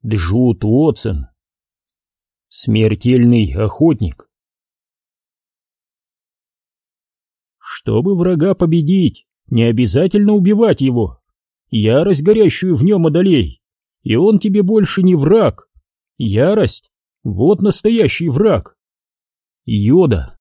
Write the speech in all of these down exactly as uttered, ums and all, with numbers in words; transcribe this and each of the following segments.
Джуд Уотсон. Смертельный охотник. Чтобы врага победить, не обязательно убивать его. Ярость, горящую в нем, одолей, и он тебе больше не враг. Ярость — вот настоящий враг. Йода.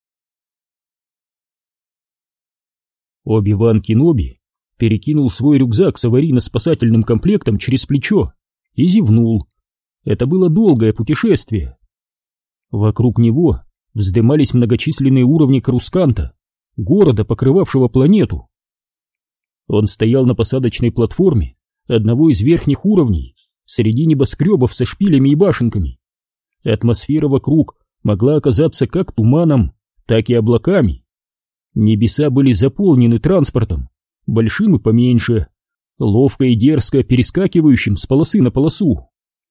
Оби-Ван Кеноби перекинул свой рюкзак с аварийно-спасательным комплектом через плечо и зевнул. Это было долгое путешествие. Вокруг него вздымались многочисленные уровни Корусканта, города, покрывавшего планету. Он стоял на посадочной платформе одного из верхних уровней, среди небоскребов со шпилями и башенками. Атмосфера вокруг могла оказаться как туманом, так и облаками. Небеса были заполнены транспортом, большим и поменьше, ловко и дерзко перескакивающим с полосы на полосу.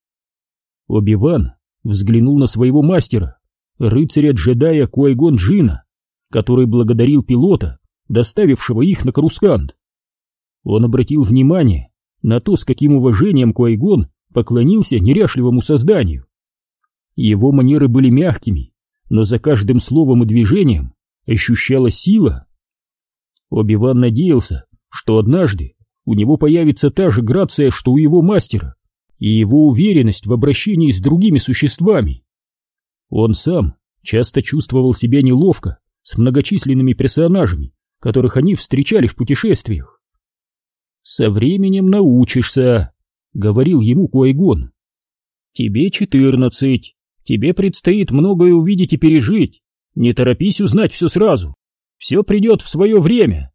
Оби-Ван взглянул на своего мастера, рыцаря-джедая Куай-Гон Джинна, который благодарил пилота, доставившего их на Корускант. Он обратил внимание на то, с каким уважением Куай-Гон поклонился неряшливому созданию. Его манеры были мягкими, но за каждым словом и движением ощущалась сила. Оби-Ван надеялся, что однажды у него появится та же грация, что у его мастера, и его уверенность в обращении с другими существами. Он сам часто чувствовал себя неловко с многочисленными персонажами, которых они встречали в путешествиях. «Со временем научишься», — говорил ему Куай-Гон. «Тебе четырнадцать, тебе предстоит многое увидеть и пережить. Не торопись узнать все сразу, все придет в свое время».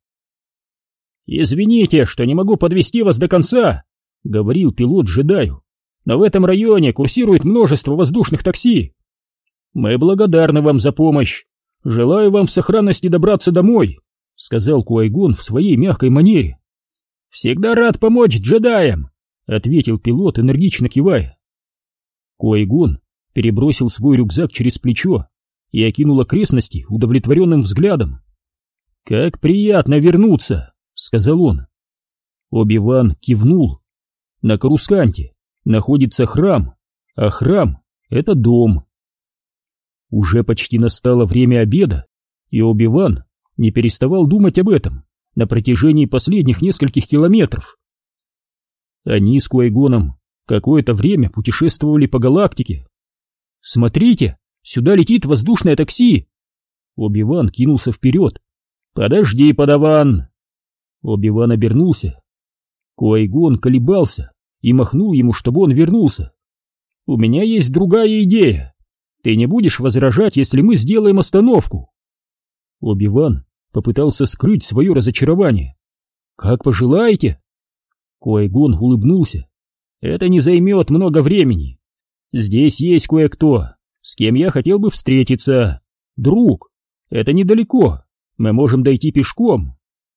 «Извините, что не могу подвести вас до конца», — говорил пилот джедаю, «но в этом районе курсирует множество воздушных такси. Мы благодарны вам за помощь. Желаю вам в сохранности добраться домой», — сказал Куай-Гон в своей мягкой манере. «Всегда рад помочь джедаям», — ответил пилот, энергично кивая. Куай-Гон перебросил свой рюкзак через плечо и окинул окрестности удовлетворенным взглядом. «Как приятно вернуться», — сказал он. Оби-Ван кивнул. На Корусканте находится храм, а храм — это дом. Уже почти настало время обеда, и Оби-Ван не переставал думать об этом на протяжении последних нескольких километров. Они с Куай-Гоном какое-то время путешествовали по галактике. «Смотрите, сюда летит воздушное такси!» Оби-Ван кинулся вперед. «Подожди, подаван!» Оби-Ван обернулся. Куай-Гон колебался и махнул ему, чтобы он вернулся. «У меня есть другая идея. Ты не будешь возражать, если мы сделаем остановку?» Оби-Ван попытался скрыть свое разочарование. «Как пожелаете!» Куай-Гон улыбнулся. «Это не займет много времени. Здесь есть кое-кто, с кем я хотел бы встретиться. Друг, это недалеко, мы можем дойти пешком».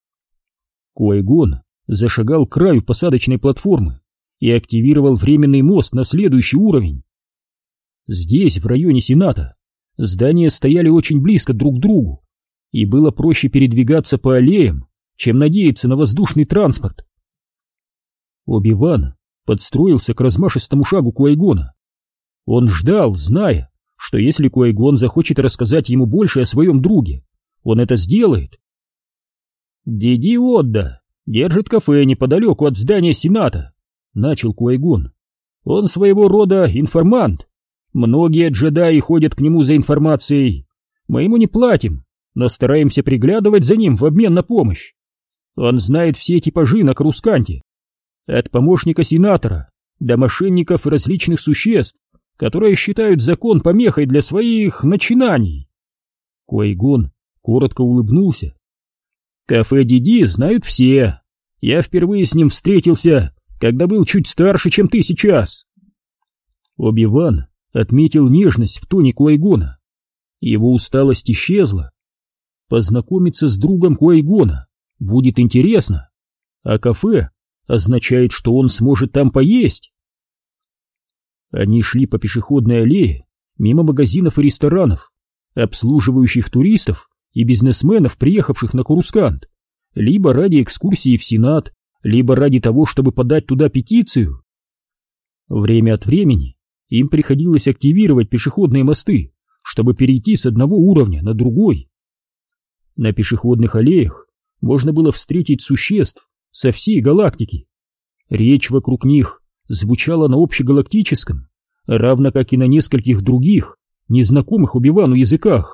Куай-Гон зашагал к краю посадочной платформы и активировал временный мост на следующий уровень. Здесь, в районе Сената, здания стояли очень близко друг к другу, и было проще передвигаться по аллеям, чем надеяться на воздушный транспорт. Оби-Ван подстроился к размашистому шагу Куай-Гона. Он ждал, зная, что если Куай-Гон захочет рассказать ему больше о своем друге, он это сделает. «Диди Отда держит кафе неподалеку от здания Сената», — начал Куай-Гон. «Он своего рода информант. Многие джедаи ходят к нему за информацией. Мы ему не платим, но стараемся приглядывать за ним в обмен на помощь. Он знает все типажи на Корусканте, от помощника сенатора до мошенников и различных существ, которые считают закон помехой для своих начинаний». Куай-Гон коротко улыбнулся. «Кафе Диди знают все. Я впервые с ним встретился, когда был чуть старше, чем ты сейчас». Оби-Ван отметил нежность в тоне Куай-Гона. Его усталость исчезла. Познакомиться с другом Куай-Гона будет интересно, а кафе означает, что он сможет там поесть. Они шли по пешеходной аллее мимо магазинов и ресторанов, обслуживающих туристов и бизнесменов, приехавших на Корускант, либо ради экскурсии в Сенат, либо ради того, чтобы подать туда петицию. Время от времени им приходилось активировать пешеходные мосты, чтобы перейти с одного уровня на другой. На пешеходных аллеях можно было встретить существ со всей галактики. Речь вокруг них звучала на общегалактическом, равно как и на нескольких других, незнакомых Оби-Вану языках.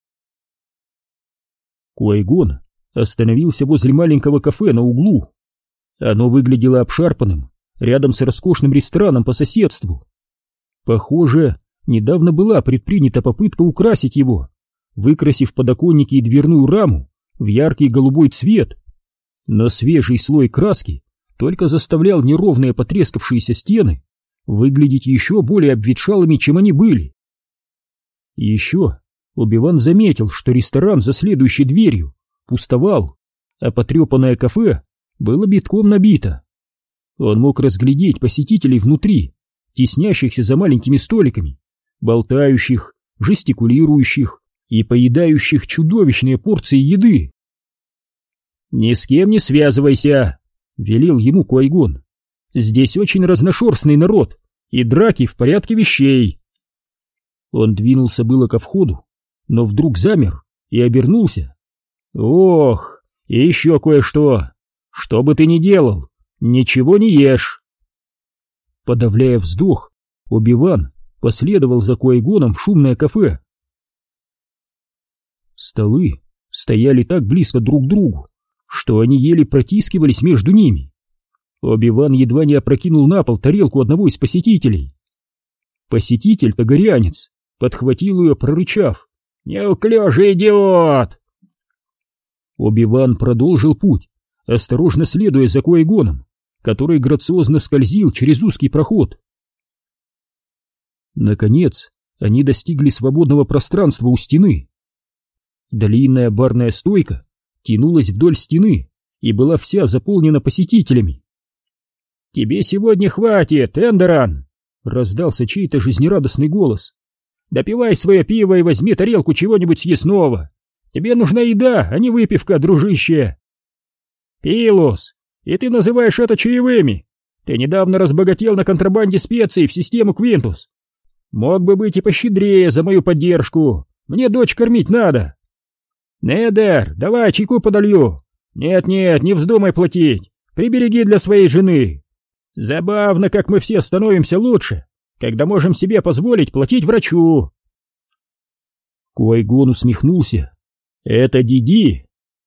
Куай-Гон остановился возле маленького кафе на углу. Оно выглядело обшарпанным, рядом с роскошным рестораном по соседству. Похоже, недавно была предпринята попытка украсить его, выкрасив подоконники и дверную раму в яркий голубой цвет, но свежий слой краски только заставлял неровные потрескавшиеся стены выглядеть еще более обветшалыми, чем они были. Еще Оби-Ван заметил, что ресторан за следующей дверью пустовал, а потрепанное кафе было битком набито. Он мог разглядеть посетителей внутри, теснящихся за маленькими столиками, болтающих, жестикулирующих и поедающих чудовищные порции еды. «Ни с кем не связывайся», — велел ему Куай-Гон. «Здесь очень разношерстный народ, и драки в порядке вещей». Он двинулся было ко входу, но вдруг замер и обернулся. «Ох, и еще кое-что. Что бы ты ни делал, ничего не ешь». Подавляя вздох, Оби-Ван последовал за Куай-Гоном в шумное кафе. Столы стояли так близко друг к другу, что они еле протискивались между ними. Оби-Ван едва не опрокинул на пол тарелку одного из посетителей. Посетитель, тагорианец, подхватил ее, прорычав: «Неуклюжий идиот!» Оби-Ван продолжил путь, осторожно следуя за Куай-Гоном, который грациозно скользил через узкий проход. Наконец, они достигли свободного пространства у стены. Длинная барная стойка тянулась вдоль стены и была вся заполнена посетителями. «Тебе сегодня хватит, Эндеран!» — раздался чей-то жизнерадостный голос. «Допивай свое пиво и возьми тарелку чего-нибудь съестного. Тебе нужна еда, а не выпивка, дружище!» «Пилус, и ты называешь это чаевыми? Ты недавно разбогател на контрабанде специй в систему Квинтус. Мог бы быть и пощедрее за мою поддержку. Мне дочь кормить надо». «Недер, давай чайку подолью». «Нет-нет, не вздумай платить. Прибереги для своей жены. Забавно, как мы все становимся лучше, когда можем себе позволить платить врачу». Куай-Гон усмехнулся. «Это Диди».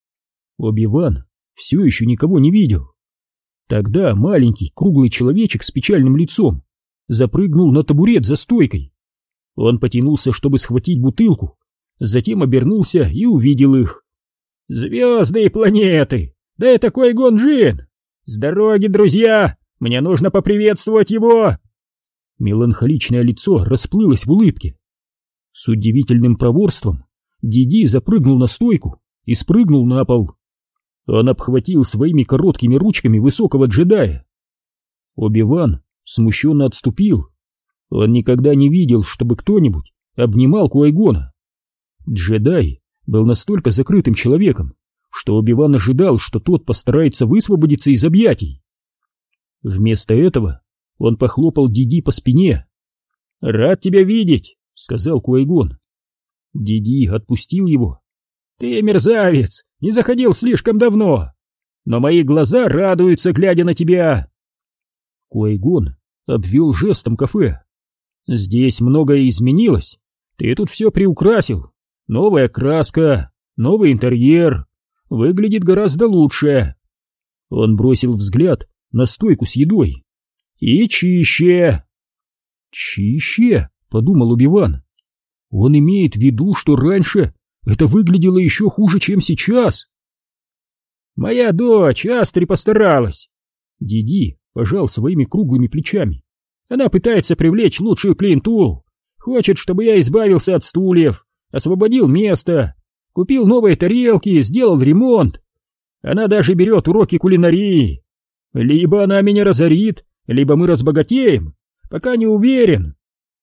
Оби-Ван все еще никого не видел. Тогда маленький круглый человечек с печальным лицом запрыгнул на табурет за стойкой. Он потянулся, чтобы схватить бутылку, затем обернулся и увидел их. «Звезды и планеты! Да это Куай-Гон Джин! С дороги, друзья! Мне нужно поприветствовать его!» Меланхоличное лицо расплылось в улыбке. С удивительным проворством Диди запрыгнул на стойку и спрыгнул на пол. Он обхватил своими короткими ручками высокого джедая. Оби-Ван смущенно отступил. Он никогда не видел, чтобы кто-нибудь обнимал Куай-Гона. Джедай был настолько закрытым человеком, что Оби-Ван ожидал, что тот постарается высвободиться из объятий. Вместо этого он похлопал Диди по спине. «Рад тебя видеть», — сказал Куай-Гон. Диди отпустил его. «Ты мерзавец, не заходил слишком давно, но мои глаза радуются, глядя на тебя». Куай-Гон обвел жестом кафе. «Здесь многое изменилось. Ты тут все приукрасил. Новая краска, новый интерьер. Выглядит гораздо лучше». Он бросил взгляд на стойку с едой. «И чище». «Чище?» — подумал Оби-Ван. «Он имеет в виду, что раньше это выглядело еще хуже, чем сейчас». «Моя дочь Астри постаралась». Диди пожал своими круглыми плечами. «Она пытается привлечь лучшую клиентуру. Хочет, чтобы я избавился от стульев, освободил место, купил новые тарелки, сделал ремонт. Она даже берет уроки кулинарии. Либо она меня разорит, либо мы разбогатеем, пока не уверен.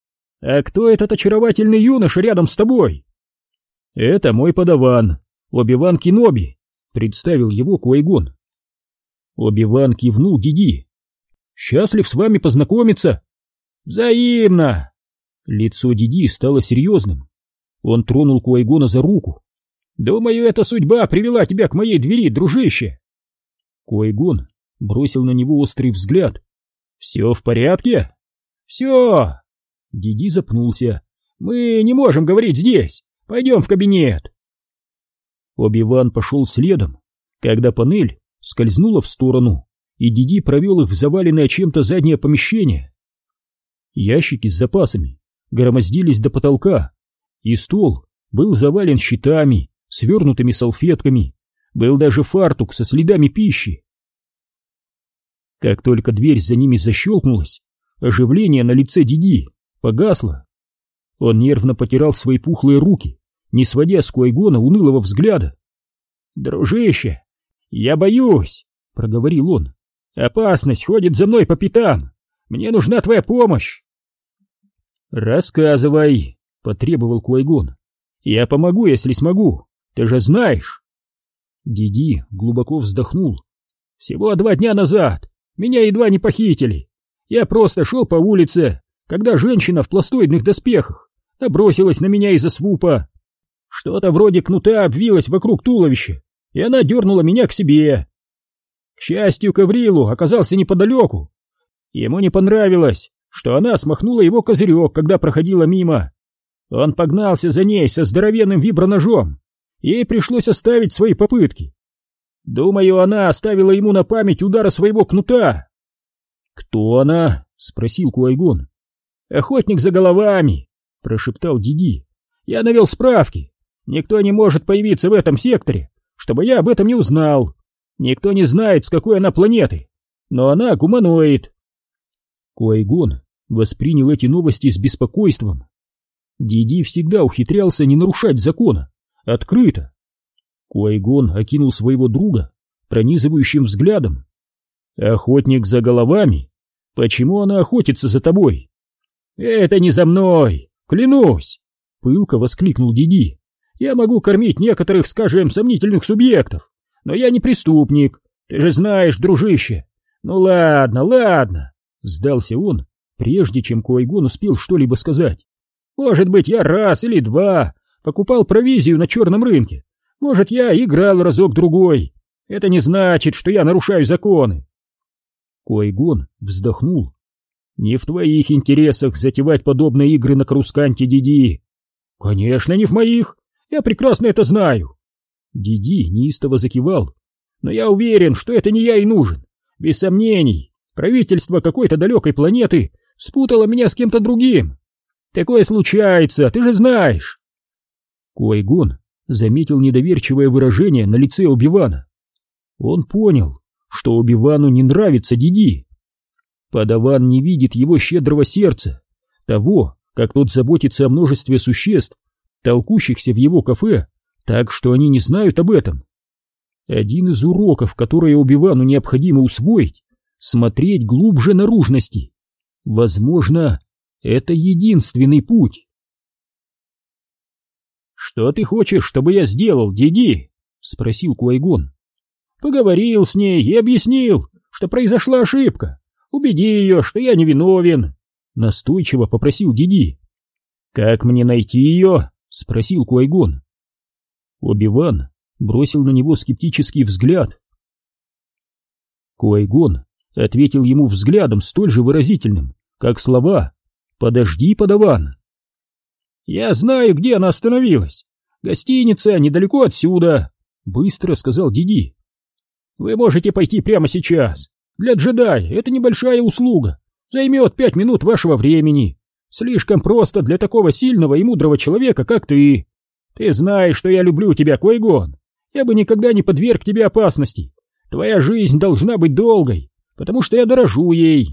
А кто этот очаровательный юноша рядом с тобой?» «Это мой подаван, Оби-Ван Кеноби», — представил его Куай-Гон. Оби-Ван кивнул Диди. «Счастлив с вами познакомиться», Взаимно. Лицо Диди стало серьезным. Он тронул Куайгона за руку. Думаю, эта судьба привела тебя к моей двери, дружище. Куайгон бросил на него острый взгляд. Все в порядке? Все. Диди запнулся. Мы не можем говорить здесь. Пойдем в кабинет. Оби-Ван пошел следом, когда панель скользнула в сторону, и Диди провел их в заваленное чем-то заднее помещение. Ящики с запасами громоздились до потолка, и стол был завален щитами, свернутыми салфетками, был даже фартук со следами пищи. Как только дверь за ними защелкнулась, оживление на лице Диди погасло. Он нервно потирал свои пухлые руки, не сводя с Куайгона унылого взгляда. «Дружище, я боюсь», — проговорил он. «Опасность ходит за мной по пятам. Мне нужна твоя помощь». «Рассказывай», — потребовал Куайгон. «Я помогу, если смогу. Ты же знаешь». Диди глубоко вздохнул. «Всего два дня назад меня едва не похитили. Я просто шел по улице, когда женщина в пластоидных доспехах набросилась на меня из-за свупа. Что-то вроде кнута обвилось вокруг туловища, и она дернула меня к себе. К счастью, Каврилу оказался неподалеку. Ему не понравилось, что она смахнула его козырек, когда проходила мимо. Он погнался за ней со здоровенным виброножом. Ей пришлось оставить свои попытки. Думаю, она оставила ему на память удара своего кнута». «Кто она?» — спросил Куайгон. «Охотник за головами», — прошептал Диди. «Я навел справки. Никто не может появиться в этом секторе, чтобы я об этом не узнал. Никто не знает, с какой она планеты, но она гуманоид». Куайгон воспринял эти новости с беспокойством. Диди всегда ухитрялся не нарушать закона, открыто. Куайгон окинул своего друга пронизывающим взглядом. «Охотник за головами? Почему она охотится за тобой?» «Это не за мной, клянусь!» — пылко воскликнул Диди. «Я могу кормить некоторых, скажем, сомнительных субъектов, но я не преступник, ты же знаешь, дружище. Ну ладно, ладно!» — сдался он, прежде чем Куайгон успел что-либо сказать. «Может быть, я раз или два покупал провизию на черном рынке. Может, я играл разок-другой. Это не значит, что я нарушаю законы». Куайгон вздохнул. «Не в твоих интересах затевать подобные игры на Карусканте, Диди». «Конечно, не в моих. Я прекрасно это знаю». Диди неистово закивал. «Но я уверен, что это не я и нужен. Без сомнений, правительство какой-то далекой планеты спутало меня с кем-то другим. Такое случается, ты же знаешь». Куайгон заметил недоверчивое выражение на лице Оби-Вана. Он понял, что Оби-Вану не нравится Диди. Падаван не видит его щедрого сердца, того, как тот заботится о множестве существ, толкущихся в его кафе, так что они не знают об этом. Один из уроков, которые Оби-Вану необходимо усвоить, смотреть глубже наружности. Возможно, это единственный путь. «Что ты хочешь, чтобы я сделал, Диди?» — спросил Куайгон. «Поговорил с ней и объяснил, что произошла ошибка. Убеди ее, что я невиновен», — настойчиво попросил Диди. «Как мне найти ее?» — спросил Куайгон. Оби-Ван бросил на него скептический взгляд. Куайгон ответил ему взглядом столь же выразительным, как слова «Подожди, Падаван». «Я знаю, где она остановилась. Гостиница недалеко отсюда», — быстро сказал Диди. «Вы можете пойти прямо сейчас. Для джедая это небольшая услуга. Займет пять минут вашего времени. Слишком просто для такого сильного и мудрого человека, как ты. Ты знаешь, что я люблю тебя, Куайгон. Я бы никогда не подверг тебе опасности. Твоя жизнь должна быть долгой, потому что я дорожу ей».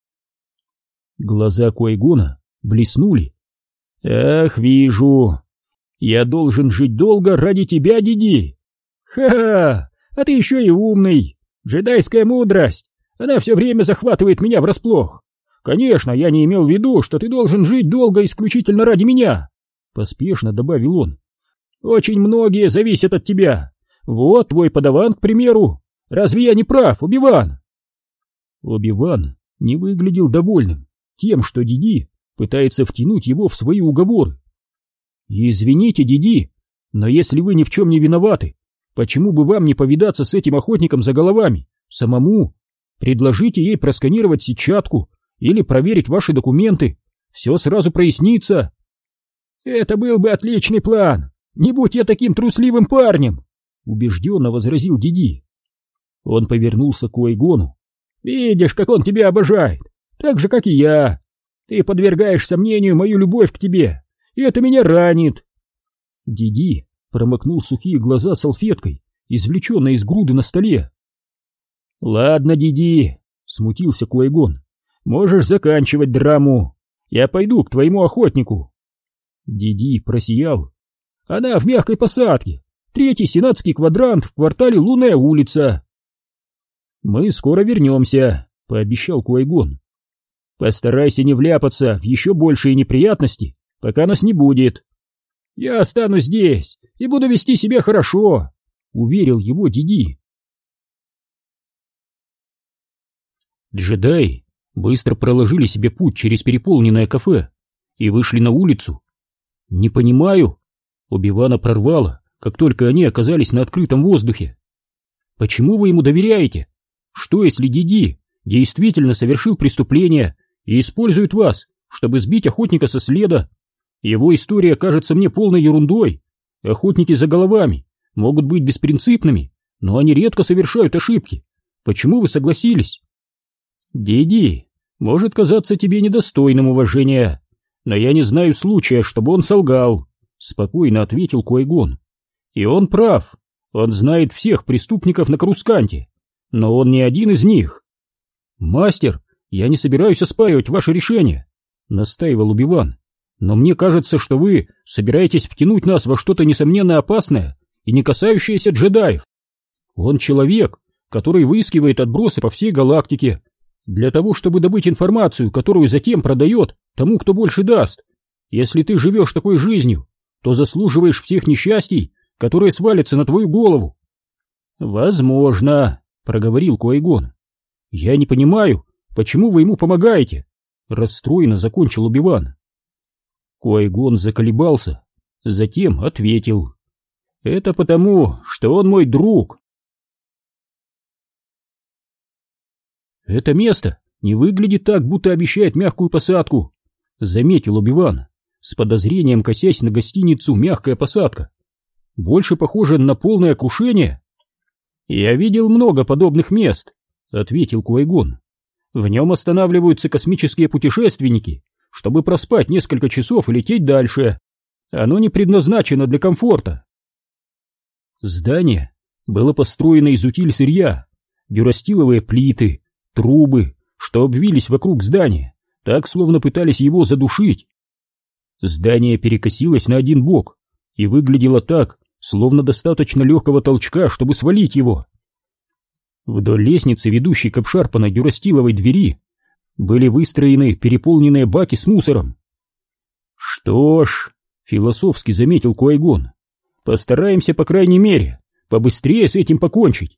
Глаза Куайгона блеснули. «Ах, вижу. Я должен жить долго ради тебя, Диди». «Ха-ха! А ты еще и умный. Джедайская мудрость. Она все время захватывает меня врасплох. Конечно, я не имел в виду, что ты должен жить долго исключительно ради меня», — поспешно добавил он. «Очень многие зависят от тебя. Вот твой подаван, к примеру. Разве я не прав, Оби-Ван?» Оби-Ван не выглядел довольным, тем, что Диди пытается втянуть его в свои уговоры. «Извините, Диди, но если вы ни в чем не виноваты, почему бы вам не повидаться с этим охотником за головами самому? Предложите ей просканировать сетчатку или проверить ваши документы, все сразу прояснится». «Это был бы отличный план, не будь я таким трусливым парнем», — убежденно возразил Диди. Он повернулся к Куайгону. «Видишь, как он тебя обожает, так же, как и я. Ты подвергаешь сомнению мою любовь к тебе, и это меня ранит». Диди промокнул сухие глаза салфеткой, извлеченной из груды на столе. «Ладно, Диди», — смутился Куайгон, — «можешь заканчивать драму. Я пойду к твоему охотнику». Диди просиял. «Она в мягкой посадке. Третий сенатский квадрант в квартале Лунная улица». «Мы скоро вернемся», — пообещал Куайгон. «Постарайся не вляпаться в еще большие неприятности, пока нас не будет». «Я останусь здесь и буду вести себя хорошо», — уверил его Диди. Джедаи быстро проложили себе путь через переполненное кафе и вышли на улицу. «Не понимаю», — Оби-Вана прорвало, как только они оказались на открытом воздухе. «Почему вы ему доверяете? Что, если Диди действительно совершил преступление и использует вас, чтобы сбить охотника со следа? Его история кажется мне полной ерундой. Охотники за головами могут быть беспринципными, но они редко совершают ошибки. Почему вы согласились?» «Диди может казаться тебе недостойным уважения, но я не знаю случая, чтобы он солгал», — спокойно ответил Куайгон. «И он прав. Он знает всех преступников на Корусканте, но он не один из них». «Мастер, я не собираюсь оспаривать ваше решение», — настаивал Оби-Ван. «Но мне кажется, что вы собираетесь втянуть нас во что-то несомненно опасное и не касающееся джедаев. Он человек, который выискивает отбросы по всей галактике для того, чтобы добыть информацию, которую затем продает тому, кто больше даст. Если ты живешь такой жизнью, то заслуживаешь всех несчастий, которые свалятся на твою голову». «Возможно», — проговорил Куайгон. «Я не понимаю, почему вы ему помогаете?» — расстроенно закончил Оби-Ван. Куайгон заколебался, затем ответил: «Это потому, что он мой друг». «Это место не выглядит так, будто обещает мягкую посадку», — заметил Оби-Ван, с подозрением косясь на гостиницу «Мягкая посадка». «Больше похоже на полное крушение». «Я видел много подобных мест», — ответил Куайгон. «В нем останавливаются космические путешественники, чтобы проспать несколько часов и лететь дальше. Оно не предназначено для комфорта». Здание было построено из утиль-сырья, дюрастиловые плиты, трубы, что обвились вокруг здания, так словно пытались его задушить. Здание перекосилось на один бок и выглядело так, словно достаточно легкого толчка, чтобы свалить его. Вдоль лестницы, ведущей к обшарпанной дюрастиловой двери, были выстроены переполненные баки с мусором. «Что ж», — философски заметил Куайгон, — «постараемся, по крайней мере, побыстрее с этим покончить».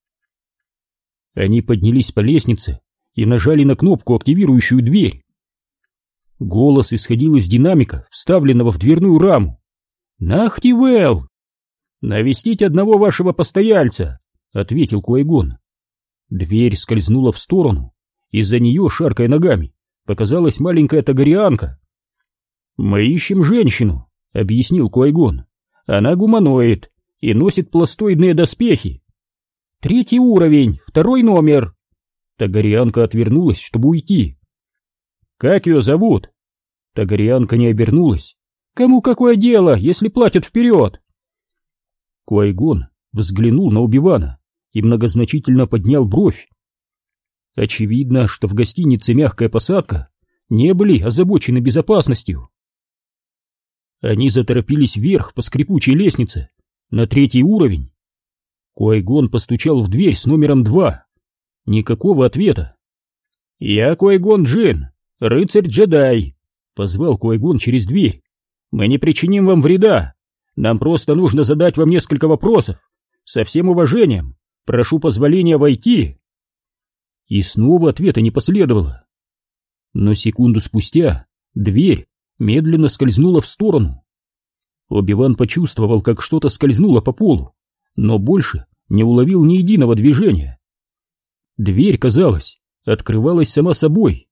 Они поднялись по лестнице и нажали на кнопку, активирующую дверь. Голос исходил из динамика, вставленного в дверную раму. «Нахтивелл!» «Навестить одного вашего постояльца», — ответил Куайгон. Дверь скользнула в сторону. Из-за нее, шаркая ногами, показалась маленькая тагарианка. «Мы ищем женщину», — объяснил Куайгон. «Она гуманоид и носит пластоидные доспехи. Третий уровень, второй номер». Тагарианка отвернулась, чтобы уйти. «Как ее зовут?» Тагарианка не обернулась. «Кому какое дело, если платят вперед?» Куайгон взглянул на Оби-Вана и многозначительно поднял бровь. Очевидно, что в гостинице «Мягкая посадка» не были озабочены безопасностью. Они заторопились вверх по скрипучей лестнице, на третий уровень. Куайгон постучал в дверь с номером два. Никакого ответа. «Я Куайгон Джин, рыцарь-джедай», — позвал Куайгон через дверь. «Мы не причиним вам вреда. Нам просто нужно задать вам несколько вопросов. Со всем уважением, прошу позволения войти». И снова ответа не последовало. Но секунду спустя дверь медленно скользнула в сторону. Оби-Ван почувствовал, как что-то скользнуло по полу, но больше не уловил ни единого движения. Дверь, казалось, открывалась сама собой.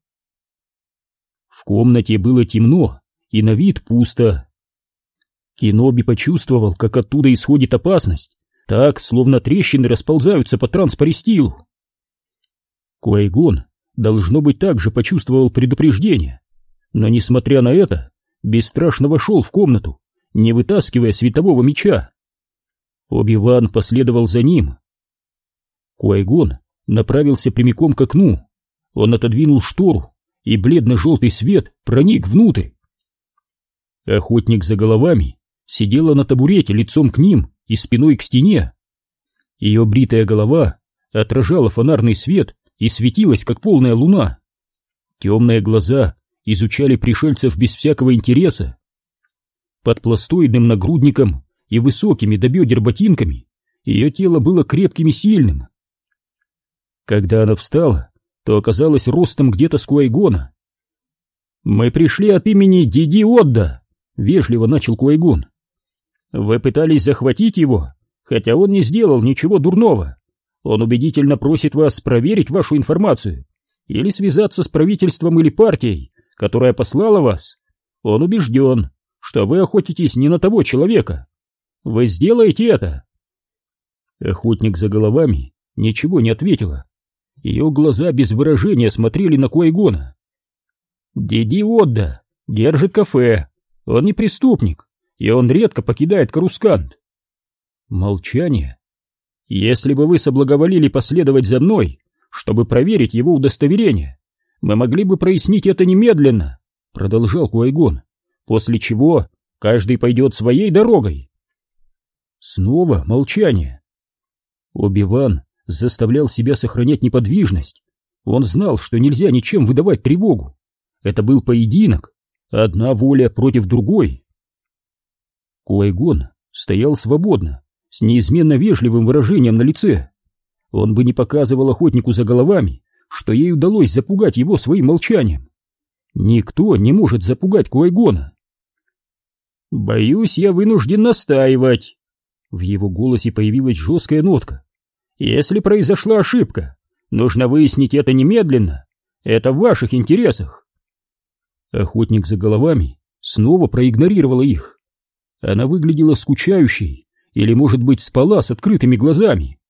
В комнате было темно и на вид пусто. Кеноби почувствовал, как оттуда исходит опасность, так, словно трещины расползаются по транспористилу. Куай-Гон, должно быть, также почувствовал предупреждение, но, несмотря на это, бесстрашно вошел в комнату, не вытаскивая светового меча. Оби-Ван последовал за ним. Куай-Гон направился прямиком к окну. Он отодвинул штору, и бледно-желтый свет проник внутрь. Охотник за головами сидела на табурете лицом к ним и спиной к стене. Ее бритая голова отражала фонарный свет и светилась, как полная луна. Темные глаза изучали пришельцев без всякого интереса. Под пластоидным нагрудником и высокими до бедер ботинками ее тело было крепким и сильным. Когда она встала, то оказалась ростом где-то с Куай-Гона. «Мы пришли от имени Диди Отда», — вежливо начал Куай-Гон. «Вы пытались захватить его, хотя он не сделал ничего дурного. Он убедительно просит вас проверить вашу информацию или связаться с правительством или партией, которая послала вас. Он убежден, что вы охотитесь не на того человека. Вы сделаете это?» Охотник за головами ничего не ответила. Ее глаза без выражения смотрели на Куай-Гона. «Диди Отда держит кафе. Он не преступник, и он редко покидает Карускант». Молчание. «Если бы вы соблаговолили последовать за мной, чтобы проверить его удостоверение, мы могли бы прояснить это немедленно», — продолжал Куай-Гон, «после чего каждый пойдет своей дорогой». Снова молчание. Оби-Ван заставлял себя сохранять неподвижность. Он знал, что нельзя ничем выдавать тревогу. Это был поединок, одна воля против другой. Куай-Гон стоял свободно, с неизменно вежливым выражением на лице. Он бы не показывал охотнику за головами, что ей удалось запугать его своим молчанием. Никто не может запугать Куай-Гона. «Боюсь, я вынужден настаивать». В его голосе появилась жесткая нотка. «Если произошла ошибка, нужно выяснить это немедленно. Это в ваших интересах». Охотник за головами снова проигнорировала их. Она выглядела скучающей, или, может быть, спала с открытыми глазами.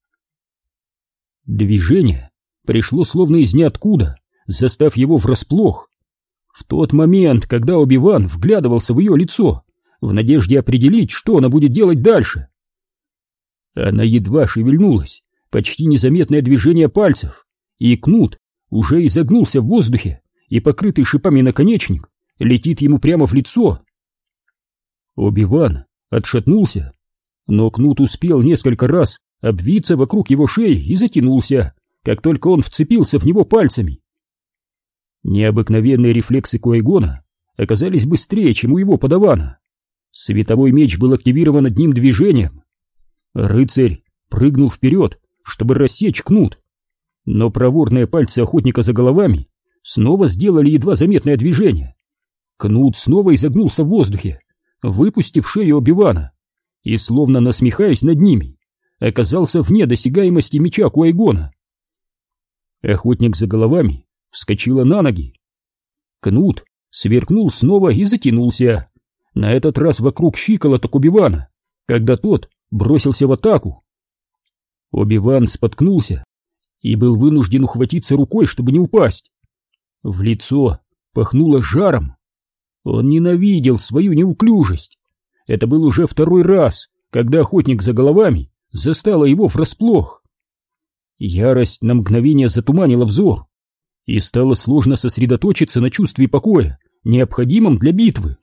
Движение пришло словно из ниоткуда, застав его врасплох. В тот момент, когда Оби-Ван вглядывался в ее лицо, в надежде определить, что она будет делать дальше. Она едва шевельнулась, почти незаметное движение пальцев, и кнут уже изогнулся в воздухе, и покрытый шипами наконечник летит ему прямо в лицо. Оби-Ван отшатнулся, но кнут успел несколько раз обвиться вокруг его шеи и затянулся, как только он вцепился в него пальцами. Необыкновенные рефлексы Куай-Гона оказались быстрее, чем у его подавана. Световой меч был активирован одним движением. Рыцарь прыгнул вперед, чтобы рассечь кнут, но проворные пальцы охотника за головами снова сделали едва заметное движение. Кнут снова изогнулся в воздухе, выпустив шею Оби-Вана, и, словно насмехаясь над ними, оказался вне досягаемости меча Куай-Гона. Охотник за головами вскочила на ноги. Кнут сверкнул снова и затянулся, на этот раз вокруг щиколоток Оби-Вана, когда тот бросился в атаку. Оби-Ван споткнулся и был вынужден ухватиться рукой, чтобы не упасть. В лицо пахнуло жаром. Он ненавидел свою неуклюжесть. Это был уже второй раз, когда охотник за головами застала его врасплох. Ярость на мгновение затуманила взор, и стало сложно сосредоточиться на чувстве покоя, необходимом для битвы.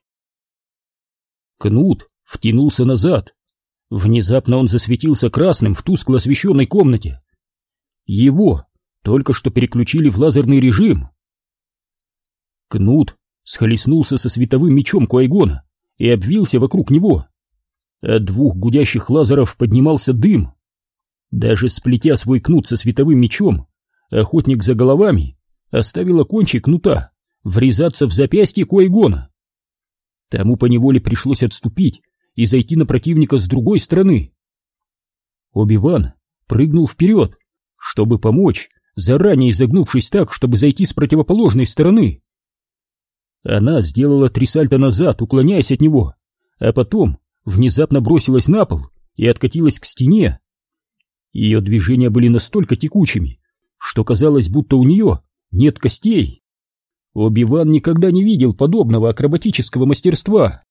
Кнут втянулся назад. Внезапно он засветился красным в тускло освещенной комнате. Его только что переключили в лазерный режим. Кнут схлестнулся со световым мечом Куай-Гона и обвился вокруг него. От двух гудящих лазеров поднимался дым. Даже сплетя свой кнут со световым мечом, охотник за головами оставила кончик кнута врезаться в запястье Ки-Гона. Тому поневоле пришлось отступить и зайти на противника с другой стороны. Оби-Ван прыгнул вперед, чтобы помочь, заранее изогнувшись так, чтобы зайти с противоположной стороны. Она сделала три сальто назад, уклоняясь от него, а потом внезапно бросилась на пол и откатилась к стене. Ее движения были настолько текучими, что казалось, будто у нее нет костей. Оби-Ван никогда не видел подобного акробатического мастерства.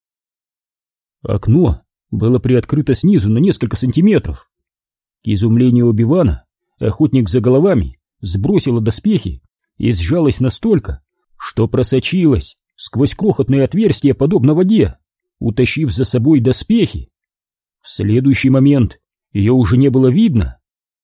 Окно было приоткрыто снизу на несколько сантиметров. К изумлению Оби-Вана охотник за головами сбросила доспехи и сжалась настолько, что просочилась сквозь крохотное отверстие подобно воде, утащив за собой доспехи. В следующий момент ее уже не было видно.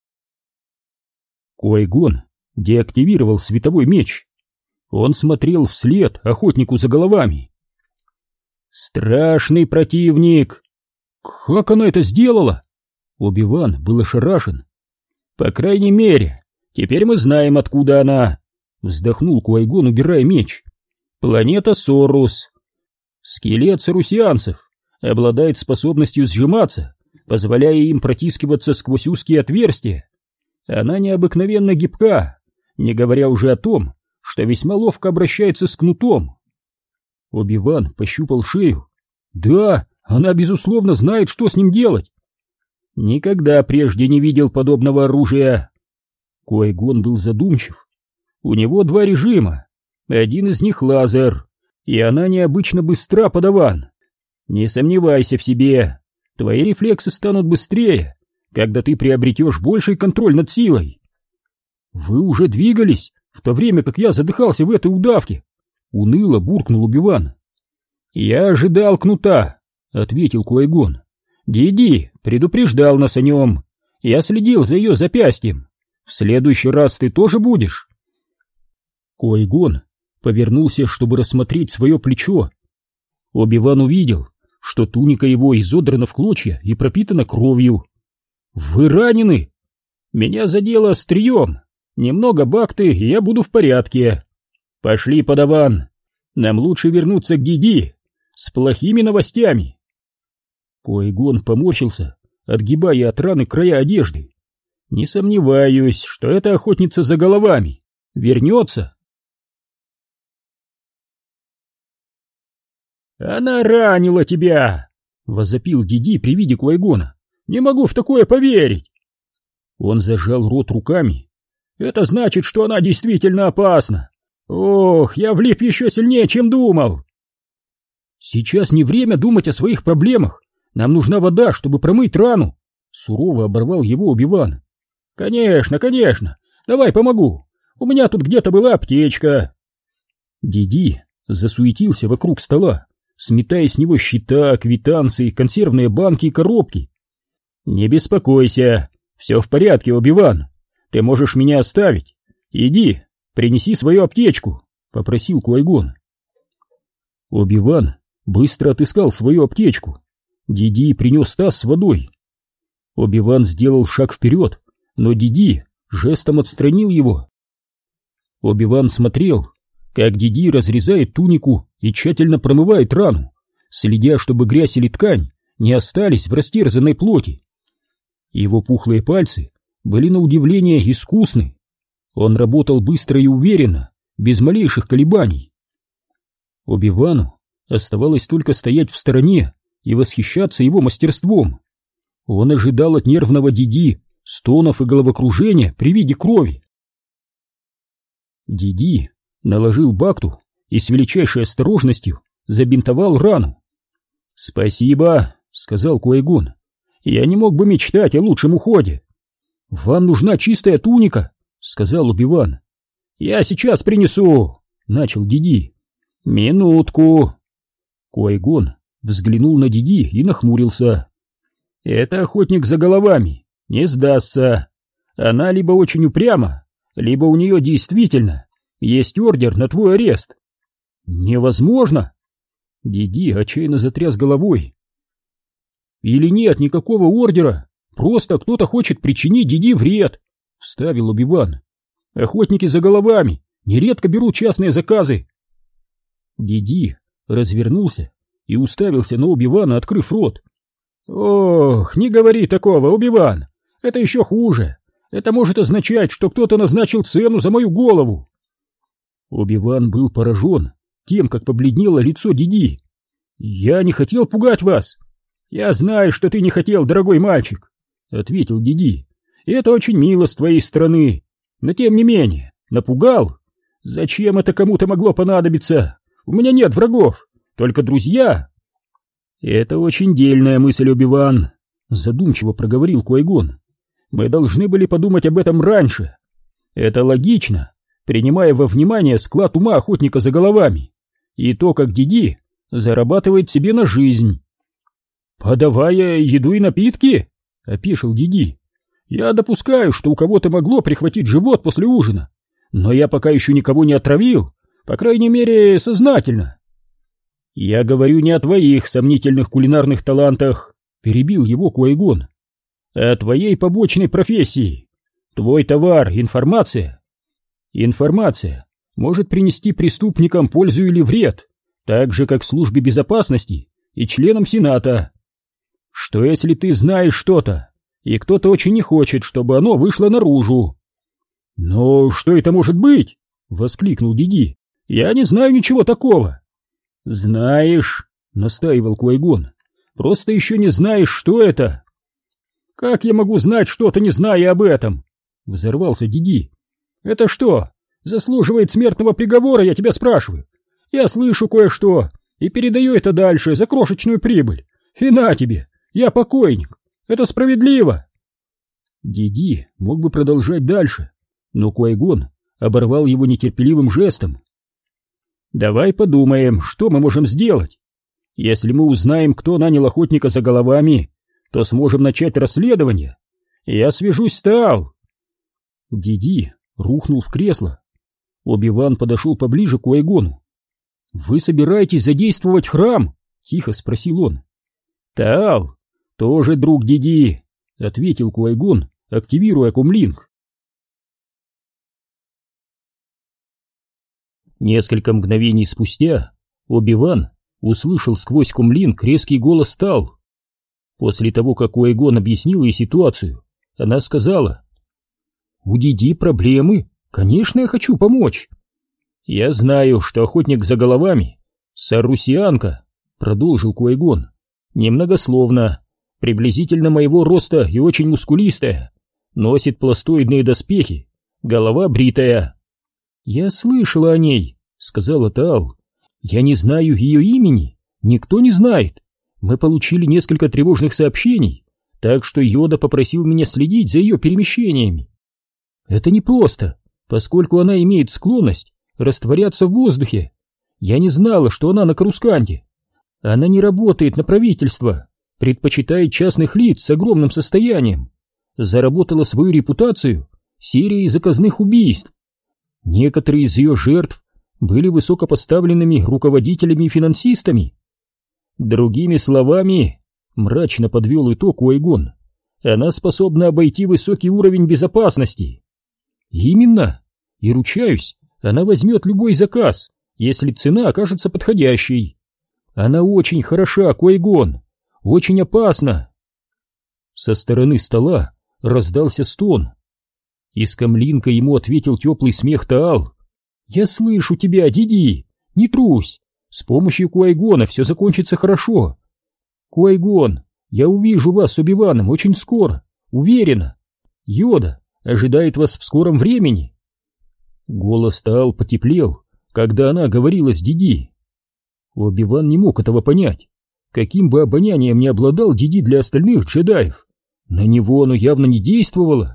Ки-Гон деактивировал световой меч. Он смотрел вслед охотнику за головами. Страшный противник! Как она это сделала? Оби-Ван был ошарашен. По крайней мере, теперь мы знаем, откуда она. Вздохнул Ки-Гон, убирая меч. Планета Сорус. Скелет сарусианцев обладает способностью сжиматься, позволяя им протискиваться сквозь узкие отверстия. Она необыкновенно гибка, не говоря уже о том, что весьма ловко обращается с кнутом. Оби-Ван пощупал шею. Да, она безусловно знает, что с ним делать. Никогда прежде не видел подобного оружия. Ки-Гон был задумчив. У него два режима. Один из них лазер, и она необычно быстра, подаван. Не сомневайся в себе. Твои рефлексы станут быстрее, когда ты приобретешь больший контроль над силой. Вы уже двигались, в то время как я задыхался в этой удавке. Уныло буркнул Оби-Ван. Я ожидал кнута, ответил Ки-Гон. Диди предупреждал нас о нем. Я следил за ее запястьем. В следующий раз ты тоже будешь. Ки-Гон повернулся, чтобы рассмотреть свое плечо. Оби-Ван увидел, что туника его изодрана в клочья и пропитана кровью. Вы ранены? Меня задело острием. Немного бакты, и я буду в порядке. Пошли, подаван. Нам лучше вернуться к Диди с плохими новостями. Ки-Гон поморщился, отгибая от раны края одежды. Не сомневаюсь, что эта охотница за головами вернется. Она ранила тебя! Возопил Диди при виде Ки-Гона. Не могу в такое поверить. Он зажал рот руками. Это значит, что она действительно опасна. Ох, я влип еще сильнее, чем думал. Сейчас не время думать о своих проблемах. Нам нужна вода, чтобы промыть рану. Сурово оборвал его Оби-Ван. Конечно, конечно. Давай помогу. У меня тут где-то была аптечка. Диди засуетился вокруг стола, сметая с него счета, квитанции, консервные банки и коробки. Не беспокойся, все в порядке, Оби-Ван. Ты можешь меня оставить. Иди, принеси свою аптечку, попросил Ки-Гон. Оби-Ван быстро отыскал свою аптечку. Диди принес таз с водой. Оби-Ван сделал шаг вперед, но Диди жестом отстранил его. Оби-Ван смотрел, как Диди разрезает тунику и тщательно промывает рану, следя, чтобы грязь или ткань не остались в растерзанной плоти. Его пухлые пальцы были на удивление искусны. Он работал быстро и уверенно, без малейших колебаний. Оби-Вану оставалось только стоять в стороне и восхищаться его мастерством. Он ожидал от нервного Диди стонов и головокружения при виде крови. Диди наложил бакту и с величайшей осторожностью забинтовал рану. «Спасибо», — сказал Ки-Гон. «Я не мог бы мечтать о лучшем уходе». «Вам нужна чистая туника», — сказал Оби-Ван. «Я сейчас принесу», — начал Диди. «Минутку». Ки-Гон взглянул на Диди и нахмурился. «Это охотник за головами, не сдастся. Она либо очень упряма, либо у нее действительно есть ордер на твой арест». «Невозможно!» Диди отчаянно затряс головой. «Или нет никакого ордера, просто кто-то хочет причинить Диди вред», — вставил Оби-Ван. «Охотники за головами нередко беру частные заказы. Диди развернулся и уставился на Оби-Вана, открыв рот. Ох, не говори такого, Оби-Ван, это еще хуже. Это может означать, что кто-то назначил цену за мою голову. Оби-Ван был поражен тем, как побледнело лицо Диди. Я не хотел пугать вас. Я знаю, что ты не хотел, дорогой мальчик, ответил Диди. И это очень мило с твоей стороны. Но тем не менее, напугал? Зачем это кому-то могло понадобиться? У меня нет врагов, только друзья. Это очень дельная мысль, Оби-Ван, задумчиво проговорил Куай-Гон. Мы должны были подумать об этом раньше. Это логично, принимая во внимание склад ума охотника за головами и то, как Диди зарабатывает себе на жизнь. Подавая еду и напитки? Опешил Диди. Я допускаю, что у кого-то могло прихватить живот после ужина, но я пока еще никого не отравил, по крайней мере, сознательно. Я говорю не о твоих сомнительных кулинарных талантах, перебил его Куай-Гон, а о твоей побочной профессии. Твой товар — информация. Информация может принести преступникам пользу или вред, так же, как службе безопасности и членам Сената. Что если ты знаешь что-то, и кто-то очень не хочет, чтобы оно вышло наружу? «Но что это может быть?» — воскликнул Диди. «Я не знаю ничего такого». «Знаешь», — настаивал Куай-Гон, — «просто еще не знаешь, что это». «Как я могу знать что-то, не зная об этом?» — взорвался Диди. «Это что, заслуживает смертного приговора, я тебя спрашиваю? Я слышу кое-что и передаю это дальше за крошечную прибыль. И на тебе, я покойник. Это справедливо». Диди мог бы продолжать дальше, но Куай-Гон оборвал его нетерпеливым жестом. «Давай подумаем, что мы можем сделать. Если мы узнаем, кто нанял охотника за головами, то сможем начать расследование. Я свяжусь с Таал». Диди рухнул в кресло. Оби-Ван подошел поближе к Куай-Гону. «Вы собираетесь задействовать храм?» — тихо спросил он. «Таал тоже друг Диди», — ответил Куай-Гон, активируя комлинк. Несколько мгновений спустя Оби-Ван услышал сквозь комлинк резкий голос Таал. После того, как Куай-Гон объяснил ей ситуацию, она сказала: «У Диди проблемы, конечно, я хочу помочь». «Я знаю, что охотник за головами — саррусианка», — продолжил Куай-Гон, — «немногословно, приблизительно моего роста и очень мускулистая, носит пластоидные доспехи, голова бритая». «Я слышала о ней», — сказала Таал. «Я не знаю ее имени, никто не знает. Мы получили несколько тревожных сообщений, так что Йода попросил меня следить за ее перемещениями. Это непросто, поскольку она имеет склонность растворяться в воздухе. Я не знала, что она на Карусканде. Она не работает на правительство, предпочитает частных лиц с огромным состоянием. Заработала свою репутацию серией заказных убийств. Некоторые из ее жертв были высокопоставленными руководителями и финансистами. Другими словами, мрачно подвел итог Куай-Гон, она способна обойти высокий уровень безопасности. Именно, и ручаюсь, она возьмет любой заказ, если цена окажется подходящей. Она очень хороша, Куай-Гон, очень опасна. Со стороны стола раздался стон. Из камлинка ему ответил теплый смех Таал. «Я слышу тебя, Диди, не трусь, с помощью Куай-Гона все закончится хорошо. Куай-Гон, я увижу вас с Оби-Ваном очень скоро, уверена. Йода ожидает вас в скором времени». Голос Таал потеплел, когда она говорила с Диди. Оби-Ван не мог этого понять. Каким бы обонянием ни обладал Диди для остальных джедаев, на него оно явно не действовало.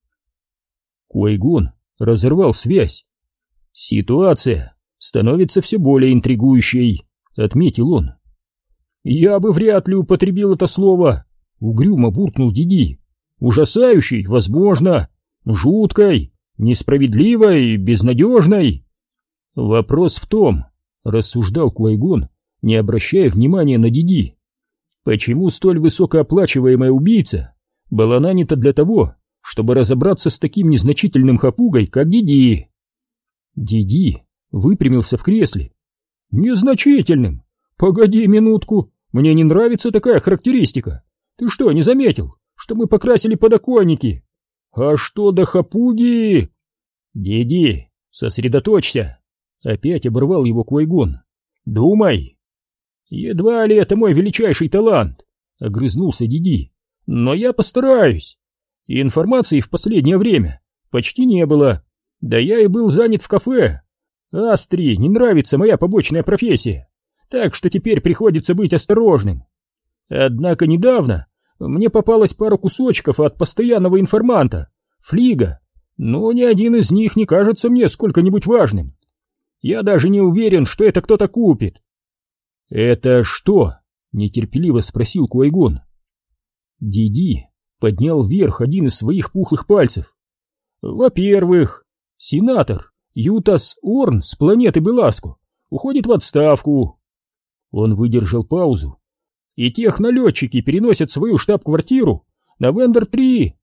Куай-Гон разорвал связь. «Ситуация становится все более интригующей», — отметил он. «Я бы вряд ли употребил это слово», — угрюмо буркнул Диди. «Ужасающей, возможно, жуткой, несправедливой, безнадежной». «Вопрос в том», — рассуждал Куай-Гон, не обращая внимания на Диди, «почему столь высокооплачиваемая убийца была нанята для того, чтобы разобраться с таким незначительным хапугой, как Диди?» Диди выпрямился в кресле. Незначительным. Погоди минутку, мне не нравится такая характеристика. Ты что, не заметил, что мы покрасили подоконники? А что до хапуги? Диди, сосредоточься. Опять оборвал его Квай-Гон. Думай. Едва ли это мой величайший талант, огрызнулся Диди. Но я постараюсь. И информации в последнее время почти не было. Да я и был занят в кафе. Астри не нравится моя побочная профессия, так что теперь приходится быть осторожным. Однако недавно мне попалась пара кусочков от постоянного информанта, Флига, но ни один из них не кажется мне сколько-нибудь важным. Я даже не уверен, что это кто-то купит. «Это что?» — нетерпеливо спросил Квай-Гон. Диди поднял вверх один из своих пухлых пальцев. «Во-первых, сенатор Ютас Орн с планеты Беласку уходит в отставку». Он выдержал паузу. «И технолетчики переносят свою штаб-квартиру на Вендер-три».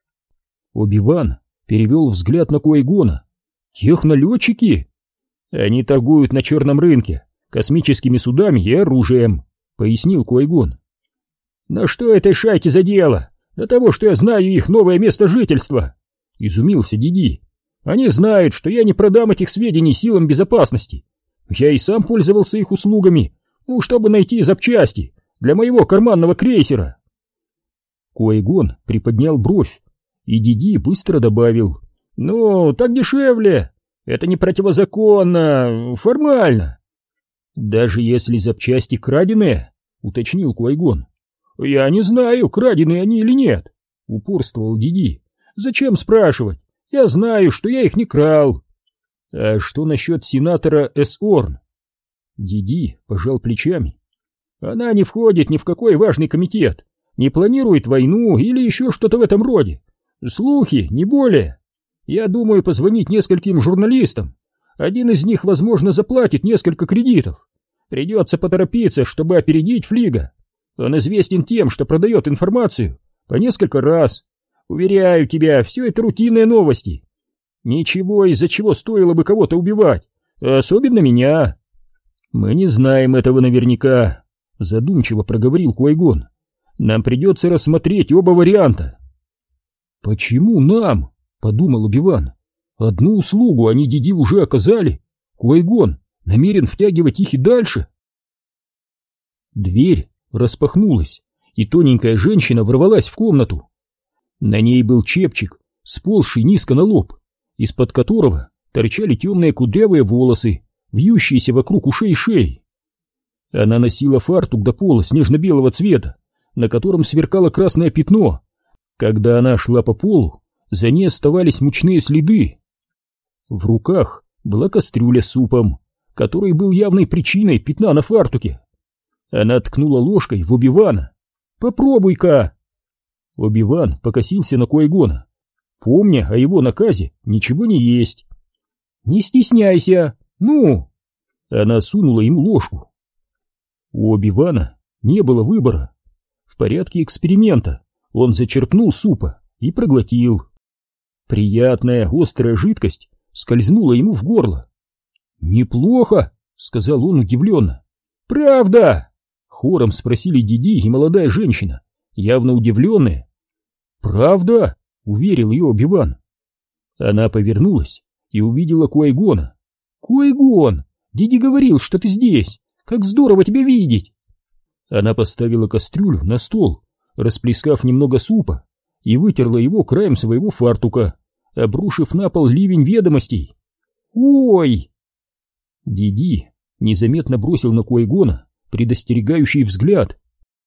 Оби-Ван перевел взгляд на Квай-Гона. «Технолетчики?» «Они торгуют на черном рынке космическими судами и оружием», — пояснил Квай-Гон. «Но что этой шайке за дело? До того, что я знаю их новое место жительства», — изумился Диди. «Они знают, что я не продам этих сведений силам безопасности. Я и сам пользовался их услугами, ну, чтобы найти запчасти для моего карманного крейсера». Квай-Гон приподнял бровь, и Диди быстро добавил: «Ну, так дешевле. Это не противозаконно, формально». «Даже если запчасти краденые?» — уточнил Квай-Гон. «Я не знаю, краденые они или нет», — упорствовал Диди. «Зачем спрашивать? Я знаю, что я их не крал». «А что насчет сенатора С. Орн?» Диди пожал плечами. «Она не входит ни в какой важный комитет, не планирует войну или еще что-то в этом роде. Слухи, не более. Я думаю позвонить нескольким журналистам. Один из них, возможно, заплатит несколько кредитов. Придется поторопиться, чтобы опередить Флига. Он известен тем, что продает информацию по несколько раз. Уверяю тебя, все это рутинные новости. Ничего, из-за чего стоило бы кого-то убивать, особенно меня». «Мы не знаем этого наверняка», — задумчиво проговорил Квай-Гон. «Нам придется рассмотреть оба варианта». «Почему нам?» — подумал Оби-Ван. «Одну услугу они Диди уже оказали. Квай-Гон намерен втягивать их и дальше». Дверь распахнулась, и тоненькая женщина ворвалась в комнату. На ней был чепчик, сползший низко на лоб, из-под которого торчали темные кудрявые волосы, вьющиеся вокруг ушей и шеи. Она носила фартук до пола снежно-белого цвета, на котором сверкало красное пятно. Когда она шла по полу, за ней оставались мучные следы. В руках была кастрюля с супом, который был явной причиной пятна на фартуке. Она ткнула ложкой в Оби-Вана. «Попробуй-ка!» Оби-Ван покосился на Квай-Гона, помня о его наказе ничего не есть. «Не стесняйся! Ну!» Она сунула ему ложку. У Оби-Вана не было выбора. В порядке эксперимента он зачерпнул супа и проглотил. Приятная острая жидкость скользнула ему в горло. «Неплохо!» — сказал он удивленно. «Правда?» — хором спросили Диди и молодая женщина, явно удивленные. «Правда?» — уверил ее Оби-Ван. Она повернулась и увидела Квай-Гона. «Квай-Гон, Диди говорил, что ты здесь. Как здорово тебя видеть!» Она поставила кастрюлю на стол, расплескав немного супа, и вытерла его краем своего фартука, обрушив на пол ливень ведомостей. «Ой!» Диди незаметно бросил на Квай-Гона предостерегающий взгляд.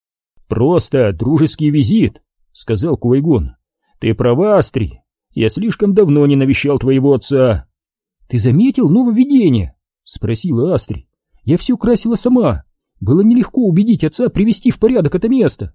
«Просто дружеский визит», — сказал Квай-Гон. «Ты права, Астри, я слишком давно не навещал твоего отца». «Ты заметил нововведение?» — спросила Астри. «Я все красила сама. Было нелегко убедить отца привести в порядок это место».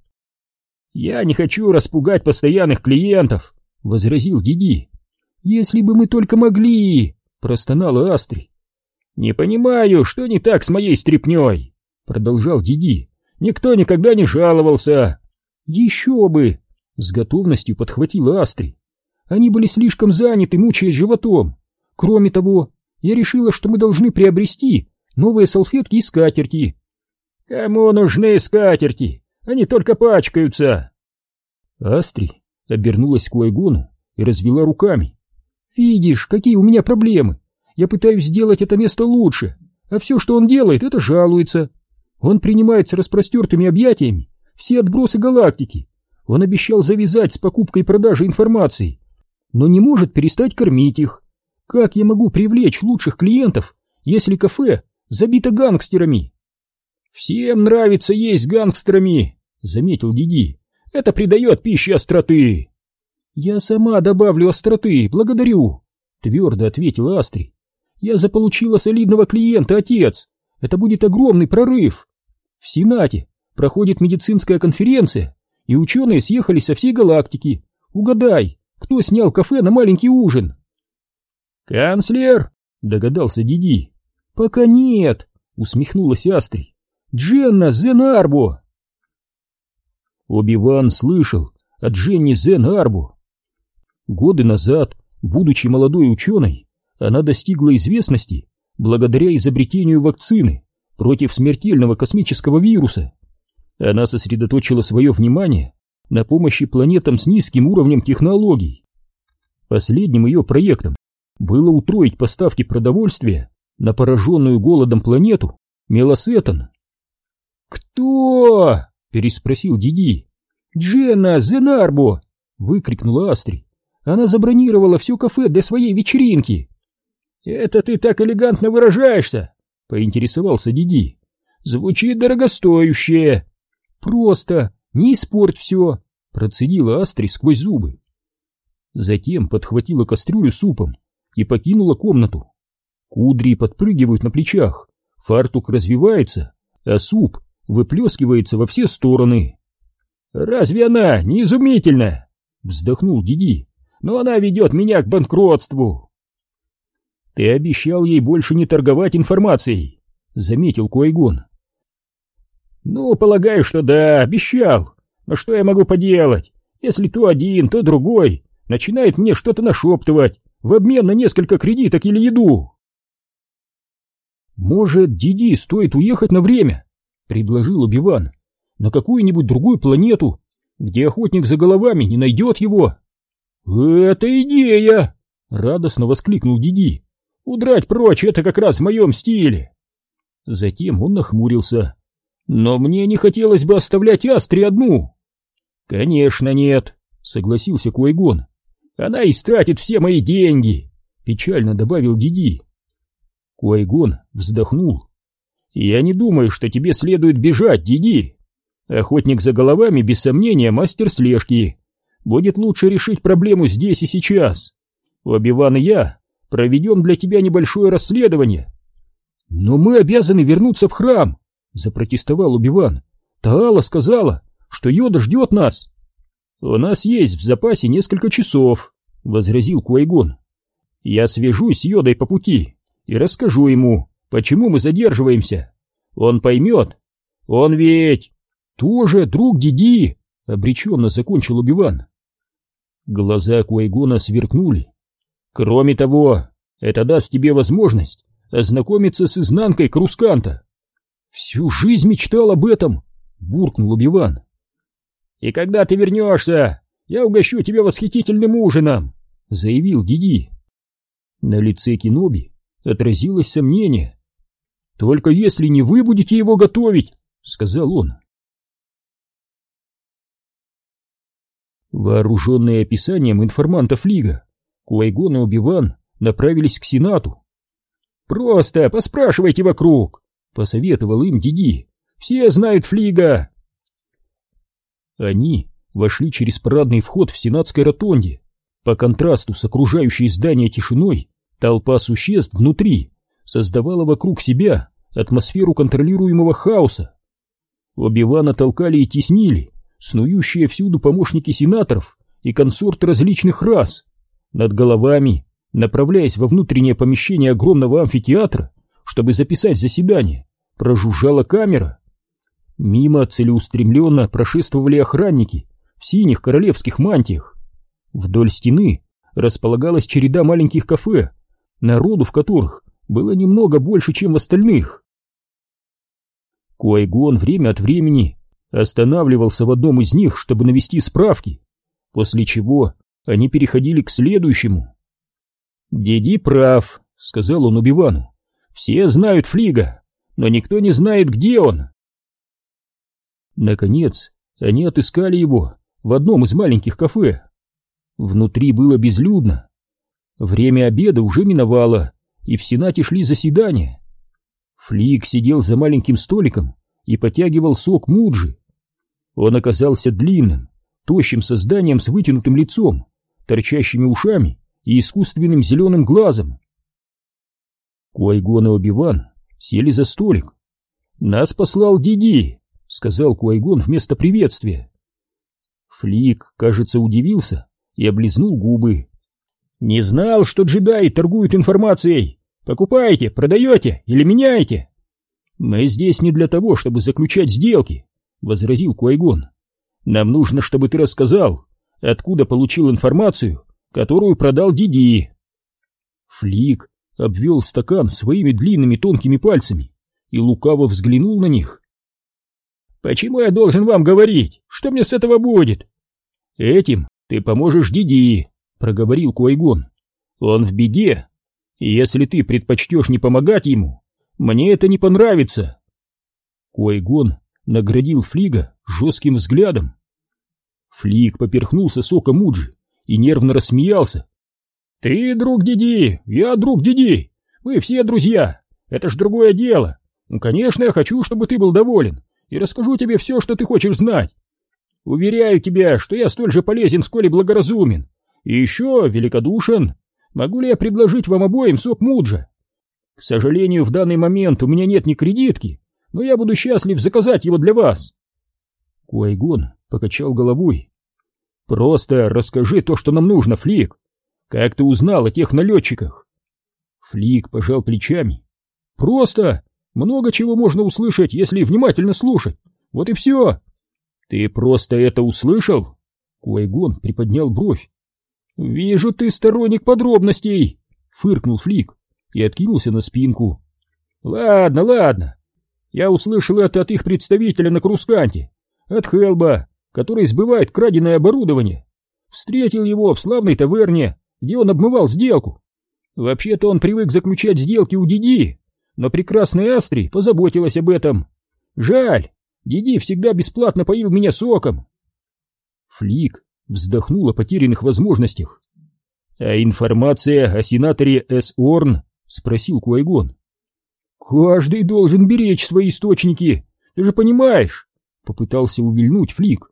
«Я не хочу распугать постоянных клиентов», — возразил Диди. «Если бы мы только могли», — простонала Астри. «Не понимаю, что не так с моей стряпнёй», — продолжал Диди. «Никто никогда не жаловался». «Еще бы», — с готовностью подхватила Астри. «Они были слишком заняты, мучаясь животом. Кроме того, я решила, что мы должны приобрести новые салфетки и скатерти. Кому нужны скатерти? Они только пачкаются. Астри обернулась к Куайгону и развела руками. Видишь, какие у меня проблемы. Я пытаюсь сделать это место лучше, а все, что он делает, это жалуется. Он принимает с распростертыми объятиями все отбросы галактики. Он обещал завязать с покупкой и продажей информации, но не может перестать кормить их. Как я могу привлечь лучших клиентов, если кафе забито гангстерами? Всем нравится есть с гангстерами, заметил Диди. Это придает пище остроты. Я сама добавлю остроты, благодарю, твердо ответила Астри. Я заполучила солидного клиента, отец. Это будет огромный прорыв. В Сенате проходит медицинская конференция, и ученые съехались со всей галактики. Угадай, кто снял кафе на маленький ужин? Канцлер, догадался Диди. Пока нет, усмехнулась Астри. Дженна Зен-Арбо. Оби-Ван слышал о Дженни Зен-Арбо. Годы назад, будучи молодой ученой, она достигла известности благодаря изобретению вакцины против смертельного космического вируса. Она сосредоточила свое внимание на помощи планетам с низким уровнем технологий. Последним ее проектом было утроить поставки продовольствия на пораженную голодом планету Мелосетон. «Кто?» — переспросил Диди. «Дженна Зен-Арбо!» — выкрикнула Астри. «Она забронировала все кафе для своей вечеринки!» «Это ты так элегантно выражаешься!» — поинтересовался Диди. «Звучит дорогостоящее!» «Просто не испорть все!» — процедила Астри сквозь зубы. Затем подхватила кастрюлю супом и покинула комнату. Кудри подпрыгивают на плечах, фартук развивается, а суп выплескивается во все стороны. «Разве она не изумительна?» — вздохнул Диди. «Но она ведет меня к банкротству!» «Ты обещал ей больше не торговать информацией», — заметил Куайгон. «Ну, полагаю, что да, обещал. Но что я могу поделать, если то один, то другой начинает мне что-то нашептывать в обмен на несколько кредиток или еду?» «Может, Диди стоит уехать на время?» — предложил Оби-Ван. «На какую-нибудь другую планету, где охотник за головами не найдет его». «Это идея!» — радостно воскликнул Диди. «Удрать прочь — это как раз в моем стиле!» Затем он нахмурился. «Но мне не хотелось бы оставлять Астри одну». «Конечно нет», — согласился Куайгон. «Она истратит все мои деньги», — печально добавил Диди. Куайгон вздохнул. «Я не думаю, что тебе следует бежать, Диди. Охотник за головами, без сомнения, мастер слежки. Будет лучше решить проблему здесь и сейчас. Оби-Ван и я проведем для тебя небольшое расследование». «Но мы обязаны вернуться в храм», — запротестовал Оби-Ван. «Таала сказала, что Йода ждет нас». «У нас есть в запасе несколько часов», — возразил Куайгон. «Я свяжусь с Йодой по пути и расскажу ему, почему мы задерживаемся. Он поймет. Он ведь тоже друг Диди», — обреченно закончил Оби-Ван. Глаза Куайгона сверкнули. «Кроме того, это даст тебе возможность ознакомиться с изнанкой Крусканта». «Всю жизнь мечтал об этом», — буркнул Оби-Ван. «И когда ты вернешься, я угощу тебя восхитительным ужином», — заявил Диди. На лице Кеноби отразилось сомнение. «Только если не вы будете его готовить», — сказал он. Вооруженные описанием информантов Лига, Куайгон и Оби-Ван направились к Сенату. «Просто поспрашивайте вокруг», — посоветовал им Диди. «Все знают Флига». Они вошли через парадный вход в сенатской ротонде. По контрасту с окружающей здание тишиной, толпа существ внутри создавала вокруг себя атмосферу контролируемого хаоса. Оби-Вана толкали и теснили снующие всюду помощники сенаторов и консорты различных рас. Над головами, направляясь во внутреннее помещение огромного амфитеатра, чтобы записать заседание, прожужжала камера. Мимо целеустремленно прошествовали охранники в синих королевских мантиях. Вдоль стены располагалась череда маленьких кафе, народу в которых было немного больше, чем в остальных. Куайгон время от времени останавливался в одном из них, чтобы навести справки, после чего они переходили к следующему. «Диди прав», — сказал он Оби-Вану. «Все знают Флига, но никто не знает, где он». Наконец, они отыскали его в одном из маленьких кафе. Внутри было безлюдно. Время обеда уже миновало, и в Сенате шли заседания. Флиг сидел за маленьким столиком и потягивал сок Муджи. Он оказался длинным, тощим созданием с вытянутым лицом, торчащими ушами и искусственным зеленым глазом. Куайгон и Оби-Ван сели за столик. «Нас послал Диди», — сказал Куайгон вместо приветствия. Флиг, кажется, удивился и облизнул губы. «Не знал, что джедаи торгуют информацией. Покупаете, продаете или меняете?» «Мы здесь не для того, чтобы заключать сделки», — возразил Куайгон. «Нам нужно, чтобы ты рассказал, откуда получил информацию, которую продал Диди». Флиг обвел стакан своими длинными тонкими пальцами и лукаво взглянул на них. «Почему я должен вам говорить? Что мне с этого будет?» «Этим ты поможешь Диди», — проговорил Куайгон. «Он в беде, и если ты предпочтешь не помогать ему, мне это не понравится». Куайгон наградил Флига жестким взглядом. Флиг поперхнулся соком Муджи и нервно рассмеялся. «Ты друг Диди, я друг Диди, мы все друзья, это ж другое дело. Ну, конечно, я хочу, чтобы ты был доволен, и расскажу тебе все, что ты хочешь знать. Уверяю тебя, что я столь же полезен, сколь и благоразумен, и еще великодушен. Могу ли я предложить вам обоим сок Муджа? К сожалению, в данный момент у меня нет ни кредитки, но я буду счастлив заказать его для вас». Куайгон покачал головой. «Просто расскажи то, что нам нужно, Флиг. Как ты узнал о тех налетчиках?» Флиг пожал плечами. «Просто много чего можно услышать, если внимательно слушать. Вот и все». «Ты просто это услышал?» Куайгон приподнял бровь. «Вижу, ты сторонник подробностей», — фыркнул Флиг и откинулся на спинку. «Ладно, ладно. Я услышал это от их представителя на Крусканте, от Хелба, который сбывает краденое оборудование. Встретил его в славной таверне, где он обмывал сделку. Вообще-то он привык заключать сделки у Диди, но прекрасная Астри позаботилась об этом. Жаль, Диди всегда бесплатно поил меня соком». Флиг вздохнул о потерянных возможностях. «А информация о сенаторе Эс Орн?» — спросил Куайгон. «Каждый должен беречь свои источники, ты же понимаешь?» — попытался увильнуть Флиг.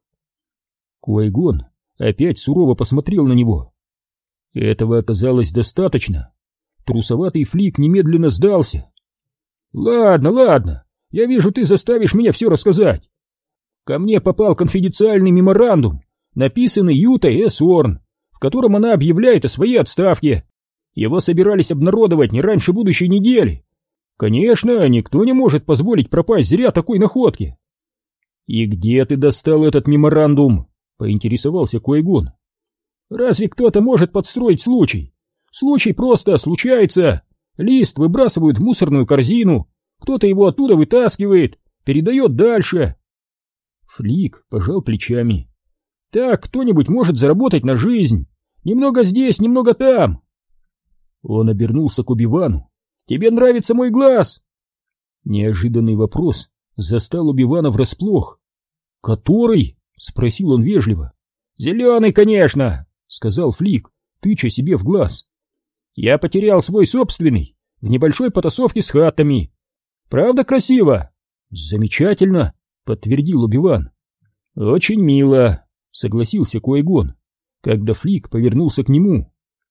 Куайгон опять сурово посмотрел на него. Этого оказалось достаточно. Трусоватый Флиг немедленно сдался. «Ладно, ладно, я вижу, ты заставишь меня все рассказать. Ко мне попал конфиденциальный меморандум, написанный Ютой Эс Орн, в котором она объявляет о своей отставке. Его собирались обнародовать не раньше будущей недели. Конечно, никто не может позволить пропасть зря такой находке». «И где ты достал этот меморандум?» — поинтересовался Куайгон. «Разве кто-то может подстроить случай? Случай просто случается. Лист выбрасывают в мусорную корзину, кто-то его оттуда вытаскивает, передает дальше». Флиг пожал плечами. «Так кто-нибудь может заработать на жизнь. Немного здесь, немного там». Он обернулся к Оби-Вану. «Тебе нравится мой глаз?» Неожиданный вопрос застал Оби-Вана врасплох. «Который?» — спросил он вежливо. «Зеленый, конечно», — сказал Флиг, тыча себе в глаз. «Я потерял свой собственный в небольшой потасовке с хаттами. Правда красиво?» «Замечательно», — подтвердил Оби-Ван. «Очень мило», — согласился Куайгон, когда Флиг повернулся к нему.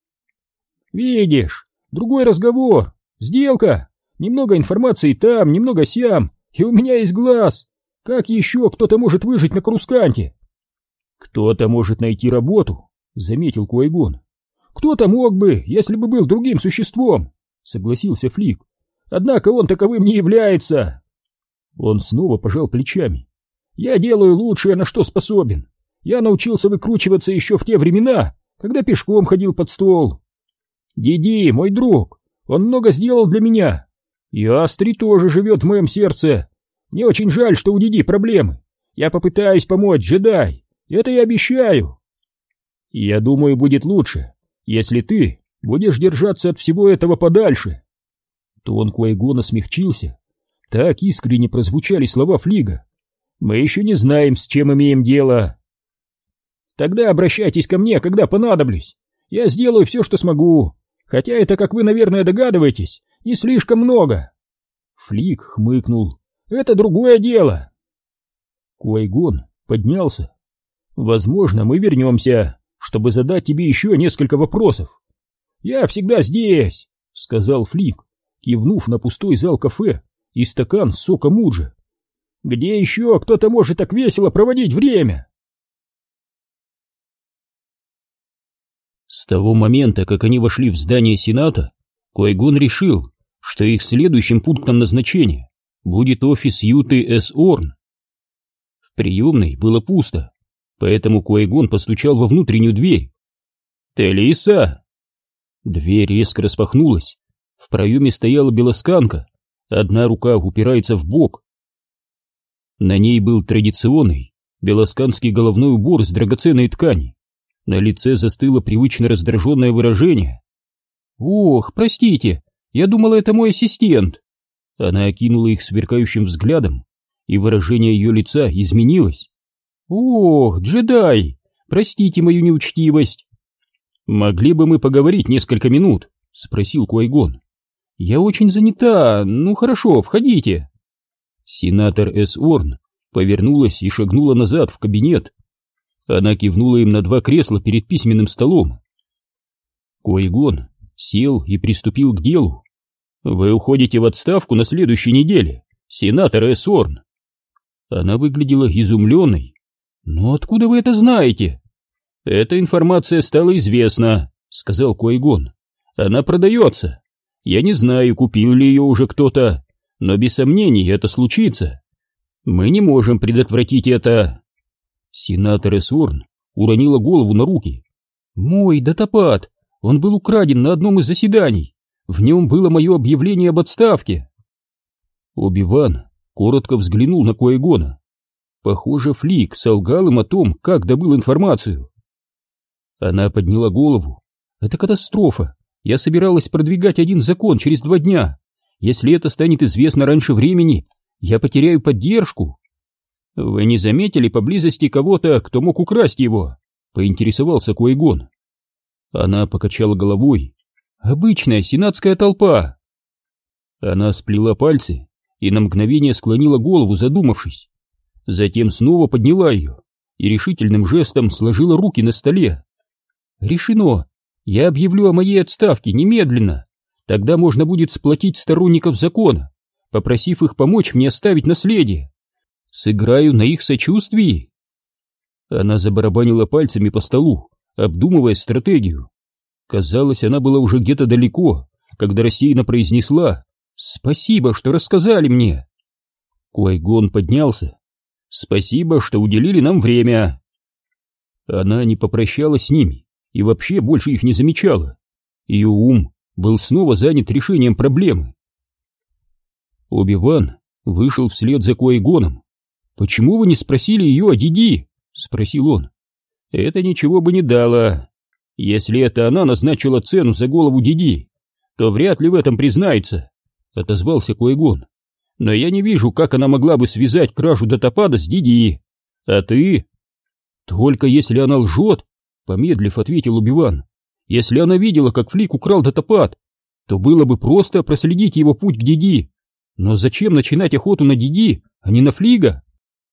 «Видишь, другой разговор, сделка, немного информации там, немного сям, и у меня есть глаз. Как еще кто-то может выжить на Крусканте?» «Кто-то может найти работу», — заметил Куайгон. «Кто-то мог бы, если бы был другим существом», — согласился Флиг. «Однако он таковым не является». Он снова пожал плечами. «Я делаю лучшее, на что способен. Я научился выкручиваться еще в те времена, когда пешком ходил под стол. Диди, мой друг, Он много сделал для меня. И Астри тоже живет в моем сердце. Мне очень жаль, что у Диди проблемы. Я попытаюсь помочь, джедай. Это я обещаю. Я думаю, будет лучше, если ты будешь держаться от всего этого подальше. Тон Квай-Гона смягчился. Так искренне прозвучали слова Флига. Мы еще не знаем, с чем имеем дело. Тогда обращайтесь ко мне, когда понадоблюсь. Я сделаю все, что смогу. Хотя это, как вы, наверное, догадываетесь, не слишком много. Флиг хмыкнул. Это другое дело. Квай-Гон поднялся. Возможно, мы вернемся, чтобы задать тебе еще несколько вопросов. Я всегда здесь, сказал Флиг, кивнув на пустой зал кафе и стакан сока Муджи. Где еще кто-то может так весело проводить время? С того момента, как они вошли в здание Сената, Квай-Гон решил, что их следующим пунктом назначения будет офис Юты Эс Орн. В приемной было пусто, поэтому Квай-Гон постучал во внутреннюю дверь. «Телиса!» Дверь резко распахнулась. В проеме стояла белосканка, одна рука упирается в бок. На ней был традиционный белосканский головной убор из драгоценной ткани. На лице застыло привычно раздраженное выражение. «Ох, простите, я думала, это мой ассистент». Она окинула их сверкающим взглядом, и выражение ее лица изменилось. «Ох, джедай, простите мою неучтивость». «Могли бы мы поговорить несколько минут?» — спросил Квай-Гон. «Я очень занята, ну хорошо, входите». Сенатор Эс Орн повернулась и шагнула назад в кабинет. Она кивнула им на два кресла перед письменным столом. Квай-Гон сел и приступил к делу. «Вы уходите в отставку на следующей неделе, сенатор Эс Орн». Она выглядела изумленной. «Но откуда вы это знаете?» «Эта информация стала известна», — сказал Квай-Гон. «Она продается. Я не знаю, купил ли ее уже кто-то, но без сомнений это случится. Мы не можем предотвратить это». Сенатор Эс Орн уронила голову на руки. «Мой датапад! Он был украден на одном из заседаний. В нем было мое объявление об отставке». Оби-Ван коротко взглянул на Квай-Гона. Похоже, Флиг солгал им о том, как добыл информацию. Она подняла голову. «Это катастрофа. Я собиралась продвигать один закон через два дня. Если это станет известно раньше времени, я потеряю поддержку». «Вы не заметили поблизости кого-то, кто мог украсть его?» — поинтересовался Квай-Гон. Она покачала головой. «Обычная сенатская толпа». Она сплела пальцы и на мгновение склонила голову, задумавшись. Затем снова подняла ее и решительным жестом сложила руки на столе. «Решено. Я объявлю о моей отставке немедленно. Тогда можно будет сплотить сторонников закона, попросив их помочь мне оставить наследие. Сыграю на их сочувствии». Она забарабанила пальцами по столу, обдумывая стратегию. Казалось, она была уже где-то далеко, когда рассеянно произнесла: «Спасибо, что рассказали мне». Квай-Гон поднялся. «Спасибо, что уделили нам время». Она не попрощалась с ними и вообще больше их не замечала. Ее ум был снова занят решением проблемы. Оби-Ван вышел вслед за Квай-Гоном. «Почему вы не спросили ее о Диди?» — спросил он. «Это ничего бы не дало. Если это она назначила цену за голову Диди, то вряд ли в этом признается», — отозвался Квай-Гон. «Но я не вижу, как она могла бы связать кражу датапада с Диди. А ты?» «Только если она лжет», — помедлив ответил Оби-Ван. «Если она видела, как Флиг украл датапад, то было бы просто проследить его путь к Диди. Но зачем начинать охоту на Диди, а не на Флига?»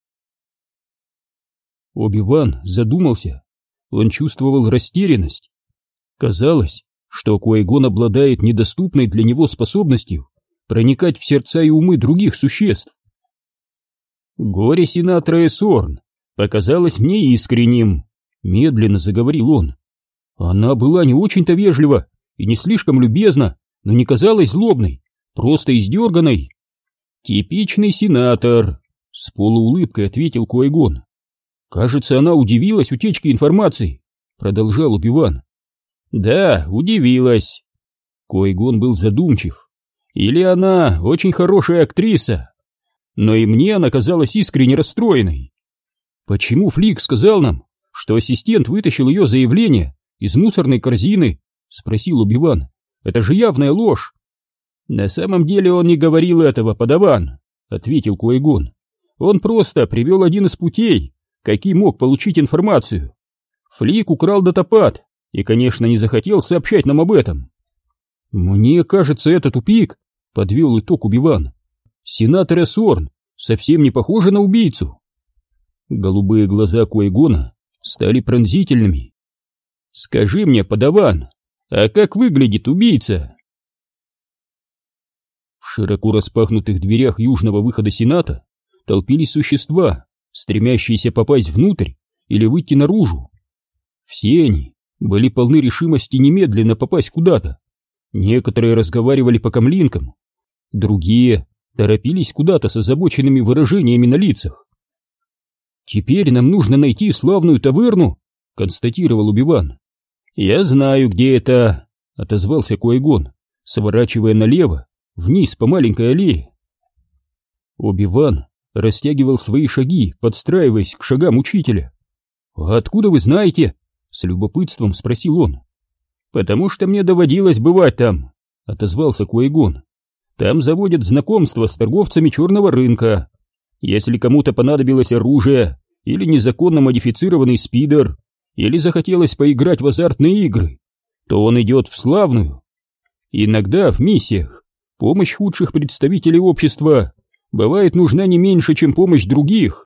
Оби-Ван задумался. Он чувствовал растерянность. Казалось, что Квай-Гон обладает недоступной для него способностью проникать в сердца и умы других существ. «Горе сенатора Эс Орн показалось мне искренним», — медленно заговорил он. «Она была не очень-то вежлива и не слишком любезна, но не казалась злобной, просто издерганной». «Типичный сенатор», — с полуулыбкой ответил Квай-Гон. «Кажется, она удивилась утечке информации», — продолжал Оби-Ван. «Да, удивилась». Кой-гон был задумчив. Или она очень хорошая актриса, но и мне она казалась искренне расстроенной. Почему Флик сказал нам, что ассистент вытащил ее заявление из мусорной корзины? Спросил Оби-Ван. Это же явная ложь. На самом деле он не говорил этого, подаван, ответил Кой-гон. Он просто привел один из путей, каким мог получить информацию. Флик украл датапад и, конечно, не захотел сообщать нам об этом. Мне кажется, это тупик, подвел итог Оби-Ван. Сенатор Эсорн совсем не похожа на убийцу. Голубые глаза Кой-гона стали пронзительными. Скажи мне, подаван, а как выглядит убийца? В широко распахнутых дверях южного выхода Сената толпились существа, стремящиеся попасть внутрь или выйти наружу. Все они были полны решимости немедленно попасть куда-то. Некоторые разговаривали по камлинкам, другие торопились куда-то с озабоченными выражениями на лицах. «Теперь нам нужно найти славную таверну», — констатировал Оби-Ван. «Я знаю, где это», — отозвался Кой-гон, сворачивая налево, вниз по маленькой аллее. Оби-Ван растягивал свои шаги, подстраиваясь к шагам учителя. «А откуда вы знаете?» — с любопытством спросил он. «Потому что мне доводилось бывать там», — отозвался Кой-гон. «Там заводят знакомства с торговцами черного рынка. Если кому-то понадобилось оружие или незаконно модифицированный спидер, или захотелось поиграть в азартные игры, то он идет в славную. Иногда в миссиях помощь худших представителей общества бывает нужна не меньше, чем помощь других».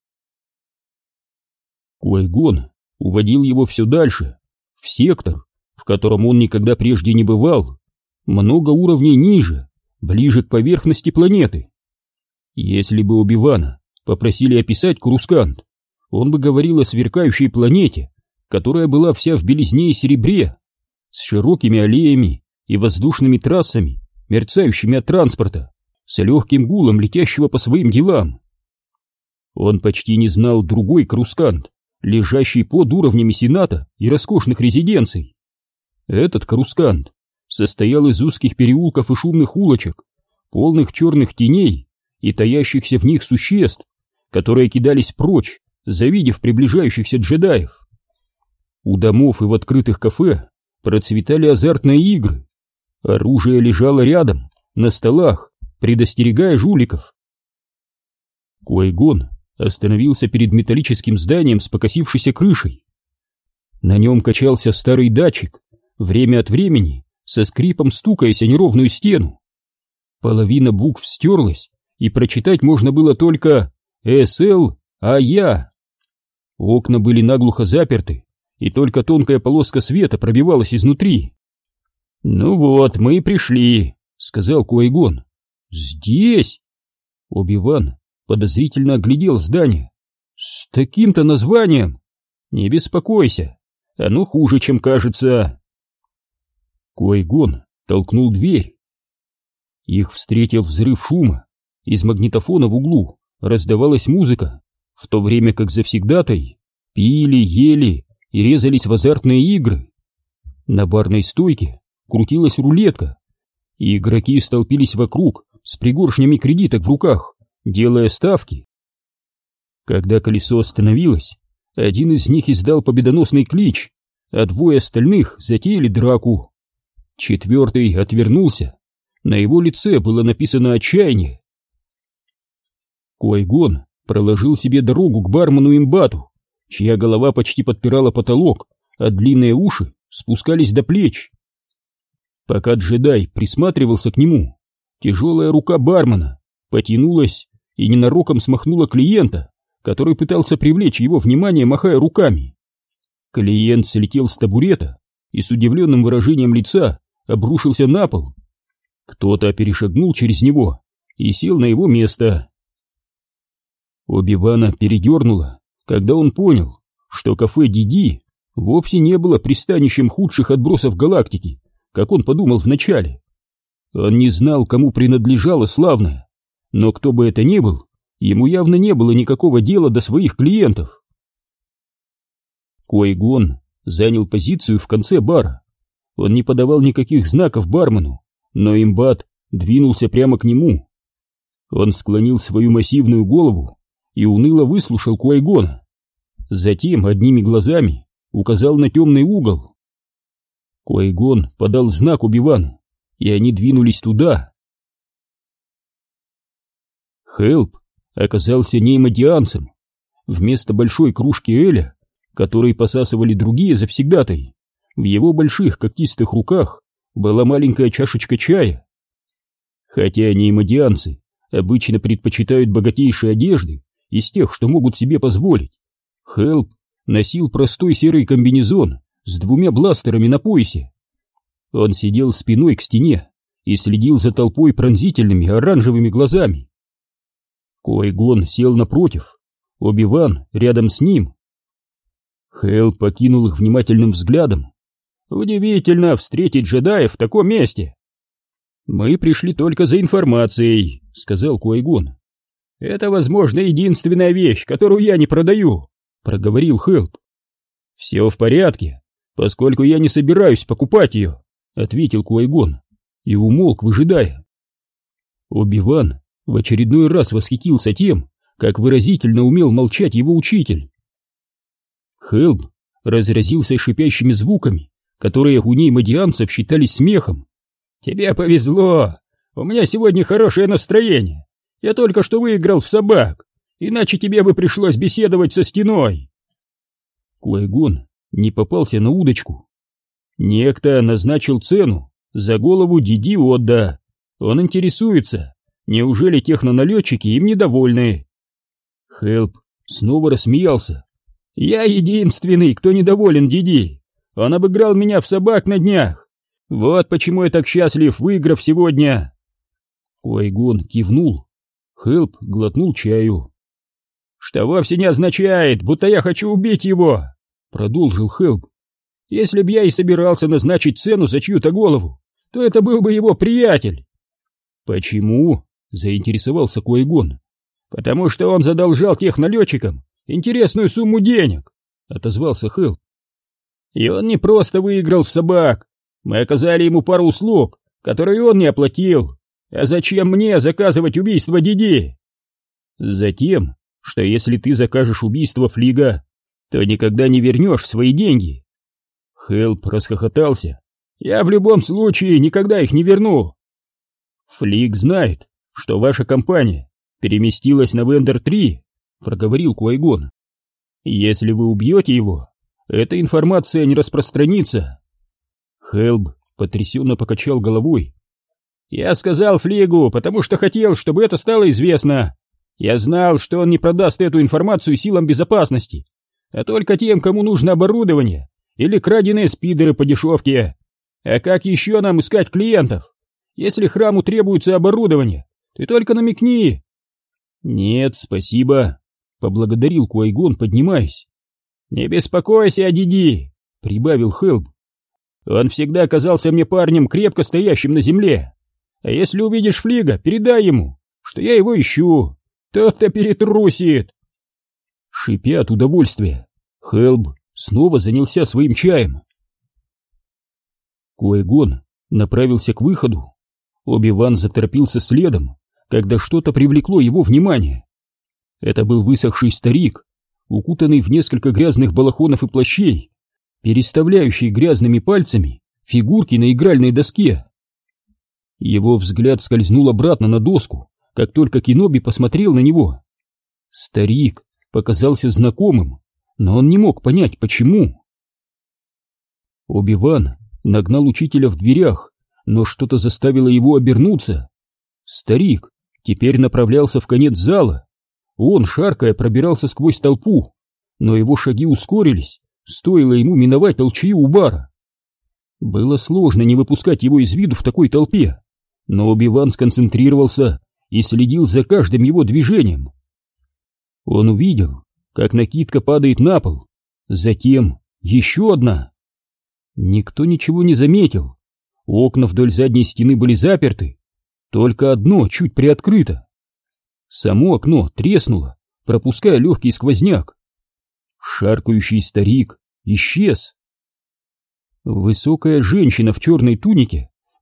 Кой-гон уводил его все дальше, в сектор, в котором он никогда прежде не бывал, много уровней ниже, ближе к поверхности планеты. Если бы Оби-Вана попросили описать Корускант, он бы говорил о сверкающей планете, которая была вся в белизне и серебре, с широкими аллеями и воздушными трассами, мерцающими от транспорта, с легким гулом летящего по своим делам. Он почти не знал другой Корускант, лежащий под уровнями Сената и роскошных резиденций. Этот Корускант состоял из узких переулков и шумных улочек, полных черных теней и таящихся в них существ, которые кидались прочь, завидев приближающихся джедаев. У домов и в открытых кафе процветали азартные игры. Оружие лежало рядом, на столах, предостерегая жуликов. Кой-гон остановился перед металлическим зданием с покосившейся крышей. На нем качался старый датчик, время от времени со скрипом стукаясь о неровную стену. Половина букв стерлась, и прочитать можно было только «эс эл а я». Окна были наглухо заперты, и только тонкая полоска света пробивалась изнутри. «Ну вот, мы и пришли», — сказал Кой-гон. «Здесь?» Оби-Ван подозрительно оглядел здание. «С таким-то названием?» «Не беспокойся, оно хуже, чем кажется». Кой-гон толкнул дверь. Их встретил взрыв шума. Из магнитофона в углу раздавалась музыка, в то время как завсегдатай пили, ели и резались в азартные игры. На барной стойке крутилась рулетка, и игроки столпились вокруг с пригоршнями кредиток в руках, делая ставки. Когда колесо остановилось, один из них издал победоносный клич, а двое остальных затеяли драку. Четвертый отвернулся, на его лице было написано отчаяние. Кой-гон проложил себе дорогу к бармену Имбату, чья голова почти подпирала потолок, а длинные уши спускались до плеч. Пока джедай присматривался к нему, тяжелая рука бармена потянулась и ненароком смахнула клиента, который пытался привлечь его внимание, махая руками. Клиент слетел с табурета и с удивленным выражением лица обрушился на пол. Кто-то перешагнул через него и сел на его место. Оби-Вана передернуло, когда он понял, что кафе Диди вовсе не было пристанищем худших отбросов галактики, как он подумал вначале. Он не знал, кому принадлежало славное, но кто бы это ни был, ему явно не было никакого дела до своих клиентов. Кой-гон занял позицию в конце бара. Он не подавал никаких знаков бармену, но имбат двинулся прямо к нему. Он склонил свою массивную голову и уныло выслушал Куай-Гона. Затем одними глазами указал на темный угол. Куай-Гон подал знак Оби-Вану, и они двинулись туда. Хелп оказался неймодианцем. Вместо большой кружки эля, которой посасывали другие завсегдатаи, в его больших когтистых руках была маленькая чашечка чая. Хотя неймодианцы обычно предпочитают богатейшие одежды из тех, что могут себе позволить, Хелп носил простой серый комбинезон с двумя бластерами на поясе. Он сидел спиной к стене и следил за толпой пронзительными оранжевыми глазами. Куай-Гон сел напротив, Оби-Ван рядом с ним. Хелп покинул их внимательным взглядом. «Удивительно встретить джедаев в таком месте!» «Мы пришли только за информацией», — сказал Куай-Гон. «Это, возможно, единственная вещь, которую я не продаю», — проговорил Хелп. «Все в порядке, поскольку я не собираюсь покупать ее», — ответил Куай-Гон и умолк, выжидая. Оби-Ван в очередной раз восхитился тем, как выразительно умел молчать его учитель. Хелп разразился шипящими звуками, которые у неймодианцев считались смехом. «Тебе повезло! У меня сегодня хорошее настроение! Я только что выиграл в собак, иначе тебе бы пришлось беседовать со стеной!» Куай-Гон не попался на удочку. Некто назначил цену за голову Диди Отда. Он интересуется, неужели техноналетчики им недовольны? Хелп снова рассмеялся. «Я единственный, кто недоволен Диди. Он обыграл меня в собак на днях. Вот почему я так счастлив, выиграв сегодня!» Куай-Гон кивнул. Хелп глотнул чаю. «Что вовсе не означает, будто я хочу убить его!» Продолжил Хелп. «Если б я и собирался назначить цену за чью-то голову, то это был бы его приятель!» «Почему?» — заинтересовался Куай-Гон. «Потому что он задолжал технолетчикам интересную сумму денег!» — отозвался Хелп. «И он не просто выиграл в собак. Мы оказали ему пару услуг, которые он не оплатил. А зачем мне заказывать убийство Диди?» «Затем, что если ты закажешь убийство Флига, то никогда не вернешь свои деньги». Хелп расхохотался. «Я в любом случае никогда их не верну». «Флиг знает, что ваша компания переместилась на Вендор три», — проговорил Куай-Гон. «Если вы убьете его, эта информация не распространится». Хелп потрясенно покачал головой. «Я сказал Флигу, потому что хотел, чтобы это стало известно. Я знал, что он не продаст эту информацию силам безопасности, а только тем, кому нужно оборудование или краденые спидеры по дешевке. А как еще нам искать клиентов? Если храму требуется оборудование, ты только намекни». «Нет, спасибо», — поблагодарил Куай-Гон, поднимаясь. «Не беспокойся о Диди», — прибавил Хелп. «Он всегда казался мне парнем, крепко стоящим на земле. А если увидишь Флига, передай ему, что я его ищу. Тот-то перетрусит». Шипя от удовольствия, Хелп снова занялся своим чаем. Куай-Гон направился к выходу. Оби-Ван заторопился следом, когда что-то привлекло его внимание. Это был высохший старик, укутанный в несколько грязных балахонов и плащей, переставляющий грязными пальцами фигурки на игральной доске. Его взгляд скользнул обратно на доску, как только Кеноби посмотрел на него. Старик показался знакомым, но он не мог понять, почему. Оби-Ван нагнал учителя в дверях, но что-то заставило его обернуться. Старик теперь направлялся в конец зала. Он, шаркая, пробирался сквозь толпу, но его шаги ускорились, стоило ему миновать толчью у бара. Было сложно не выпускать его из виду в такой толпе, но Оби-Ван сконцентрировался и следил за каждым его движением. Он увидел, как накидка падает на пол, затем еще одна. Никто ничего не заметил. Окна вдоль задней стены были заперты, только одно чуть приоткрыто. Само окно треснуло, пропуская легкий сквозняк. Шаркающий старик исчез. Высокая женщина в черной тунике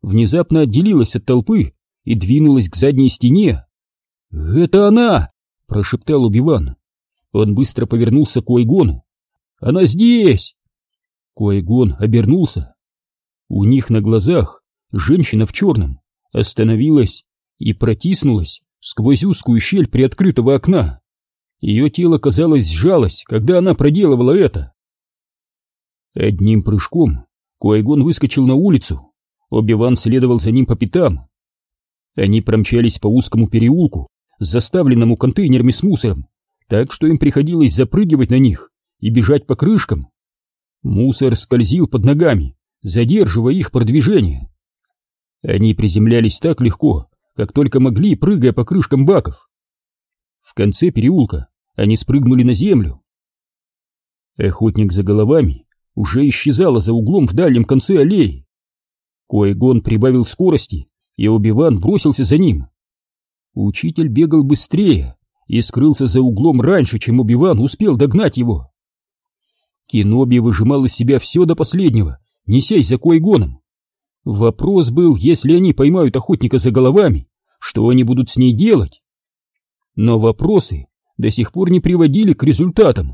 внезапно отделилась от толпы и двинулась к задней стене. «Это она!» — прошептал Оби-Ван. Он быстро повернулся к Куай-Гону. «Она здесь!» Куай-Гон обернулся. У них на глазах женщина в черном остановилась и протиснулась сквозь узкую щель приоткрытого окна. Ее тело, казалось, сжалось, когда она проделывала это. Одним прыжком Куай-Гон выскочил на улицу. Оби-Ван следовал за ним по пятам. Они промчались по узкому переулку, заставленному контейнерами с мусором, так что им приходилось запрыгивать на них и бежать по крышкам. Мусор скользил под ногами, задерживая их продвижение. Они приземлялись так легко, как только могли, прыгая по крышкам баков. В конце переулка они спрыгнули на землю. Охотник за головами уже исчезала за углом в дальнем конце аллеи. Куай-Гон прибавил скорости, и Оби-Ван бросился за ним. Учитель бегал быстрее и скрылся за углом раньше, чем Оби-Ван успел догнать его. Кеноби выжимал из себя все до последнего, несясь за Куай-Гоном. Вопрос был, если они поймают охотника за головами, что они будут с ней делать? Но вопросы до сих пор не приводили к результатам.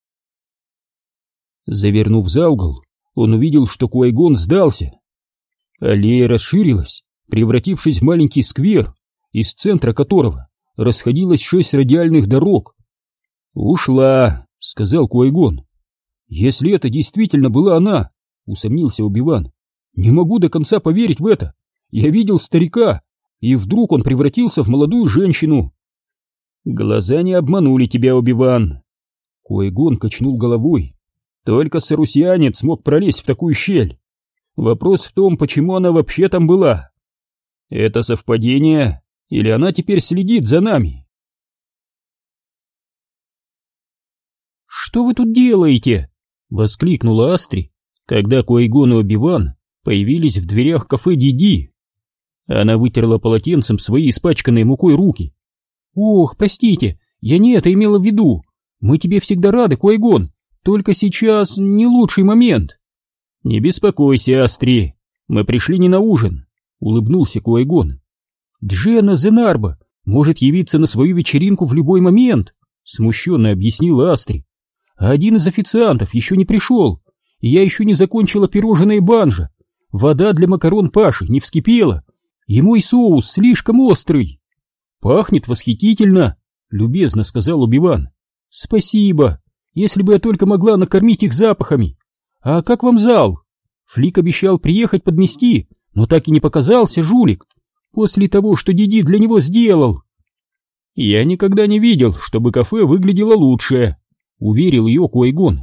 Завернув за угол, он увидел, что Куай-Гон сдался. Аллея расширилась, превратившись в маленький сквер, из центра которого расходилось шесть радиальных дорог. «Ушла», — сказал Куай-Гон. «Если это действительно была она», — усомнился Оби-Ван, — «не могу до конца поверить в это. Я видел старика, и вдруг он превратился в молодую женщину». «Глаза не обманули тебя, Оби-Ван». Куай-Гон качнул головой. «Только сарусианец смог пролезть в такую щель. Вопрос в том, почему она вообще там была. Это совпадение, или она теперь следит за нами?» «Что вы тут делаете?» — воскликнула Астри, когда Куай-Гон и Оби-Ван появились в дверях кафе Диди. Она вытерла полотенцем свои испачканные мукой руки. «Ох, простите, я не это имела в виду. Мы тебе всегда рады, Куай-Гон, только сейчас не лучший момент». «Не беспокойся, Астри, мы пришли не на ужин», — улыбнулся Куай-Гон. «Дженна Зенарба может явиться на свою вечеринку в любой момент», — смущенно объяснила Астри. «А один из официантов еще не пришел, и я еще не закончила пирожное банджо. Вода для макарон Паши не вскипела, и мой соус слишком острый». «Пахнет восхитительно», — любезно сказал Оби-Ван. «Спасибо, если бы я только могла накормить их запахами. А как вам зал? Флик обещал приехать подмести, но так и не показался, жулик, после того, что Диди для него сделал». «Я никогда не видел, чтобы кафе выглядело лучше», — уверил ее Куай-Гон.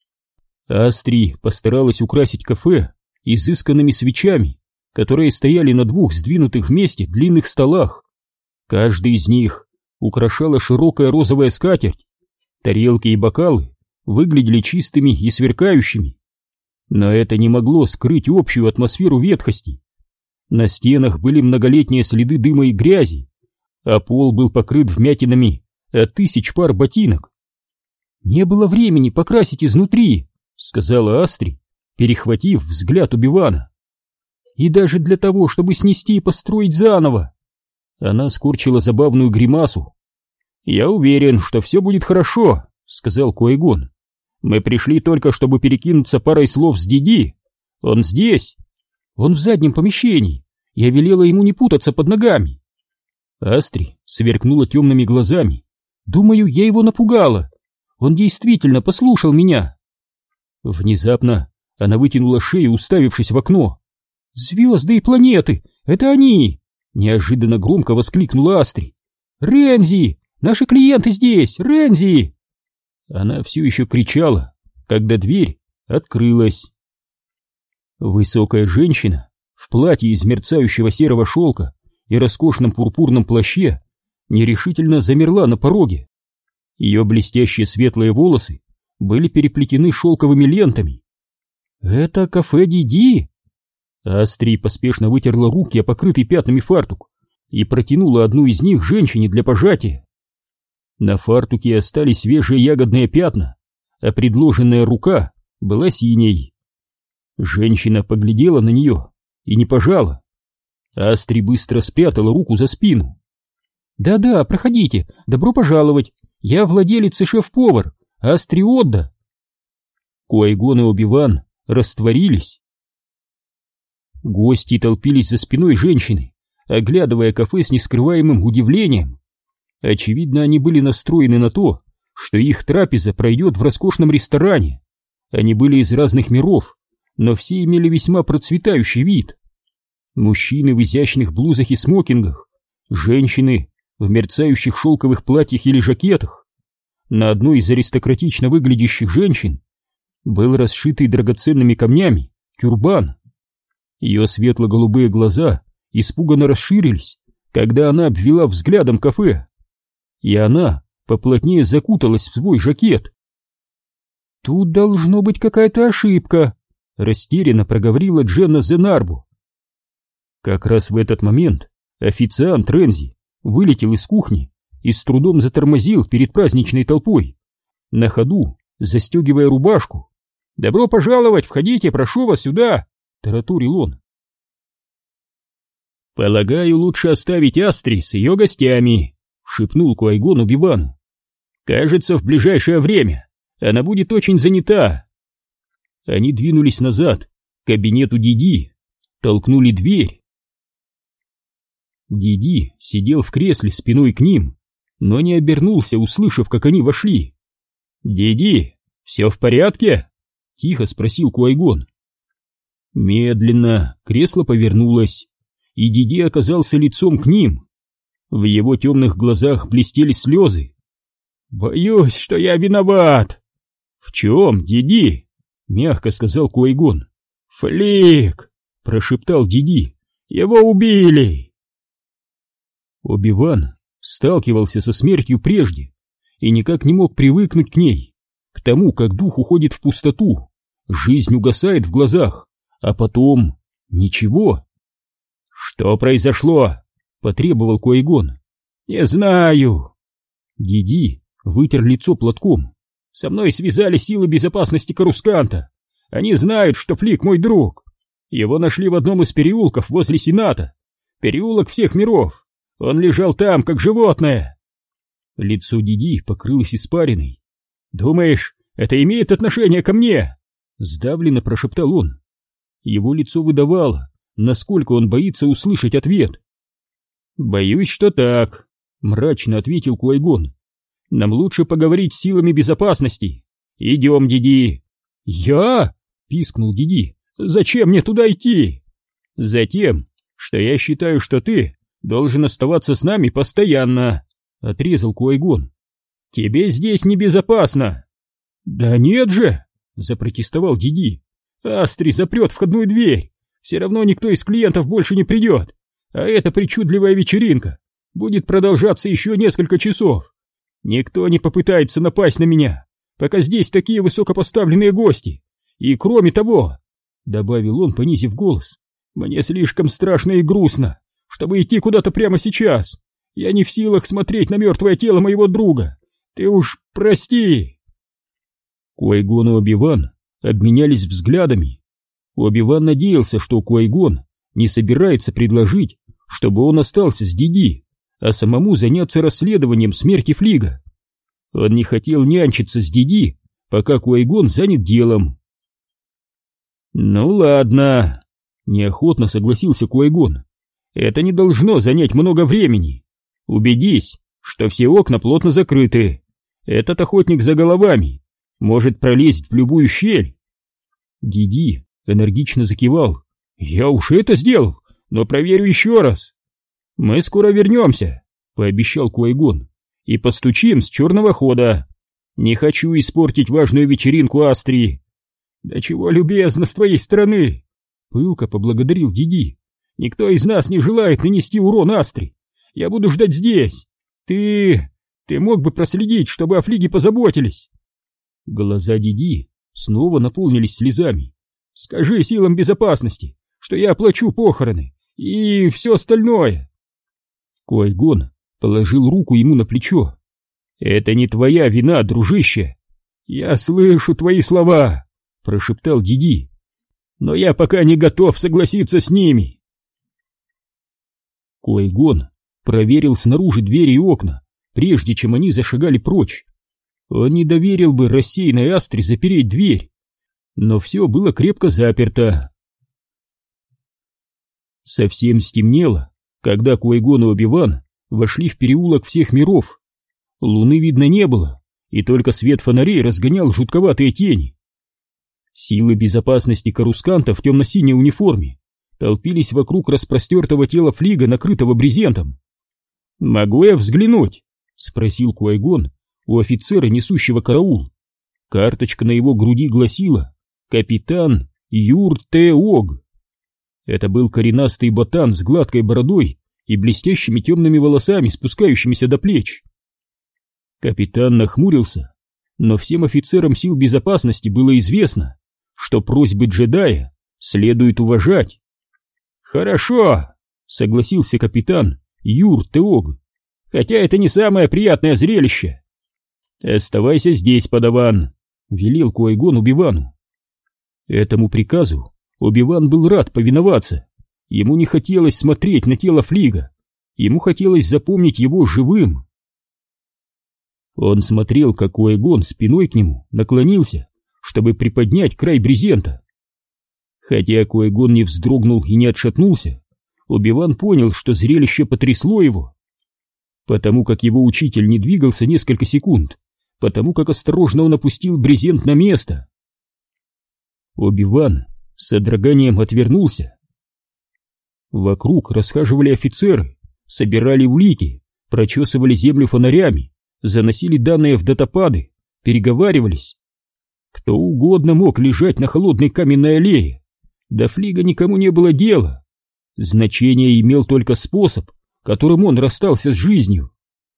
Астри постаралась украсить кафе изысканными свечами, которые стояли на двух сдвинутых вместе длинных столах. Каждый из них украшала широкая розовая скатерть. Тарелки и бокалы выглядели чистыми и сверкающими. Но это не могло скрыть общую атмосферу ветхости. На стенах были многолетние следы дыма и грязи, а пол был покрыт вмятинами от тысяч пар ботинок. «Не было времени покрасить изнутри», — сказала Астри, перехватив взгляд Оби-Вана. «И даже для того, чтобы снести и построить заново». Она скорчила забавную гримасу. «Я уверен, что все будет хорошо», — сказал Куай-Гон. «Мы пришли только, чтобы перекинуться парой слов с Диди. Он здесь. Он в заднем помещении. Я велела ему не путаться под ногами». Астри сверкнула темными глазами. «Думаю, я его напугала. Он действительно послушал меня». Внезапно она вытянула шею, уставившись в окно. «Звезды и планеты! Это они!» Неожиданно громко воскликнула Астри. «Рензи! Наши клиенты здесь! Рензи!» Она все еще кричала, когда дверь открылась. Высокая женщина в платье из мерцающего серого шелка и роскошном пурпурном плаще нерешительно замерла на пороге. Ее блестящие светлые волосы были переплетены шелковыми лентами. «Это кафе Диди?» Астри поспешно вытерла руки о покрытый пятнами фартук и протянула одну из них женщине для пожатия. На фартуке остались свежие ягодные пятна, а предложенная рука была синей. Женщина поглядела на нее и не пожала. Астри быстро спрятала руку за спину. «Да-да, проходите, добро пожаловать. Я владелец и шеф-повар, Астри Отда». Qui-Gon и Оби-Ван растворились. Гости толпились за спиной женщины, оглядывая кафе с нескрываемым удивлением. Очевидно, они были настроены на то, что их трапеза пройдет в роскошном ресторане. Они были из разных миров, но все имели весьма процветающий вид. Мужчины в изящных блузах и смокингах, женщины в мерцающих шелковых платьях или жакетах. На одной из аристократично выглядящих женщин был расшитый драгоценными камнями тюрбан. Ее светло-голубые глаза испуганно расширились, когда она обвела взглядом кафе, и она поплотнее закуталась в свой жакет. «Тут должно быть какая-то ошибка», — растерянно проговорила Дженна Зенарбу. Как раз в этот момент официант Рензи вылетел из кухни и с трудом затормозил перед праздничной толпой, на ходу застегивая рубашку. «Добро пожаловать, входите, прошу вас сюда», — таратурил он. «Полагаю, лучше оставить Астри с ее гостями», — шепнул Qui-Gon Оби-Вану. «Кажется, в ближайшее время она будет очень занята». Они двинулись назад, к кабинету Диди, толкнули дверь. Диди сидел в кресле спиной к ним, но не обернулся, услышав, как они вошли. «Диди, все в порядке?» — тихо спросил Qui-Gon. Медленно кресло повернулось, и Диди оказался лицом к ним. В его темных глазах блестели слезы. «Боюсь, что я виноват». «В чем, Диди?» — мягко сказал Qui-Gon. «Флик!» — прошептал Диди. «Его убили!» Оби-Ван сталкивался со смертью прежде и никак не мог привыкнуть к ней, к тому, как дух уходит в пустоту, жизнь угасает в глазах, а потом ничего. «Что произошло?» — потребовал Qui-Gon. «Не знаю». Диди вытер лицо платком. «Со мной связали силы безопасности Корусканта. Они знают, что Флик мой друг. Его нашли в одном из переулков возле Сената. Переулок всех миров. Он лежал там, как животное». Лицо Диди покрылось испариной. «Думаешь, это имеет отношение ко мне?» — сдавленно прошептал он. Его лицо выдавало, насколько он боится услышать ответ. «Боюсь, что так», — мрачно ответил Qui-Gon. «Нам лучше поговорить с силами безопасности. Идем, Диди». «Я?» — пискнул Диди. «Зачем мне туда идти?» «Затем, что я считаю, что ты должен оставаться с нами постоянно», — отрезал Qui-Gon. «Тебе здесь небезопасно». «Да нет же», — запротестовал Диди. «Астри запрет входную дверь. Все равно никто из клиентов больше не придет. А эта причудливая вечеринка будет продолжаться еще несколько часов. Никто не попытается напасть на меня, пока здесь такие высокопоставленные гости. И кроме того, — добавил он, понизив голос, — мне слишком страшно и грустно, чтобы идти куда-то прямо сейчас. Я не в силах смотреть на мертвое тело моего друга. Ты уж прости». Qui-Gon и Оби-Ван обменялись взглядами. Оби-Ван надеялся, что Qui-Gon не собирается предложить, чтобы он остался с Диди, а самому заняться расследованием смерти Флига. Он не хотел нянчиться с Диди, пока Qui-Gon занят делом. «Ну ладно», — неохотно согласился Qui-Gon. «Это не должно занять много времени. Убедись, что все окна плотно закрыты. Этот охотник за головами может пролезть в любую щель». Диди энергично закивал. «Я уж это сделал, но проверю еще раз». «Мы скоро вернемся», — пообещал Qui-Gon, — «и постучим с черного хода. Не хочу испортить важную вечеринку Астри». «Да чего любезно с твоей стороны», — пылко поблагодарил Диди. «Никто из нас не желает нанести урон Астри. Я буду ждать здесь. Ты... ты мог бы проследить, чтобы о Флиге позаботились». Глаза Диди снова наполнились слезами. «Скажи силам безопасности, что я оплачу похороны и все остальное». Qui-Gon положил руку ему на плечо. «Это не твоя вина, дружище. Я слышу твои слова», — прошептал Диди. «Но я пока не готов согласиться с ними». Ки-Гон проверил снаружи двери и окна, прежде чем они зашагали прочь. Он не доверил бы рассеянной Астре запереть дверь, но все было крепко заперто. Совсем стемнело, когда Ки-Гон и Оби-Ван вошли в переулок всех миров. Луны видно не было, и только свет фонарей разгонял жутковатые тени. Силы безопасности Корусканта в темно-синей униформе толпились вокруг распростертого тела Флига, накрытого брезентом. «Могу я взглянуть?» — спросил Ки-Гон у офицера, несущего караул. Карточка на его груди гласила «Капитан Юр-Те-Ог». Это был коренастый ботан с гладкой бородой и блестящими темными волосами, спускающимися до плеч. Капитан нахмурился, но всем офицерам сил безопасности было известно, что просьбы джедая следует уважать. «Хорошо», — согласился капитан Юр-Те-Ог, «хотя это не самое приятное зрелище». «Оставайся здесь, подаван», — велел Ки-Гон Оби-Вану. Этому приказу Оби-Ван был рад повиноваться. Ему не хотелось смотреть на тело Флига, ему хотелось запомнить его живым. Он смотрел, как Ки-Гон спиной к нему наклонился, чтобы приподнять край брезента. Хотя Ки-Гон не вздрогнул и не отшатнулся, Оби-Ван понял, что зрелище потрясло его. Потому как его учитель не двигался несколько секунд, потому как осторожно он опустил брезент на место. Оби-Ван с содроганием отвернулся. Вокруг расхаживали офицеры, собирали улики, прочесывали землю фонарями, заносили данные в датапады, переговаривались. Кто угодно мог лежать на холодной каменной аллее, до Флига никому не было дела. Значение имел только способ, которым он расстался с жизнью.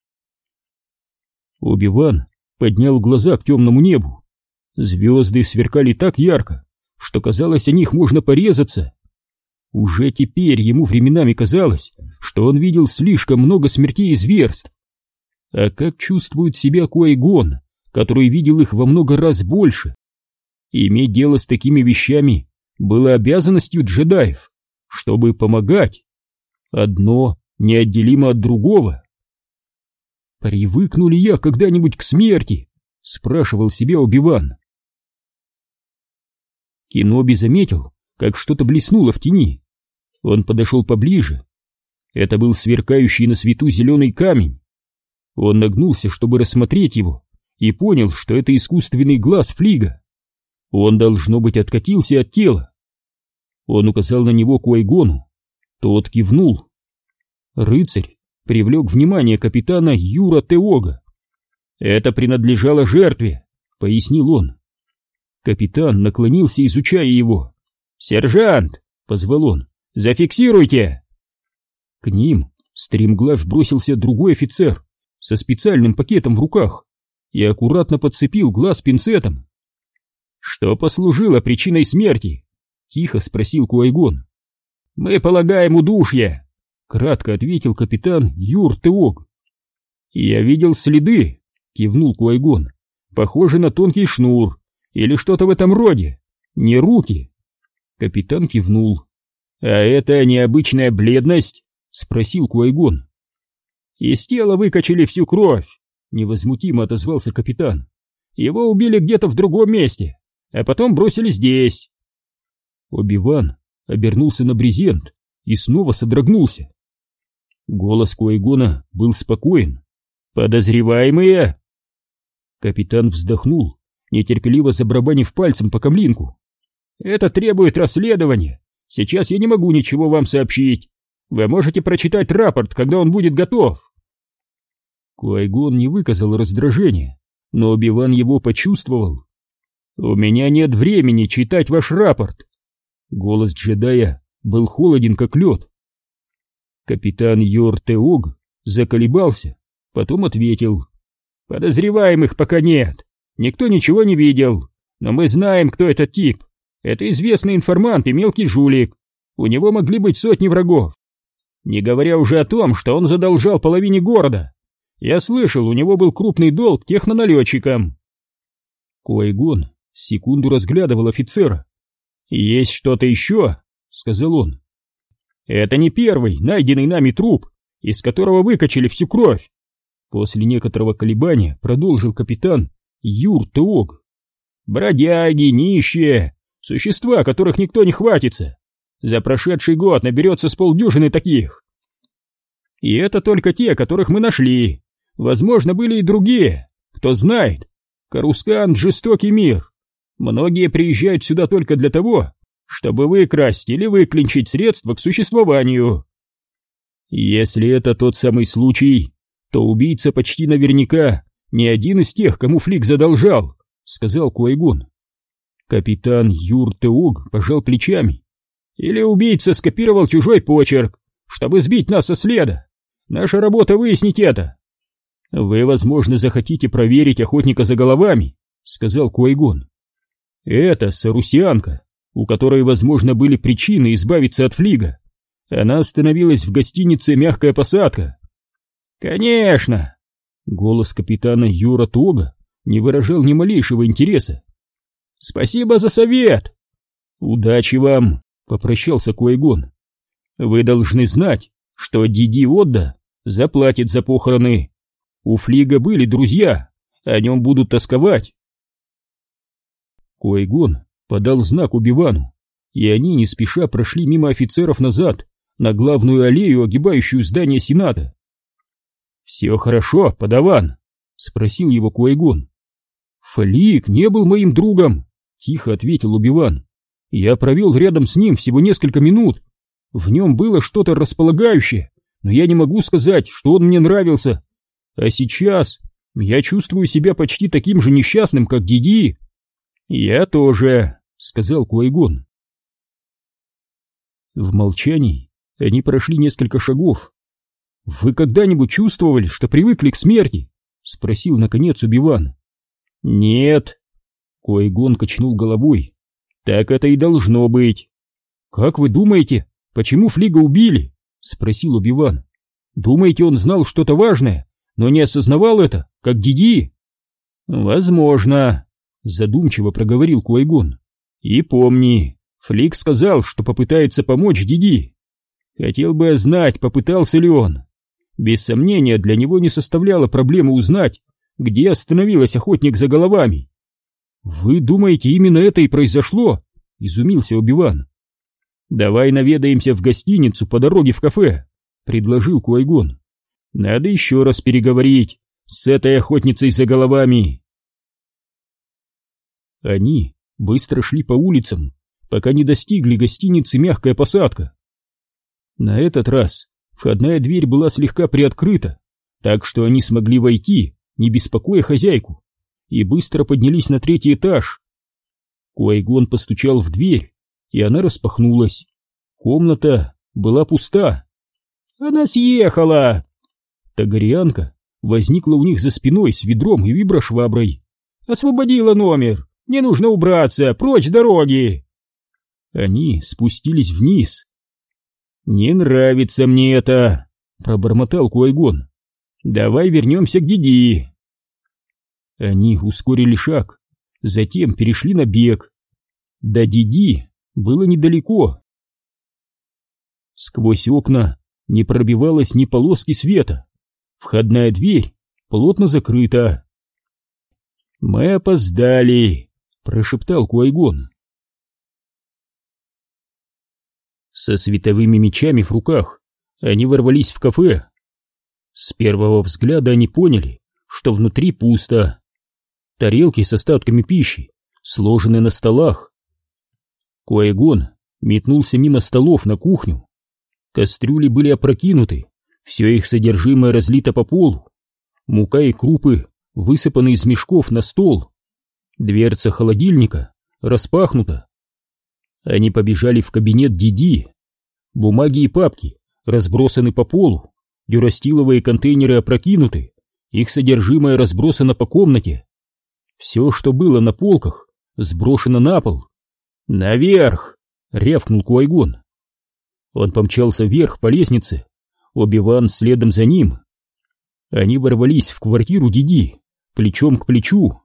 Оби-Ван поднял глаза к темному небу. Звезды сверкали так ярко, что казалось, о них можно порезаться. Уже теперь ему временами казалось, что он видел слишком много смертей и зверств. А как чувствует себя Ки-Гон, который видел их во много раз больше? Иметь дело с такими вещами было обязанностью джедаев, чтобы помогать. Одно неотделимо от другого. «Привыкну ли я когда-нибудь к смерти?» — спрашивал себя Оби-Ван. Кеноби заметил, как что-то блеснуло в тени. Он подошел поближе. Это был сверкающий на свету зеленый камень. Он нагнулся, чтобы рассмотреть его, и понял, что это искусственный глаз Флига. Он, должно быть, откатился от тела. Он указал на него Ки-Гону. Тот кивнул. Рыцарь привлек внимание капитана Юра-Те-Ога. «Это принадлежало жертве», — пояснил он. Капитан наклонился, изучая его. «Сержант!» — позвал он. «Зафиксируйте!» К ним стремглав бросился другой офицер со специальным пакетом в руках и аккуратно подцепил глаз пинцетом. «Что послужило причиной смерти?» — тихо спросил Ки-Гон. «Мы полагаем, удушье», — кратко ответил капитан Юр-Те-Ог. «Я видел следы», — кивнул Ки-Гон. «Похоже на тонкий шнур или что-то в этом роде, не руки». Капитан кивнул. «А это необычная бледность?» — спросил Ки-Гон. «Из тела выкачали всю кровь», — невозмутимо отозвался капитан. «Его убили где-то в другом месте, а потом бросили здесь». Оби-Ван обернулся на брезент и снова содрогнулся. Голос Ки-Гона был спокоен. «Подозреваемые?» Капитан вздохнул, нетерпеливо забарабанив пальцем по камлинку. «Это требует расследования. Сейчас я не могу ничего вам сообщить. Вы можете прочитать рапорт, когда он будет готов». Ки-Гон не выказал раздражения, но Оби-Ван его почувствовал. «У меня нет времени читать ваш рапорт». Голос джедая был холоден, как лед. Капитан Юр-Те-Ог заколебался, потом ответил. «Подозреваемых пока нет. Никто ничего не видел. Но мы знаем, кто этот тип. Это известный информант и мелкий жулик. У него могли быть сотни врагов. Не говоря уже о том, что он задолжал половине города. Я слышал, у него был крупный долг техноналетчикам». Ки-Гон секунду разглядывал офицера. «Есть что-то еще?» — сказал он. Это не первый найденный нами труп, из которого выкачали всю кровь. После некоторого колебания продолжил капитан Юр Теог. Бродяги, нищие, существа, которых никто не хватится. За прошедший год наберется с полдюжины таких. И это только те, которых мы нашли. Возможно, были и другие. Кто знает. Карускан — жестокий мир. Многие приезжают сюда только для того, чтобы выкрасть или выклинчить средства к существованию. Если это тот самый случай, то убийца почти наверняка не один из тех, кому Флик задолжал, сказал Куайгон. Капитан Юр Теог пожал плечами. Или убийца скопировал чужой почерк, чтобы сбить нас со следа. Наша работа выяснить это. Вы, возможно, захотите проверить охотника за головами, сказал Куайгон. Это сарусианка, у которой, возможно, были причины избавиться от Флига. Она остановилась в гостинице «Мягкая посадка». Конечно. Голос капитана Юра Теога не выражал ни малейшего интереса. Спасибо за совет. Удачи вам, попрощался Куайгон. Вы должны знать, что Диди Отда заплатит за похороны. У Флига были друзья, о нем будут тосковать. Куайгон подал знак Оби-Вану, и они не спеша прошли мимо офицеров назад, на главную аллею, огибающую здание Сената. «Все хорошо, подаван?» — спросил его Куайгон. «Флик не был моим другом», — тихо ответил Оби-Ван. «Я провел рядом с ним всего несколько минут. В нем было что-то располагающее, но я не могу сказать, что он мне нравился. А сейчас я чувствую себя почти таким же несчастным, как Диди». «Я тоже», — сказал Куайгон. В молчании они прошли несколько шагов. «Вы когда-нибудь чувствовали, что привыкли к смерти?» — спросил, наконец, Оби-Ван. «Нет», — Куайгон качнул головой. «Так это и должно быть». «Как вы думаете, почему Флига убили?» — спросил Оби-Ван. «Думаете, он знал что-то важное, но не осознавал это, как Диди?» «Возможно», — задумчиво проговорил Куайгон. «И помни, Флик сказал, что попытается помочь Диди. Хотел бы я знать, попытался ли он. Без сомнения, для него не составляло проблемы узнать, где остановилась охотник за головами». «Вы думаете, именно это и произошло?» — изумился Оби-Ван. «Давай наведаемся в гостиницу по дороге в кафе», — предложил Куайгон. «Надо еще раз переговорить с этой охотницей за головами». Они быстро шли по улицам, пока не достигли гостиницы «Мягкая посадка». На этот раз входная дверь была слегка приоткрыта, так что они смогли войти, не беспокоя хозяйку, и быстро поднялись на третий этаж. Куайгон постучал в дверь, и она распахнулась. Комната была пуста. «Она съехала!» Тагарианка возникла у них за спиной с ведром и виброшваброй. «Освободила номер! Не нужно убраться! Прочь с дороги!» Они спустились вниз. «Не нравится мне это!» — пробормотал Куайгон. «Давай вернемся к Диди!» Они ускорили шаг, затем перешли на бег. До Диди было недалеко. Сквозь окна не пробивалось ни полоски света. Входная дверь плотно закрыта. «Мы опоздали», — прошептал Куайгон. Со световыми мечами в руках они ворвались в кафе. С первого взгляда они поняли, что внутри пусто. Тарелки с остатками пищи сложены на столах. Куайгон метнулся мимо столов на кухню. Кастрюли были опрокинуты, все их содержимое разлито по полу. Мука и крупы высыпаны из мешков на стол. Дверца холодильника распахнута. Они побежали в кабинет Диди. Бумаги и папки разбросаны по полу, дюрастиловые контейнеры опрокинуты, их содержимое разбросано по комнате. Все, что было на полках, сброшено на пол. «Наверх!» — рявкнул Куайгон. Он помчался вверх по лестнице, Оби-Ван следом за ним. Они ворвались в квартиру Диди, плечом к плечу.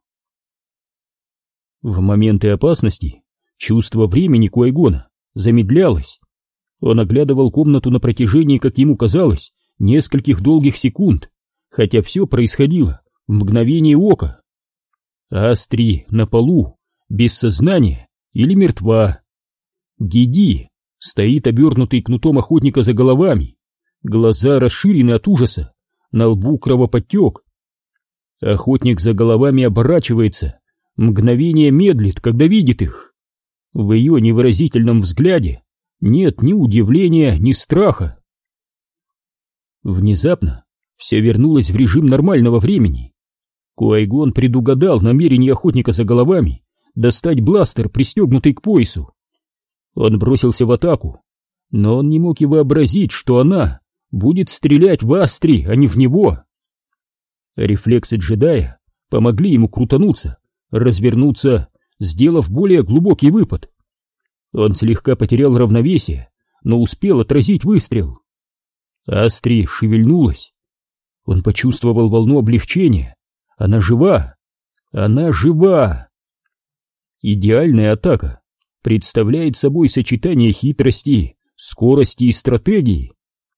В моменты опасности чувство времени Куайгона замедлялось. Он оглядывал комнату на протяжении, как ему казалось, нескольких долгих секунд, хотя все происходило в мгновение ока. Астри на полу, без сознания или мертва. Диди стоит обернутый кнутом охотника за головами, глаза расширены от ужаса, на лбу кровоподтек. Охотник за головами оборачивается, мгновение медлит, когда видит их. В ее невыразительном взгляде нет ни удивления, ни страха. Внезапно все вернулось в режим нормального времени. Ки-Гон предугадал намерение охотника за головами достать бластер, пристегнутый к поясу. Он бросился в атаку, но он не мог и вообразить, что она будет стрелять в Астри, а не в него. Рефлексы джедая помогли ему крутануться, развернуться, сделав более глубокий выпад. Он слегка потерял равновесие, но успел отразить выстрел. Астри шевельнулась. Он почувствовал волну облегчения. Она жива! Она жива! Идеальная атака представляет собой сочетание хитрости, скорости и стратегии.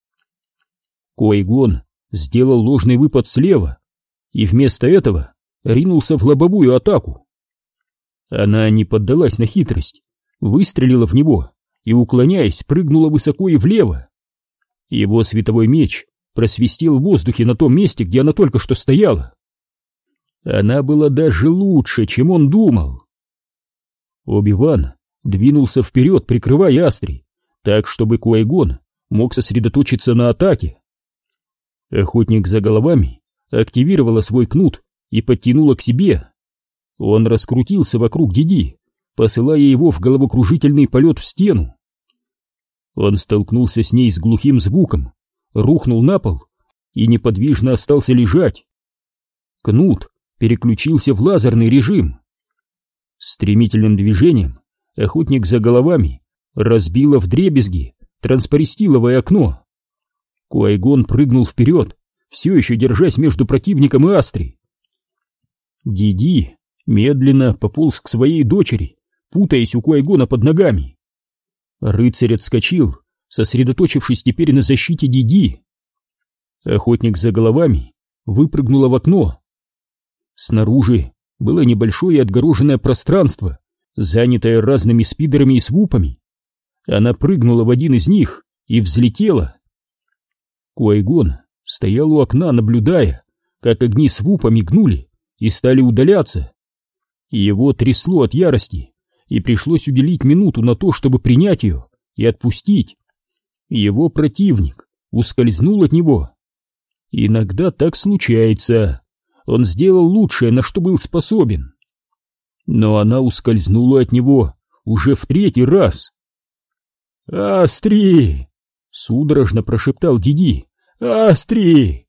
Ки-Гон сделал ложный выпад слева и вместо этого ринулся в лобовую атаку. Она не поддалась на хитрость, выстрелила в него и, уклоняясь, прыгнула высоко и влево. Его световой меч просвистел в воздухе на том месте, где она только что стояла. Она была даже лучше, чем он думал. Оби-Ван двинулся вперед, прикрывая Астри, так, чтобы Ки-Гон мог сосредоточиться на атаке. Охотник за головами активировала свой кнут и подтянула к себе. Он раскрутился вокруг Диди, посылая его в головокружительный полет в стену. Он столкнулся с ней с глухим звуком, рухнул на пол и неподвижно остался лежать. Кнут переключился в лазерный режим. Стремительным движением охотник за головами разбило вдребезги транспористиловое окно. Ки-Гон прыгнул вперед, все еще держась между противником и Астри. Диди медленно пополз к своей дочери, путаясь у Ки-Гона под ногами. Рыцарь отскочил, сосредоточившись теперь на защите Диди. Охотник за головами выпрыгнула в окно. Снаружи было небольшое отгороженное пространство, занятое разными спидерами и свупами. Она прыгнула в один из них и взлетела. Ки-Гон стоял у окна, наблюдая, как огни свупа мигнули и стали удаляться. Его трясло от ярости, и пришлось уделить минуту на то, чтобы принять ее и отпустить. Его противник ускользнул от него. Иногда так случается. Он сделал лучшее, на что был способен. Но она ускользнула от него уже в третий раз. «Астри!» — судорожно прошептал Диди. «Астри!»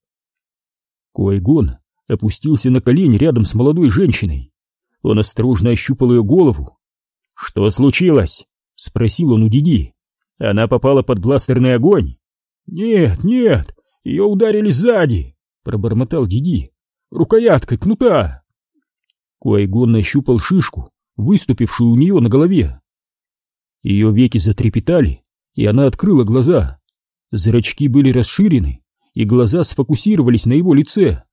Ки-Гон опустился на колени рядом с молодой женщиной. Он осторожно ощупал ее голову. «Что случилось?» — спросил он у Диди. «Она попала под бластерный огонь?» «Нет, нет, ее ударили сзади!» — пробормотал Диди. «Рукояткой кнута!» Ки-Гон нащупал шишку, выступившую у нее на голове. Ее веки затрепетали, и она открыла глаза. Зрачки были расширены, и глаза сфокусировались на его лице.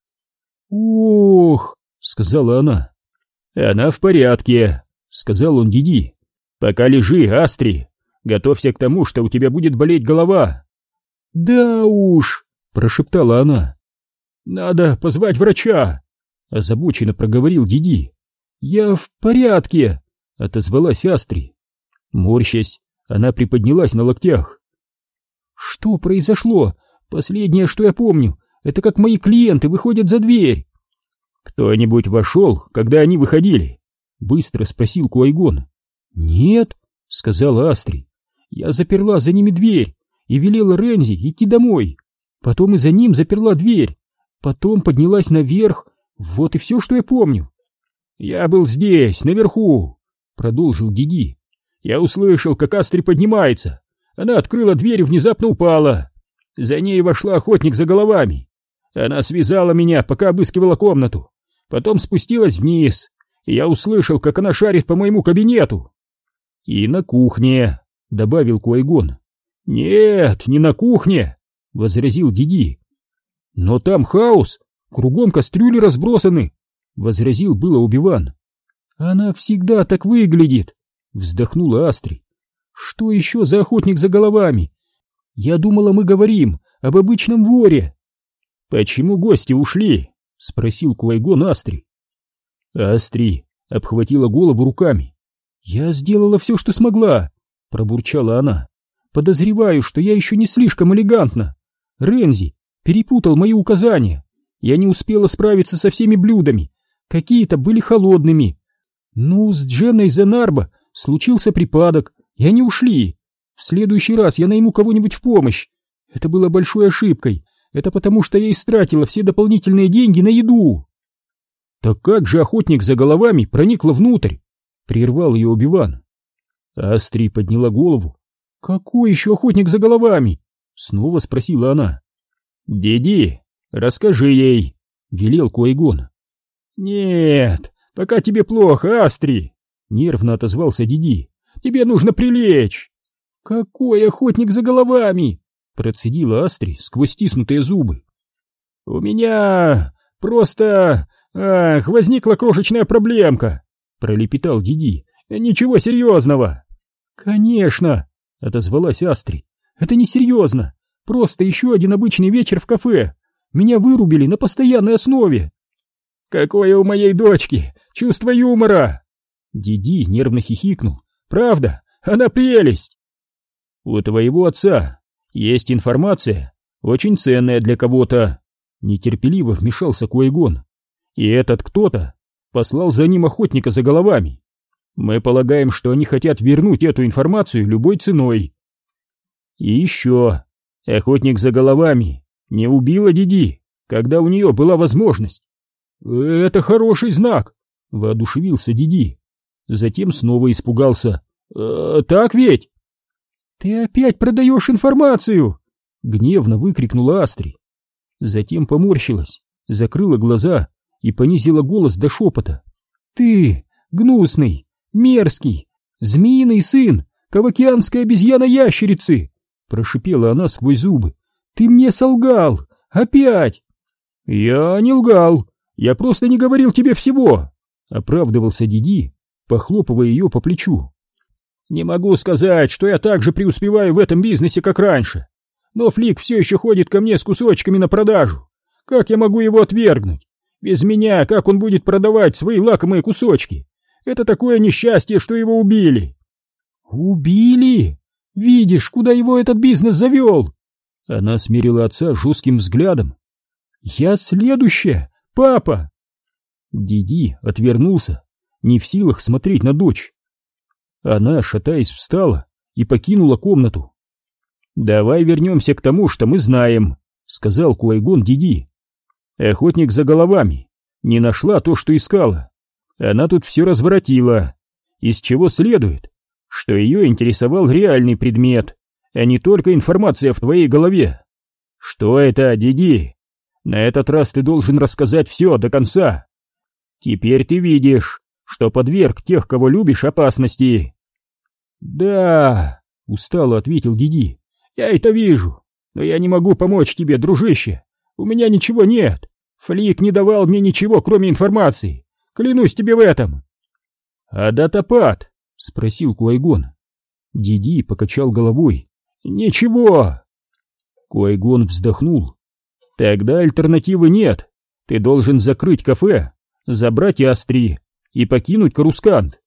«Ох!» — сказала она. «Она в порядке», — сказал он Диди. «Пока лежи, Астри. Готовься к тому, что у тебя будет болеть голова». «Да уж», — прошептала она. «Надо позвать врача», — озабоченно проговорил Диди. «Я в порядке», — отозвалась Астри. Морщась, она приподнялась на локтях. «Что произошло? Последнее, что я помню, это как мои клиенты выходят за дверь». «Кто-нибудь вошел, когда они выходили?» — быстро спросил Ки-Гон. «Нет», — сказала Астри. «Я заперла за ними дверь и велела Рензи идти домой. Потом и за ним заперла дверь. Потом поднялась наверх. Вот и все, что я помню». «Я был здесь, наверху», — продолжил Диди. «Я услышал, как Астри поднимается. Она открыла дверь и внезапно упала. За ней вошла охотник за головами. Она связала меня, пока обыскивала комнату. Потом спустилась вниз, и я услышал, как она шарит по моему кабинету». «И на кухне», — добавил Ки-Гон. «Нет, не на кухне», — возразил Диди. «Но там хаос, кругом кастрюли разбросаны», — возразил было Оби-Ван. «Она всегда так выглядит», — вздохнула Астри. «Что еще за охотник за головами? Я думала, мы говорим об обычном воре». «Почему гости ушли?» — спросил Квай-Гон Астри. Астри обхватила голову руками. «Я сделала все, что смогла», — пробурчала она. «Подозреваю, что я еще не слишком элегантна. Рензи перепутал мои указания. Я не успела справиться со всеми блюдами. Какие-то были холодными. Ну, с Дженной Зенарбо случился припадок, и они ушли. В следующий раз я найму кого-нибудь в помощь. Это было большой ошибкой. Это потому, что я истратила все дополнительные деньги на еду». «Так как же охотник за головами проникла внутрь?» — прервал ее Оби-Ван. Астри подняла голову. «Какой еще охотник за головами?» — снова спросила она. «Диди, расскажи ей», — велел Квай-Гон. «Нет, пока тебе плохо, Астри», — нервно отозвался Диди. «Тебе нужно прилечь». «Какой охотник за головами?» — процедила Астри сквозь стиснутые зубы. «У меня просто... Ах, возникла крошечная проблемка», — пролепетал Диди. «Ничего серьезного». «Конечно», — отозвалась Астри. «Это не серьезно. Просто еще один обычный вечер в кафе. Меня вырубили на постоянной основе». «Какое у моей дочки чувство юмора!» Диди нервно хихикнул. «Правда, она прелесть!» «У твоего отца есть информация, очень ценная для кого-то», — нетерпеливо вмешался Квай-Гон. «И этот кто-то послал за ним охотника за головами. Мы полагаем, что они хотят вернуть эту информацию любой ценой. И еще, охотник за головами не убила Диди, когда у нее была возможность». «Это хороший знак», — воодушевился Диди. Затем снова испугался. «Э, «Так ведь?» «Ты опять продаешь информацию!» — гневно выкрикнула Астри. Затем поморщилась, закрыла глаза и понизила голос до шепота. «Ты гнусный, мерзкий, змеиный сын кавакианской обезьяны-ящерицы!» — прошипела она сквозь зубы. «Ты мне солгал! Опять!» «Я не лгал! Я просто не говорил тебе всего!» — оправдывался Диди, похлопывая ее по плечу. «Не могу сказать, что я так же преуспеваю в этом бизнесе, как раньше. Но Флик все еще ходит ко мне с кусочками на продажу. Как я могу его отвергнуть? Без меня как он будет продавать свои лакомые кусочки? Это такое несчастье, что его убили». «Убили? Видишь, куда его этот бизнес завел?» Она смирила отца жестким взглядом. «Я следующая, папа!» Диди отвернулся, не в силах смотреть на дочь. Она, шатаясь, встала и покинула комнату. «Давай вернемся к тому, что мы знаем», — сказал Квай-Гон Диди. «Охотник за головами не нашла то, что искала. Она тут все разворотила, из чего следует, что ее интересовал реальный предмет, а не только информация в твоей голове. Что это, Диди? На этот раз ты должен рассказать все до конца. Теперь ты видишь, что подверг тех, кого любишь, опасности». «Да», — устало ответил Диди, — «я это вижу, но я не могу помочь тебе, дружище. У меня ничего нет. Флик не давал мне ничего, кроме информации. Клянусь тебе в этом». «А датапад?» — спросил Квай-Гон. Диди покачал головой. «Ничего». Квай-Гон вздохнул. «Тогда альтернативы нет. Ты должен закрыть кафе, забрать Астри и покинуть Карускант».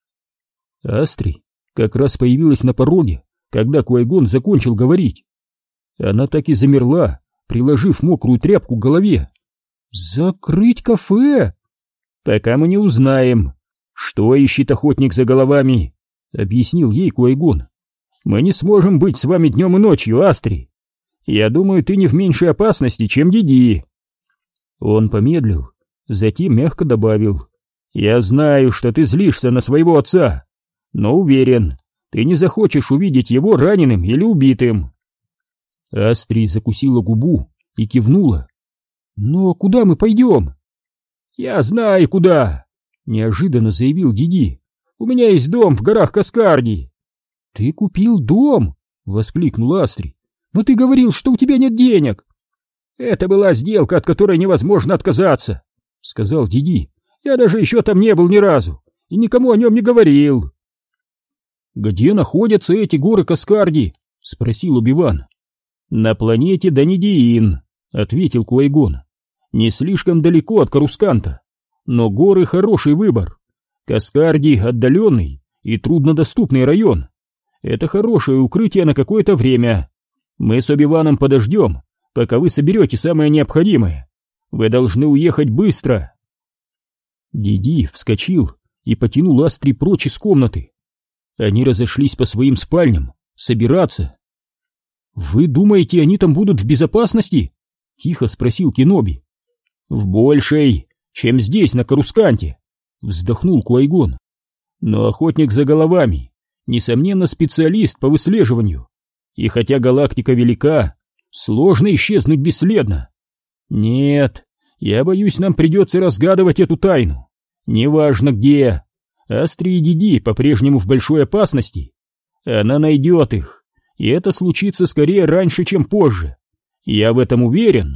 Астри как раз появилась на пороге, когда Квай-Гон закончил говорить. Она так и замерла, приложив мокрую тряпку к голове. «Закрыть кафе?» «Пока мы не узнаем, что ищет охотник за головами», — объяснил ей Квай-Гон. «Мы не сможем быть с вами днем и ночью, Астри. Я думаю, ты не в меньшей опасности, чем Диди». Он помедлил, затем мягко добавил: «Я знаю, что ты злишься на своего отца, но уверен, ты не захочешь увидеть его раненым или убитым». Астри закусила губу и кивнула. «Но куда мы пойдем?» «Я знаю, куда», — неожиданно заявил Диди. «У меня есть дом в горах Каскарди». «Ты купил дом?» — воскликнула Астри. «Но ты говорил, что у тебя нет денег!» «Это была сделка, от которой невозможно отказаться», — сказал Диди. «Я даже еще там не был ни разу и никому о нем не говорил». «Где находятся эти горы Каскарди?» — спросил Оби-Ван. «На планете Данидиин», — ответил Куайгон. «Не слишком далеко от Карусканта, но горы — хороший выбор. Каскарди — отдаленный и труднодоступный район. Это хорошее укрытие на какое-то время. Мы с Оби-Ваном подождем, пока вы соберете самое необходимое. Вы должны уехать быстро». Диди вскочил и потянул Астри прочь из комнаты. Они разошлись по своим спальням собираться. «Вы думаете, они там будут в безопасности?» — тихо спросил Кеноби. «В большей, чем здесь, на Карусканте», — вздохнул Куайгон. «Но охотник за головами, несомненно, специалист по выслеживанию. И хотя галактика велика, сложно исчезнуть бесследно. Нет, я боюсь, нам придется разгадывать эту тайну. Неважно где. Астри и Диди по-прежнему в большой опасности. Она найдет их, и это случится скорее раньше, чем позже. Я в этом уверен».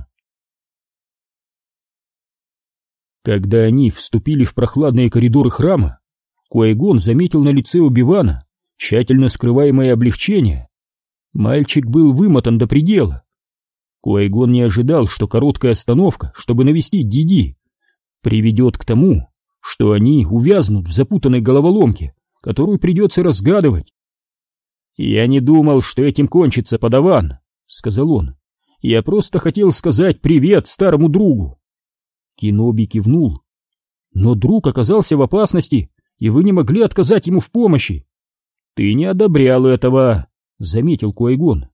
Когда они вступили в прохладные коридоры храма, Куайгон заметил на лице Оби-Вана тщательно скрываемое облегчение. Мальчик был вымотан до предела. Куайгон не ожидал, что короткая остановка, чтобы навестить Диди, приведет к тому, что они увязнут в запутанной головоломке, которую придется разгадывать. «Я не думал, что этим кончится, подаван», — сказал он. «Я просто хотел сказать привет старому другу». Кеноби кивнул. «Но друг оказался в опасности, и вы не могли отказать ему в помощи». «Ты не одобрял этого», — заметил Куайгон.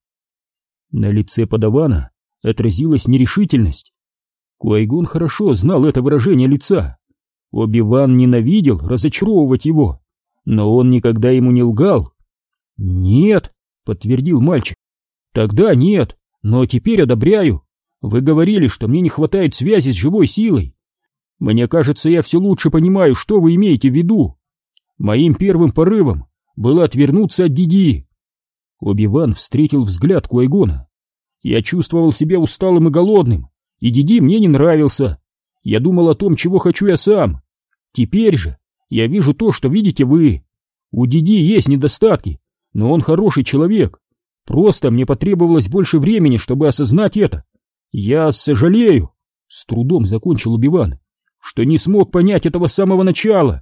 На лице подавана отразилась нерешительность. Куайгон хорошо знал это выражение лица. Оби-Ван ненавидел разочаровывать его, но он никогда ему не лгал. «Нет», — подтвердил мальчик. «Тогда нет, но теперь одобряю. Вы говорили, что мне не хватает связи с живой силой. Мне кажется, я все лучше понимаю, что вы имеете в виду. Моим первым порывом было отвернуться от Диди». Оби-Ван встретил взгляд Куайгона. «Я чувствовал себя усталым и голодным, и Диди мне не нравился. Я думал о том, чего хочу я сам. Теперь же я вижу то, что видите вы. У Диди есть недостатки, но он хороший человек. Просто мне потребовалось больше времени, чтобы осознать это. Я сожалею», — с трудом закончил Оби-Ван, «что не смог понять этого с самого начала».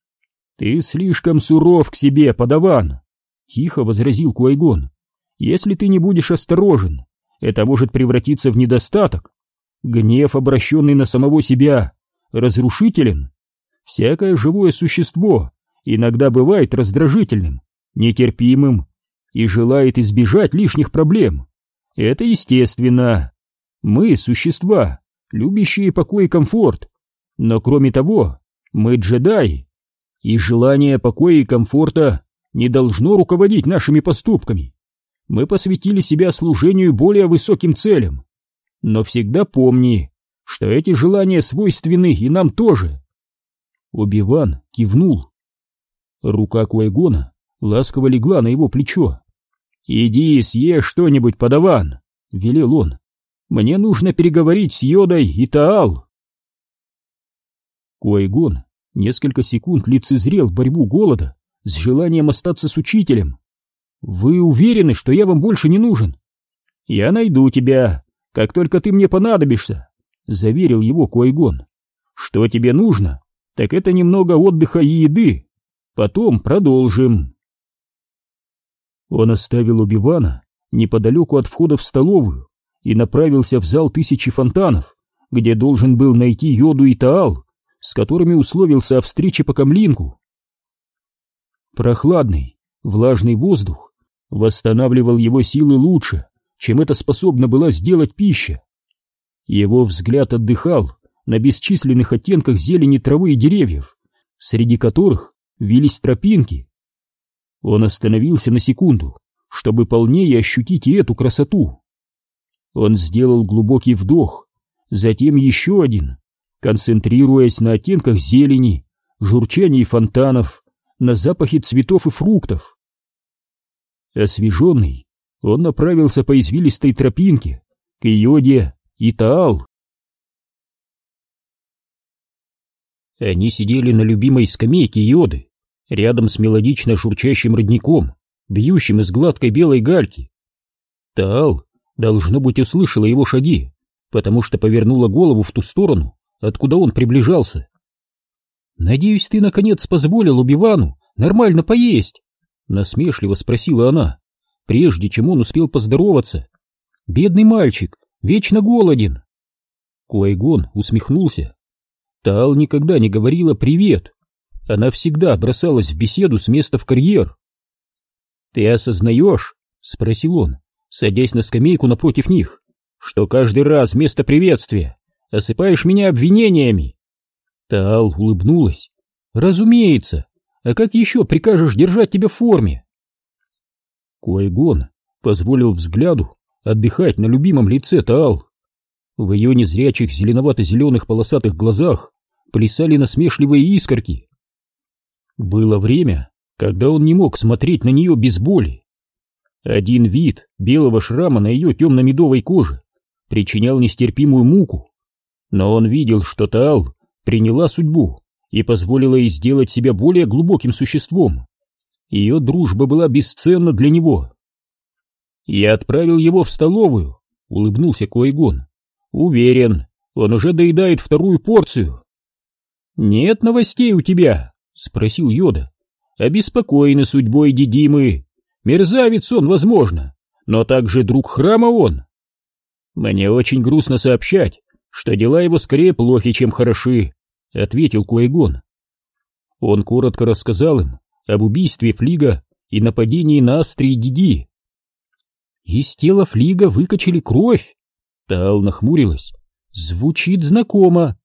«Ты слишком суров к себе, подаван», — тихо возразил Куайгон. «Если ты не будешь осторожен, это может превратиться в недостаток. Гнев, обращенный на самого себя, разрушителен. Всякое живое существо иногда бывает раздражительным, нетерпимым и желает избежать лишних проблем. Это естественно. Мы — существа, любящие покой и комфорт. Но кроме того, мы джедаи, и желание покоя и комфорта не должно руководить нашими поступками. Мы посвятили себя служению более высоким целям. Но всегда помни, что эти желания свойственны и нам тоже». Оби-Ван кивнул. Рука Куайгона ласково легла на его плечо. «Иди съешь что-нибудь, подаван», — велел он. «Мне нужно переговорить с Йодой и Таал». Куайгон несколько секунд лицезрел борьбу голода с желанием остаться с учителем. «Вы уверены, что я вам больше не нужен?» «Я найду тебя, как только ты мне понадобишься», — заверил его Куайгон. «Что тебе нужно, так это немного отдыха и еды. Потом продолжим». Он оставил Оби-Вана неподалеку от входа в столовую и направился в зал тысячи фонтанов, где должен был найти Йоду и Таал, с которыми условился о встрече по камлинку. Прохладный, влажный воздух восстанавливал его силы лучше, чем это способна была сделать пища. Его взгляд отдыхал на бесчисленных оттенках зелени травы и деревьев, среди которых вились тропинки. Он остановился на секунду, чтобы полнее ощутить и эту красоту. Он сделал глубокий вдох, затем еще один, концентрируясь на оттенках зелени, журчании фонтанов, на запахе цветов и фруктов. Освеженный, он направился по извилистой тропинке к Йоде и Таал. Они сидели на любимой скамейке Йоды, рядом с мелодично шурчащим родником, бьющим из гладкой белой гальки. Таал, должно быть, услышала его шаги, потому что повернула голову в ту сторону, откуда он приближался. «Надеюсь, ты, наконец, позволил Оби-Вану нормально поесть?» — насмешливо спросила она, прежде чем он успел поздороваться. «Бедный мальчик, вечно голоден!» Ки-Гон усмехнулся. Таал никогда не говорила «привет». Она всегда бросалась в беседу с места в карьер. «Ты осознаешь?» — спросил он, садясь на скамейку напротив них, «что каждый раз вместо приветствия осыпаешь меня обвинениями?» Таал улыбнулась. «Разумеется. А как еще прикажешь держать тебя в форме?» Ки-Гон позволил взгляду отдыхать на любимом лице Таал. В ее незрячих зеленовато-зеленых полосатых глазах плясали насмешливые искорки. Было время, когда он не мог смотреть на нее без боли. Один вид белого шрама на ее темно-медовой коже причинял нестерпимую муку, но он видел, что Таал приняла судьбу и позволила ей сделать себя более глубоким существом. Ее дружба была бесценна для него. «Я отправил его в столовую», — улыбнулся Ки-Гон. «Уверен, он уже доедает вторую порцию». «Нет новостей у тебя?» — спросил Йода. «Обеспокоены судьбой Дидимы. Мерзавец он, возможно, но также друг храма он. Мне очень грустно сообщать, что дела его скорее плохи, чем хороши», — ответил Ки-Гон. Он коротко рассказал им об убийстве Флига и нападении на Астри и Диди. «Из тела Флига выкачали кровь?» Таал нахмурилась. «Звучит знакомо».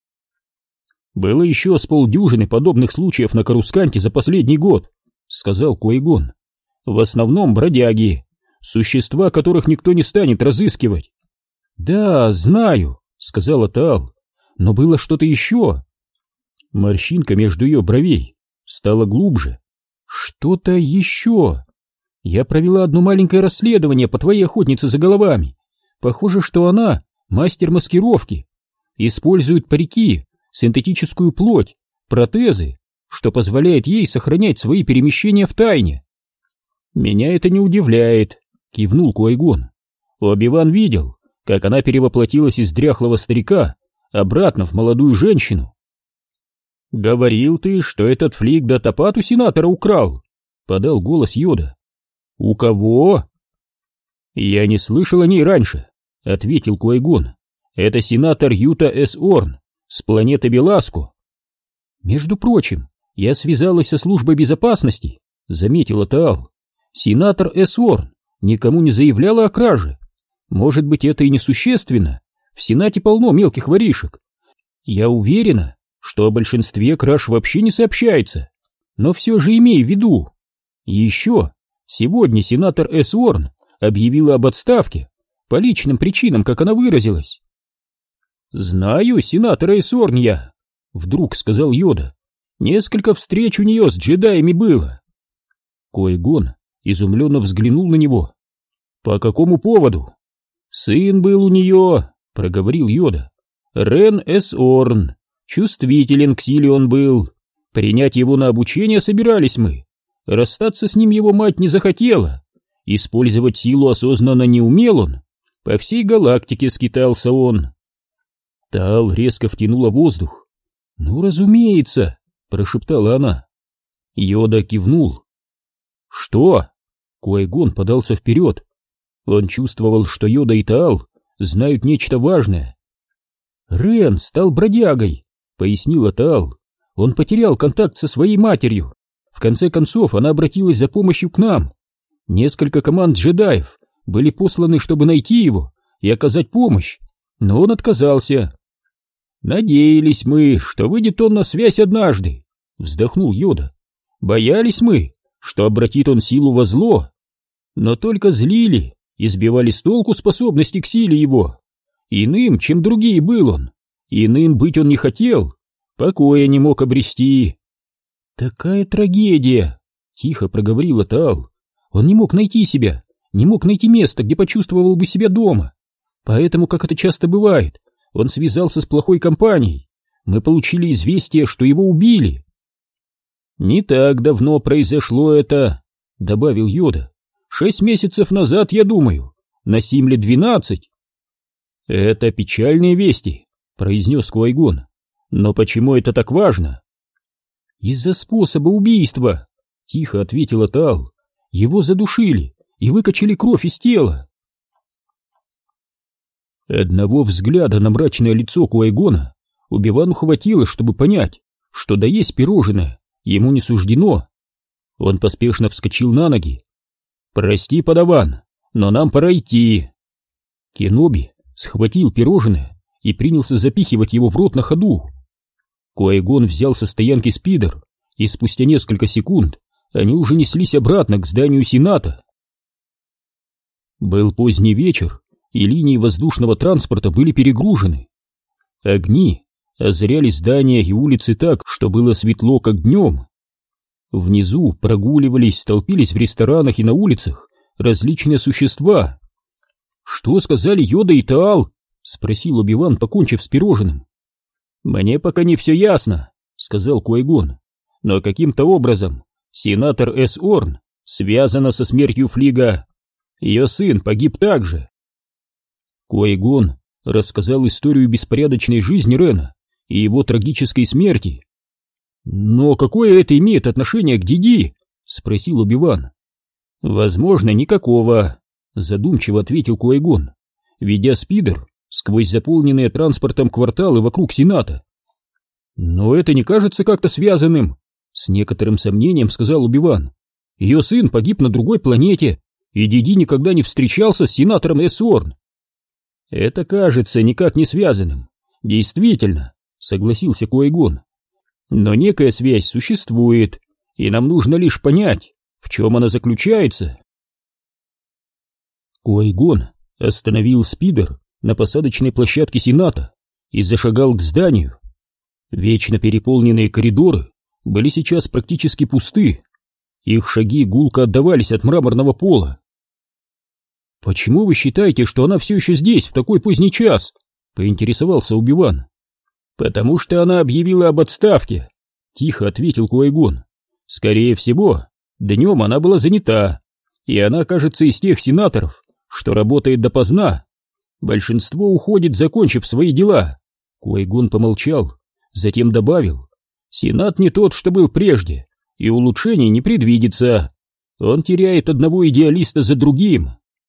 «Было еще с полдюжины подобных случаев на Карусканте за последний год», — сказал Ки-Гон. «В основном бродяги, существа, которых никто не станет разыскивать». «Да, знаю», — сказала Таал. «Но было что-то еще». Морщинка между ее бровей стала глубже. «Что-то еще. Я провела одно маленькое расследование по твоей охотнице за головами. Похоже, что она мастер маскировки. Использует парики, синтетическую плоть, протезы, что позволяет ей сохранять свои перемещения в тайне». «Меня это не удивляет», — кивнул Ки-Гон. «Оби-Ван видел, как она перевоплотилась из дряхлого старика обратно в молодую женщину». «Говорил ты, что этот флик датапат у сенатора украл», — подал голос Йода. «У кого?» «Я не слышал о ней раньше», — ответил Ки-Гон. «Это сенатор Юта С. Орн с планеты Беласко». «Между прочим, я связалась со службой безопасности», — заметила Таал. «Сенатор С. Орн никому не заявляла о краже. Может быть, это и несущественно. В Сенате полно мелких воришек. Я уверена, что о большинстве краж вообще не сообщается. Но все же имей в виду. И еще, сегодня сенатор С. Орн объявила об отставке, по личным причинам, как она выразилась». «Знаю сенатора С. Орн я», — вдруг сказал Йода. «Несколько встреч у нее с джедаями было». Ки-Гон изумленно взглянул на него. «По какому поводу?» «Сын был у нее», — проговорил Йода. «Рен С. Орн. Чувствителен к силе он был. Принять его на обучение собирались мы. Расстаться с ним его мать не захотела. Использовать силу осознанно не умел он. По всей галактике скитался он». Таал резко втянула воздух. «Ну, разумеется», — прошептала она. Йода кивнул. «Что?» Ки-Гон подался вперед. Он чувствовал, что Йода и Таал знают нечто важное. «Рен стал бродягой», — пояснила Таал. «Он потерял контакт со своей матерью. В конце концов, она обратилась за помощью к нам. Несколько команд джедаев были посланы, чтобы найти его и оказать помощь, но он отказался». «Надеялись мы, что выйдет он на связь однажды», — вздохнул Йода. «Боялись мы, что обратит он силу во зло, но только злили и сбивали с толку способности к силе его. Иным, чем другие был он, иным быть он не хотел, покоя не мог обрести». «Такая трагедия», — тихо проговорила Таал. «Он не мог найти себя, не мог найти места, где почувствовал бы себя дома. Поэтому, как это часто бывает, он связался с плохой компанией. Мы получили известие, что его убили. «Не так давно произошло это», — добавил Йода. «Шесть месяцев назад, я думаю. На Симле двенадцать». «Это печальные вести», — произнес Квай-Гон. «Но почему это так важно?» «Из-за способа убийства», — тихо ответила Таал. «Его задушили и выкачали кровь из тела». Одного взгляда на мрачное лицо Квай-Гона Оби-Вану хватило, чтобы понять, что доесть пирожное ему не суждено. Он поспешно вскочил на ноги. «Прости, подаван, но нам пора идти». Кеноби схватил пирожное и принялся запихивать его в рот на ходу. Квай-Гон взял со стоянки спидер, и спустя несколько секунд они уже неслись обратно к зданию Сената. Был поздний вечер, и линии воздушного транспорта были перегружены. Огни озаряли здания и улицы так, что было светло, как днем. Внизу прогуливались, столпились в ресторанах и на улицах различные существа. «Что сказали Йода и Таал?» — спросил Оби-Ван, покончив с пирожным. «Мне пока не все ясно», — сказал Квай-Гон. «Но каким-то образом сенатор Эс Орн связана со смертью Флига. Ее сын погиб также». Квай-Гон рассказал историю беспорядочной жизни Рена и его трагической смерти. «Но какое это имеет отношение к Диди?» — спросил Оби-Ван. «Возможно, никакого», — задумчиво ответил Квай-Гон, ведя спидер сквозь заполненные транспортом кварталы вокруг Сената. «Но это не кажется как-то связанным», — с некоторым сомнением сказал Оби-Ван. «Ее сын погиб на другой планете, и Диди никогда не встречался с сенатором Эс Орн». «Это кажется никак не связанным. Действительно», — согласился Квай-Гон. «Но некая связь существует, и нам нужно лишь понять, в чем она заключается». Квай-Гон остановил спидер на посадочной площадке Сената и зашагал к зданию. Вечно переполненные коридоры были сейчас практически пусты. Их шаги гулко отдавались от мраморного пола. «Почему вы считаете, что она все еще здесь в такой поздний час?» — поинтересовался Оби-Ван. «Потому что она объявила об отставке», — тихо ответил Квай-Гон. «Скорее всего, днем она была занята, и она, кажется, из тех сенаторов, что работает допоздна. Большинство уходит, закончив свои дела». Квай-Гон помолчал, затем добавил: «Сенат не тот, что был прежде, и улучшений не предвидится. Он теряет одного идеалиста за другим».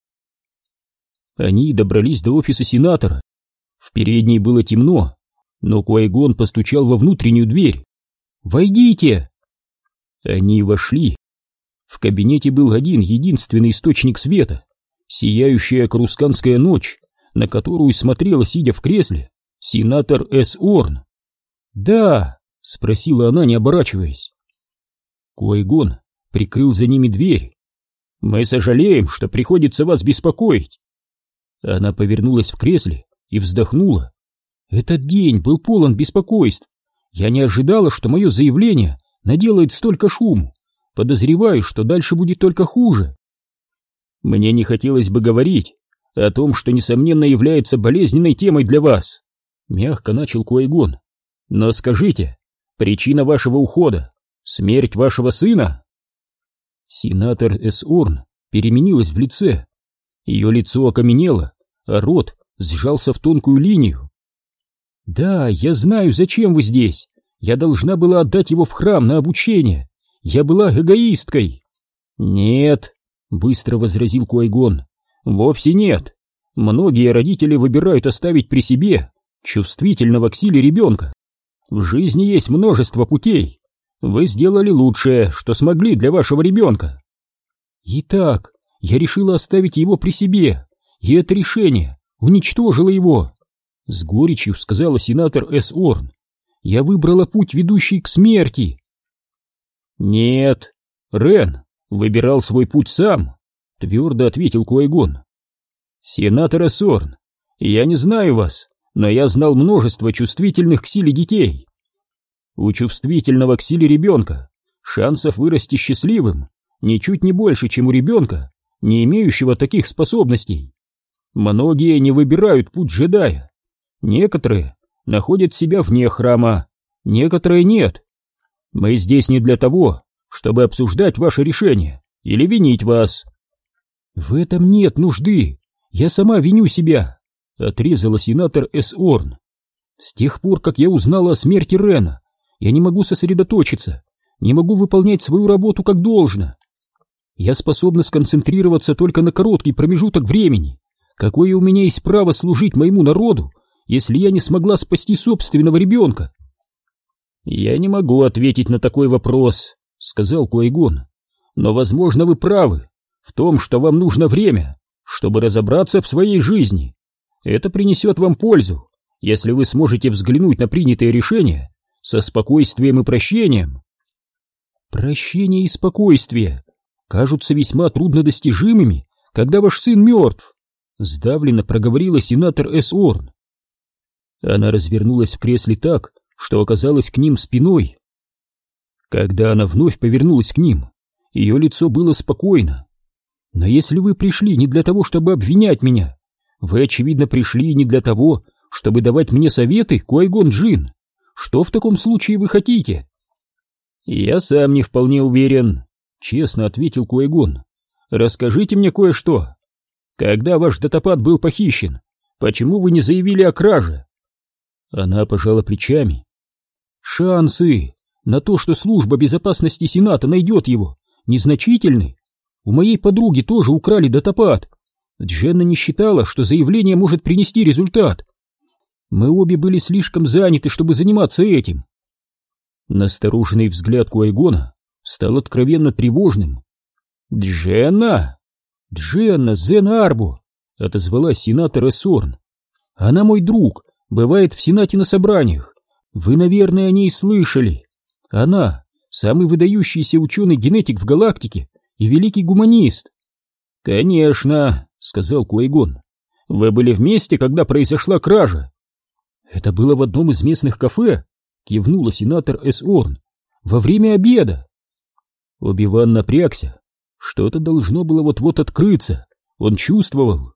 Они добрались до офиса сенатора. В передней было темно, но Квай-Гон постучал во внутреннюю дверь. «Войдите!» Они вошли. В кабинете был один единственный источник света — сияющая карусканская ночь, на которую смотрела, сидя в кресле, сенатор Эс Орн. «Да», — спросила она, не оборачиваясь. Квай-Гон прикрыл за ними дверь. «Мы сожалеем, что приходится вас беспокоить». Она повернулась в кресле и вздохнула. «Этот день был полон беспокойств. Я не ожидала, что мое заявление наделает столько шуму. Подозреваю, что дальше будет только хуже». «Мне не хотелось бы говорить о том, что, несомненно, является болезненной темой для вас», — мягко начал Квай-Гон. «Но скажите, причина вашего ухода — смерть вашего сына?» Сенатор Эс Орн переменилась в лице. Ее лицо окаменело, а рот сжался в тонкую линию. «Да, я знаю, зачем вы здесь. Я должна была отдать его в храм на обучение. Я была эгоисткой». «Нет», — быстро возразил Квай-Гон, — «вовсе нет. Многие родители выбирают оставить при себе чувствительного к силе ребенка. В жизни есть множество путей. Вы сделали лучшее, что смогли для вашего ребенка». «Итак, я решила оставить его при себе, и это решение уничтожило его», — с горечью сказала сенатор Эс Орн. «Я выбрала путь, ведущий к смерти». «Нет, Рен выбирал свой путь сам», — твердо ответил Квай-Гон. «Сенатор Эс Орн, я не знаю вас, но я знал множество чувствительных к силе детей. У чувствительного к силе ребенка шансов вырасти счастливым ничуть не больше, чем у ребенка, не имеющего таких способностей. Многие не выбирают путь джедая. Некоторые находят себя вне храма, некоторые нет. Мы здесь не для того, чтобы обсуждать ваше решение или винить вас. В этом нет нужды. Я сама виню себя, отрезала сенатор Эс Орн. С тех пор, как я узнала о смерти Рена, я не могу сосредоточиться, не могу выполнять свою работу как должно. Я способна сконцентрироваться только на короткий промежуток времени. Какое у меня есть право служить моему народу, если я не смогла спасти собственного ребенка? Я не могу ответить на такой вопрос, сказал Ки-Гон. Но, возможно, вы правы в том, что вам нужно время, чтобы разобраться в своей жизни. Это принесет вам пользу, если вы сможете взглянуть на принятые решения со спокойствием и прощением. Прощение и спокойствие кажутся весьма труднодостижимыми, когда ваш сын мертв, сдавленно проговорила сенатор Эс Орн. Она развернулась в кресле так, что оказалась к ним спиной. Когда она вновь повернулась к ним, ее лицо было спокойно. Но если вы пришли не для того, чтобы обвинять меня, вы, очевидно, пришли не для того, чтобы давать мне советы, Ки-Гон Джин. Что в таком случае вы хотите? Я сам не вполне уверен, честно ответил Ки-Гон. Расскажите мне кое-что. Когда ваш датапад был похищен, почему вы не заявили о краже? Она пожала плечами. Шансы на то, что служба безопасности Сената найдет его, незначительны. У моей подруги тоже украли датапад. Дженна не считала, что заявление может принести результат. Мы обе были слишком заняты, чтобы заниматься этим. Настороженный взгляд Ки-Гона стал откровенно тревожным. «Дженна!» «Дженна Зен Арбо!» — отозвалась сенатор Эс Орн. «Она мой друг, бывает в Сенате на собраниях. Вы, наверное, о ней слышали. Она — самый выдающийся ученый-генетик в галактике и великий гуманист». «Конечно», — сказал Ки-Гон. «Вы были вместе, когда произошла кража?» «Это было в одном из местных кафе», — кивнула сенатор Эс Орн. «Во время обеда». Оби-Ван напрягся. Что-то должно было вот-вот открыться. Он чувствовал.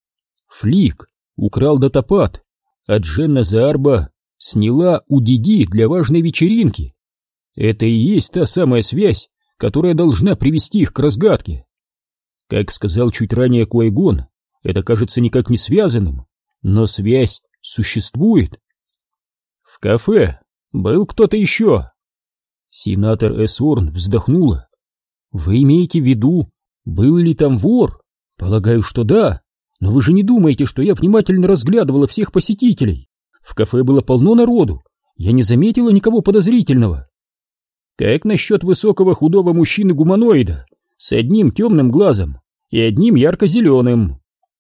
Флик украл датапад, а Дженна Заарба сняла у Диди для важной вечеринки. Это и есть та самая связь, которая должна привести их к разгадке. Как сказал чуть ранее Ки-Гон, это кажется никак не связанным, но связь существует. В кафе был кто-то еще. Сенатор Эс Орн вздохнула. Вы имеете в виду, был ли там вор? Полагаю, что да, но вы же не думаете, что я внимательно разглядывала всех посетителей. В кафе было полно народу, я не заметила никого подозрительного. Как насчет высокого худого мужчины-гуманоида с одним темным глазом и одним ярко-зеленым?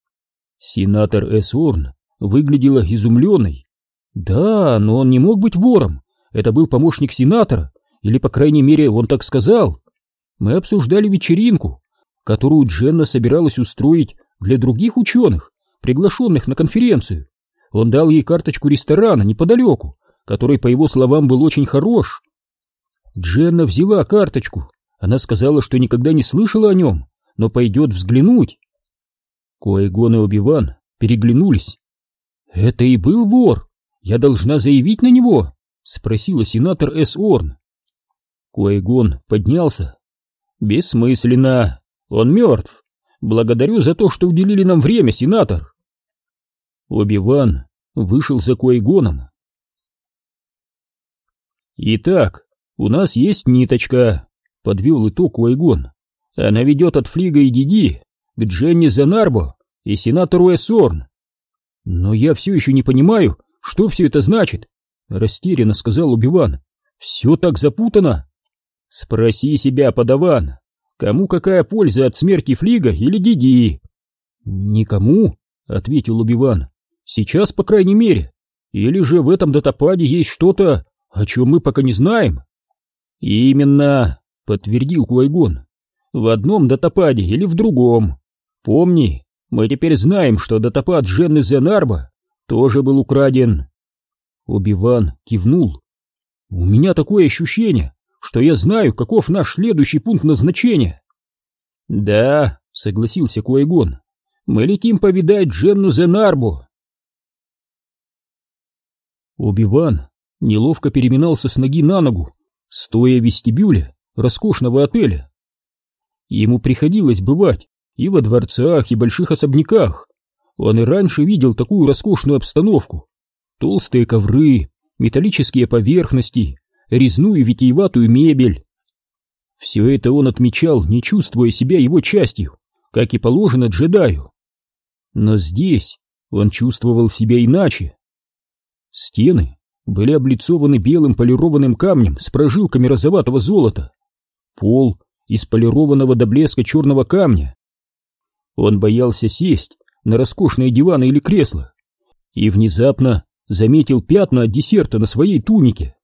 Сенатор Эс Орн выглядела изумленной. Да, но он не мог быть вором, это был помощник сенатора, или, по крайней мере, он так сказал. Мы обсуждали вечеринку, которую Дженна собиралась устроить для других ученых, приглашенных на конференцию. Он дал ей карточку ресторана неподалеку, который, по его словам, был очень хорош. Дженна взяла карточку. Она сказала, что никогда не слышала о нем, но пойдет взглянуть. Ки-Гон и Оби-Ван переглянулись. «Это и был вор? Я должна заявить на него?» — спросила сенатор Эс Орн. Ки-Гон поднялся. «Бессмысленно. Он мертв. Благодарю за то, что уделили нам время, сенатор». Оби-Ван вышел за Ки-Гоном. «Итак, у нас есть ниточка», — подвел итог Ки-Гон. «Она ведет от Флига и Диди к Дженни Зен Арбо и сенатору Эс Орн». «Но я все еще не понимаю, что все это значит», — растерянно сказал Оби-Ван. «Все так запутано». «Спроси себя, подаван, кому какая польза от смерти Флига или Диди?» «Никому», — ответил Оби-Ван. «Сейчас, по крайней мере. Или же в этом датападе есть что-то, о чем мы пока не знаем?» «Именно», — подтвердил Ки-Гон. «В одном датападе или в другом. Помни, мы теперь знаем, что датапад Дженны Зен Арбо тоже был украден». Оби-Ван кивнул. «У меня такое ощущение, что я знаю, каков наш следующий пункт назначения». «Да», — согласился Куайгон. Мы летим повидать Дженну Зенарбу. Оби-Ван неловко переминался с ноги на ногу, стоя в вестибюле роскошного отеля. Ему приходилось бывать и во дворцах, и больших особняках. Он и раньше видел такую роскошную обстановку. Толстые ковры, металлические поверхности, резную витиеватую мебель. Все это он отмечал, не чувствуя себя его частью, как и положено джедаю. Но здесь он чувствовал себя иначе. Стены были облицованы белым полированным камнем с прожилками розоватого золота. Пол из полированного до блеска черного камня. Он боялся сесть на роскошные диваны или кресла и внезапно заметил пятна от десерта на своей тунике.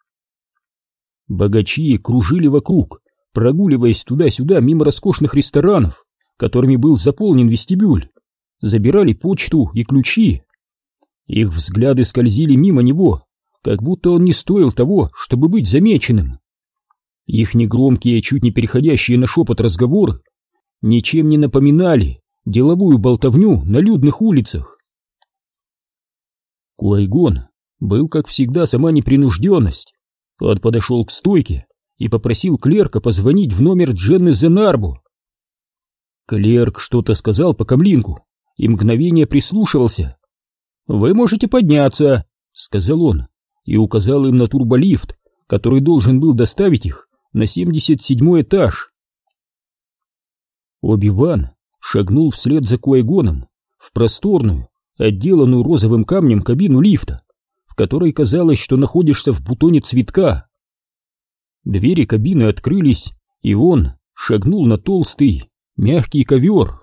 Богачи кружили вокруг, прогуливаясь туда-сюда мимо роскошных ресторанов, которыми был заполнен вестибюль, забирали почту и ключи. Их взгляды скользили мимо него, как будто он не стоил того, чтобы быть замеченным. Их негромкие, чуть не переходящие на шепот разговоры ничем не напоминали деловую болтовню на людных улицах. Куайгон был, как всегда, сама непринужденность. Он подошел к стойке и попросил клерка позвонить в номер Дженны Зенарбу. Клерк что-то сказал по камлинку и мгновение прислушивался. «Вы можете подняться», — сказал он, и указал им на турболифт, который должен был доставить их на семьдесят седьмой этаж. Оби-Ван шагнул вслед за Куайгоном в просторную, отделанную розовым камнем кабину лифта, в которой казалось, что находишься в бутоне цветка. Двери кабины открылись, и он шагнул на толстый, мягкий ковер.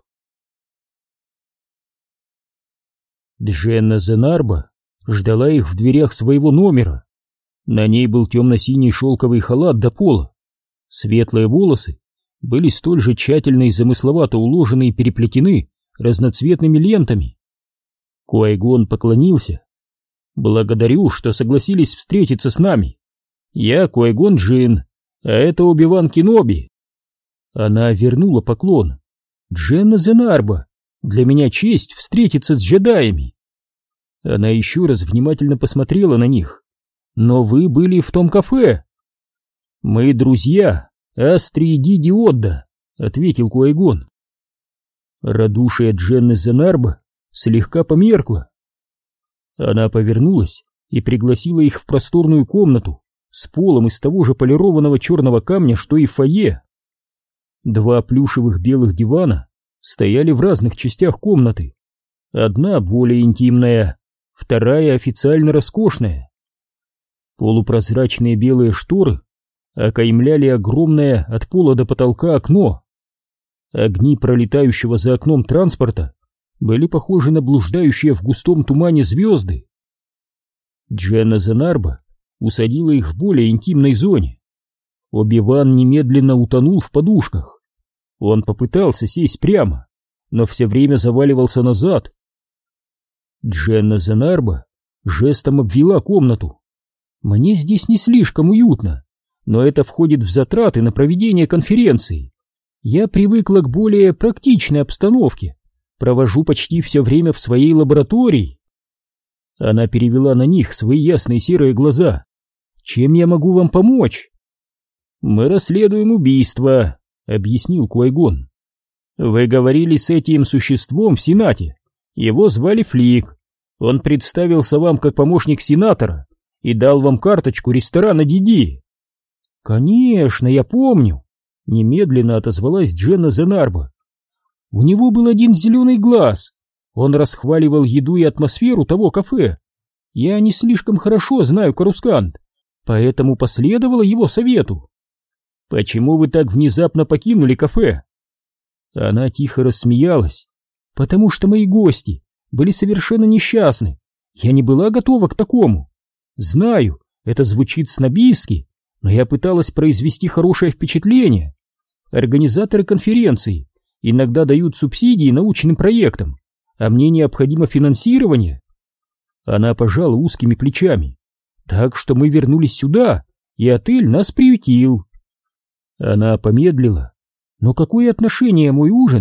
Дженна Зенарба ждала их в дверях своего номера. На ней был темно-синий шелковый халат до пола. Светлые волосы были столь же тщательно и замысловато уложены и переплетены разноцветными лентами. Куайгон поклонился. «Благодарю, что согласились встретиться с нами. Я Куайгон Джин, а это Оби-Ван Кеноби». Она вернула поклон. «Дженна Зенарба, для меня честь встретиться с джедаями». Она еще раз внимательно посмотрела на них. «Но вы были в том кафе». «Мы друзья, Астри и Диди Отда», — ответил Куайгон. Радушие Дженны Зенарба слегка померкло. Она повернулась и пригласила их в просторную комнату с полом из того же полированного черного камня, что и в фойе. Два плюшевых белых дивана стояли в разных частях комнаты. Одна более интимная, вторая официально роскошная. Полупрозрачные белые шторы окаймляли огромное от пола до потолка окно. Огни пролетающего за окном транспорта были похожи на блуждающие в густом тумане звезды. Дженна Зенарба усадила их в более интимной зоне. Оби-Ван немедленно утонул в подушках. Он попытался сесть прямо, но все время заваливался назад. Дженна Зенарба жестом обвела комнату. «Мне здесь не слишком уютно, но это входит в затраты на проведение конференции. Я привыкла к более практичной обстановке, провожу почти все время в своей лаборатории». Она перевела на них свои ясные серые глаза. «Чем я могу вам помочь?» «Мы расследуем убийство», — объяснил Куайгон. «Вы говорили с этим существом в Сенате. Его звали Флик. Он представился вам как помощник сенатора и дал вам карточку ресторана Диди». «Конечно, я помню», — немедленно отозвалась Дженна Зенарба. «У него был один зеленый глаз. Он расхваливал еду и атмосферу того кафе. Я не слишком хорошо знаю Корускант, поэтому последовала его совету». «Почему вы так внезапно покинули кафе?» Она тихо рассмеялась. «Потому что мои гости были совершенно несчастны. Я не была готова к такому. Знаю, это звучит снобистски, но я пыталась произвести хорошее впечатление. Организаторы конференции иногда дают субсидии научным проектам, а мне необходимо финансирование». Она пожала узкими плечами. «Так что мы вернулись сюда, и отель нас приютил». Она помедлила. «Но какое отношение мой ужин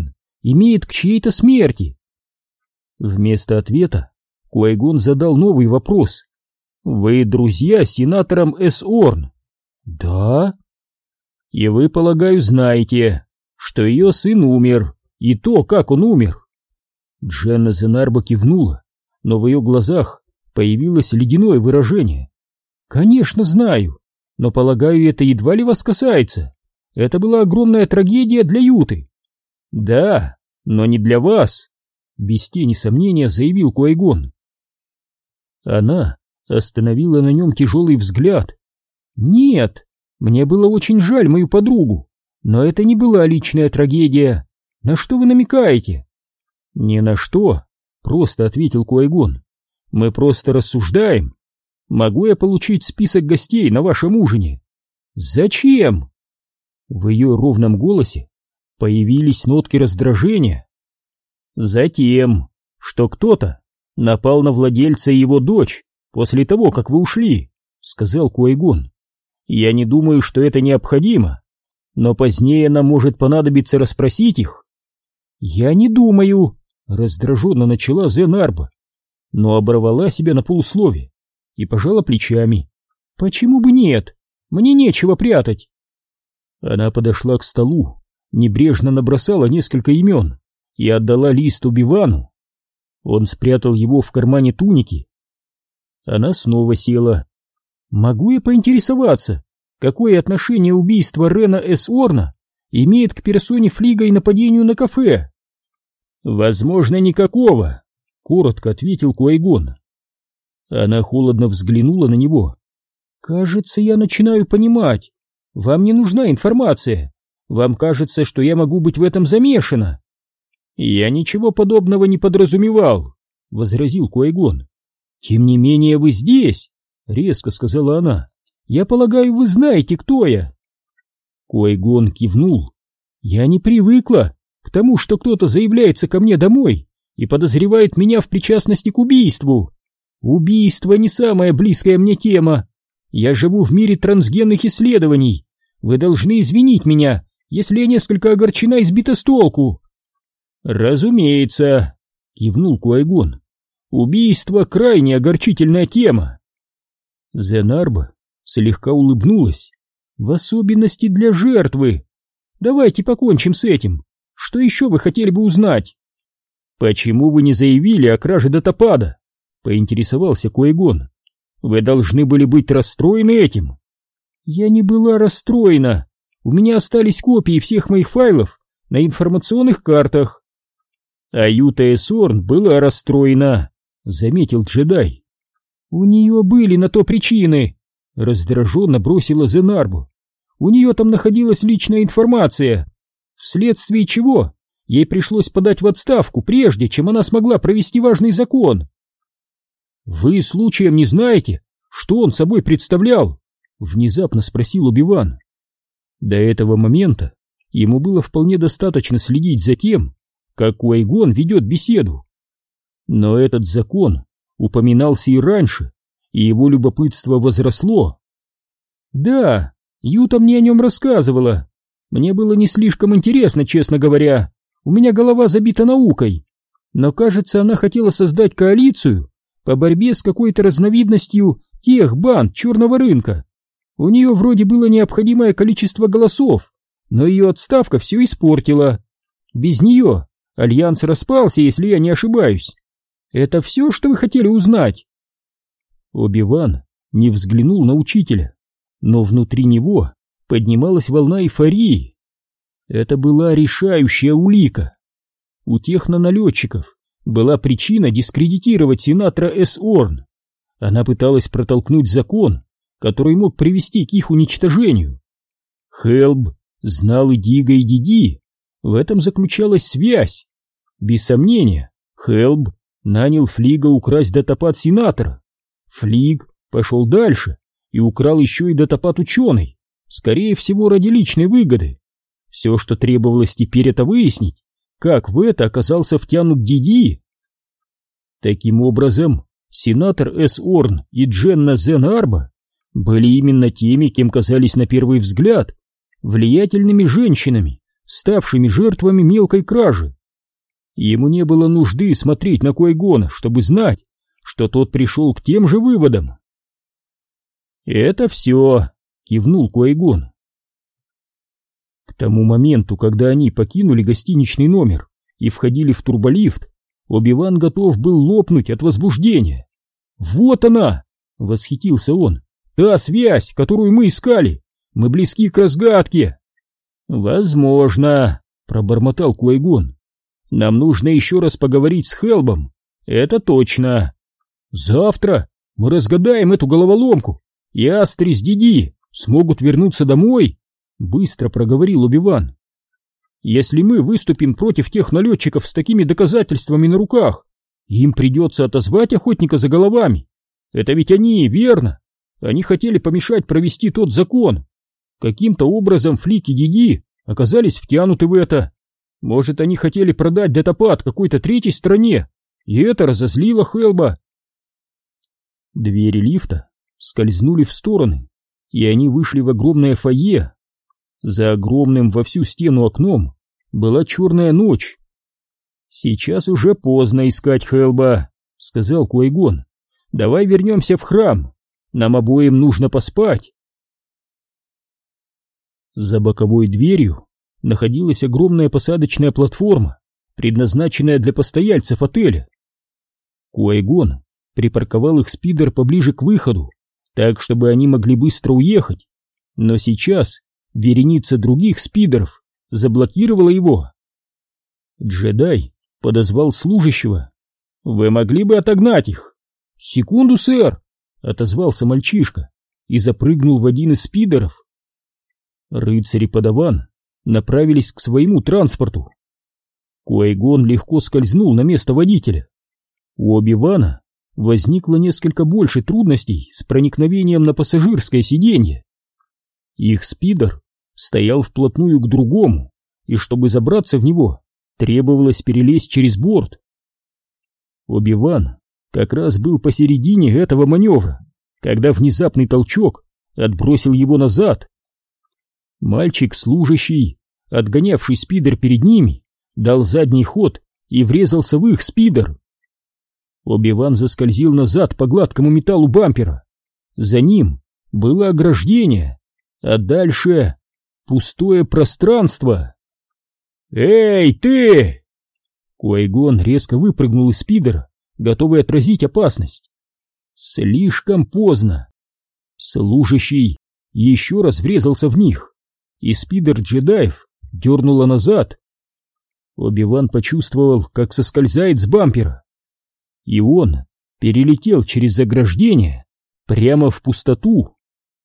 имеет к чьей-то смерти? Вместо ответа Qui-Gon задал новый вопрос. Вы друзья с сенатором Эс Орн? Да. И вы, полагаю, знаете, что ее сын умер, и то, как он умер. Дженна Зенарба кивнула, но в ее глазах появилось ледяное выражение. Конечно, знаю, но, полагаю, это едва ли вас касается. Это была огромная трагедия для Юты. Да, но не для вас, без тени сомнения заявил Qui-Gon. Она остановила на нем тяжелый взгляд. Нет, мне было очень жаль мою подругу, но это не была личная трагедия. На что вы намекаете? Ни на что, просто ответил Qui-Gon. Мы просто рассуждаем. Могу я получить список гостей на вашем ужине? Зачем? В ее ровном голосе появились нотки раздражения. Затем, что кто-то напал на владельца и его дочь после того, как вы ушли, сказал Qui-Gon. Я не думаю, что это необходимо, но позднее нам может понадобиться расспросить их. Я не думаю, раздраженно начала Зенарба, но оборвала себя на полуслове и пожала плечами. Почему бы нет? Мне нечего прятать. Она подошла к столу, небрежно набросала несколько имен и отдала лист Оби-Вану. Он спрятал его в кармане туники. Она снова села. Могу я поинтересоваться, какое отношение убийство Рена Эс Орна имеет к персоне Флига и нападению на кафе? Возможно, никакого, коротко ответил Qui-Gon. Она холодно взглянула на него. Кажется, я начинаю понимать. Вам не нужна информация. Вам кажется, что я могу быть в этом замешана. Я ничего подобного не подразумевал, возразил Qui-Gon. Тем не менее вы здесь, резко сказала она. Я полагаю, вы знаете, кто я. Qui-Gon кивнул. Я не привыкла к тому, что кто-то заявляется ко мне домой и подозревает меня в причастности к убийству. Убийство не самая близкая мне тема. Я живу в мире трансгенных исследований. Вы должны извинить меня, если я несколько огорчена и сбита с толку. Разумеется, кивнул Qui-Gon. Убийство — крайне огорчительная тема. Зенарба слегка улыбнулась. В особенности для жертвы. Давайте покончим с этим. Что еще вы хотели бы узнать? Почему вы не заявили о краже датапада? Поинтересовался Qui-Gon. Вы должны были быть расстроены этим. Я не была расстроена. У меня остались копии всех моих файлов на информационных картах. А Юта Эс Орн была расстроена, заметил джедай. У нее были на то причины, раздраженно бросила Зенарбу. У нее там находилась личная информация, вследствие чего ей пришлось подать в отставку, прежде чем она смогла провести важный закон. Вы случаем не знаете, что он собой представлял? Внезапно спросил Оби-Ван. До этого момента ему было вполне достаточно следить за тем, как Qui-Gon ведет беседу. Но этот закон упоминался и раньше, и его любопытство возросло. Да, Юта мне о нем рассказывала. Мне было не слишком интересно, честно говоря. У меня голова забита наукой. Но, кажется, она хотела создать коалицию по борьбе с какой-то разновидностью тех банд черного рынка. У нее вроде было необходимое количество голосов, но ее отставка все испортила. Без нее альянс распался, если я не ошибаюсь. Это все, что вы хотели узнать? Оби-Ван не взглянул на учителя, но внутри него поднималась волна эйфории. Это была решающая улика. У техноналетчиков была причина дискредитировать сенатора Эс Орн. Она пыталась протолкнуть закон, который мог привести к их уничтожению. Хелб знал и Дига, и Диди. В этом заключалась связь. Без сомнения, Хелб нанял Флига украсть датапад сенатора. Флиг пошел дальше и украл еще и датапад ученый, скорее всего, ради личной выгоды. Все, что требовалось теперь, это выяснить, как в это оказался втянут Диди. Таким образом, сенатор Эс Орн и Дженна Зенарба были именно теми, кем казались на первый взгляд, влиятельными женщинами, ставшими жертвами мелкой кражи. Ему не было нужды смотреть на Куай-Гона, чтобы знать, что тот пришел к тем же выводам. «Это все», — кивнул Куай-Гон. К тому моменту, когда они покинули гостиничный номер и входили в турболифт, Оби-Ван готов был лопнуть от возбуждения. «Вот она!» — восхитился он. «Та связь, которую мы искали! Мы близки к разгадке!» «Возможно», — пробормотал Куай-Гон. «Нам нужно еще раз поговорить с Хелбом. Это точно. Завтра мы разгадаем эту головоломку, и Астри с Диди смогут вернуться домой», — быстро проговорил Оби-Ван. «Если мы выступим против тех налетчиков с такими доказательствами на руках, им придется отозвать охотника за головами. Это ведь они, верно? Они хотели помешать провести тот закон. Каким-то образом Флик и Диди оказались втянуты в это. Может, они хотели продать датапад какой-то третьей стране, и это разозлило Хелба». Двери лифта скользнули в стороны, и они вышли в огромное фойе. За огромным во всю стену окном была черная ночь. «Сейчас уже поздно искать Хелба», — сказал Куай-Гон. «Давай вернемся в храм. Нам обоим нужно поспать». За боковой дверью находилась огромная посадочная платформа, предназначенная для постояльцев отеля. Куай-Гон припарковал их спидер поближе к выходу, так, чтобы они могли быстро уехать, но сейчас вереница других спидеров заблокировала его. Джедай подозвал служащего. «Вы могли бы отогнать их?» «Секунду, сэр!» — отозвался мальчишка и запрыгнул в один из спидеров. Рыцарь и подаван направились к своему транспорту. Куай-Гон легко скользнул на место водителя. У Оби-Вана возникло несколько больше трудностей с проникновением на пассажирское сиденье. Их спидер стоял вплотную к другому, и чтобы забраться в него, требовалось перелезть через борт. Оби-Ван как раз был посередине этого маневра, когда внезапный толчок отбросил его назад. Мальчик-служащий, отгонявший спидер перед ними, дал задний ход и врезался в их спидер. Оби-Ван заскользил назад по гладкому металлу бампера. За ним было ограждение, а дальше пустое пространство. «Эй, ты!» Куай-Гон резко выпрыгнул из спидера, готовый отразить опасность. Слишком поздно. Служащий еще раз врезался в них, и спидер джедаев дернуло назад. Оби-Ван почувствовал, как соскользает с бампера, и он перелетел через ограждение прямо в пустоту.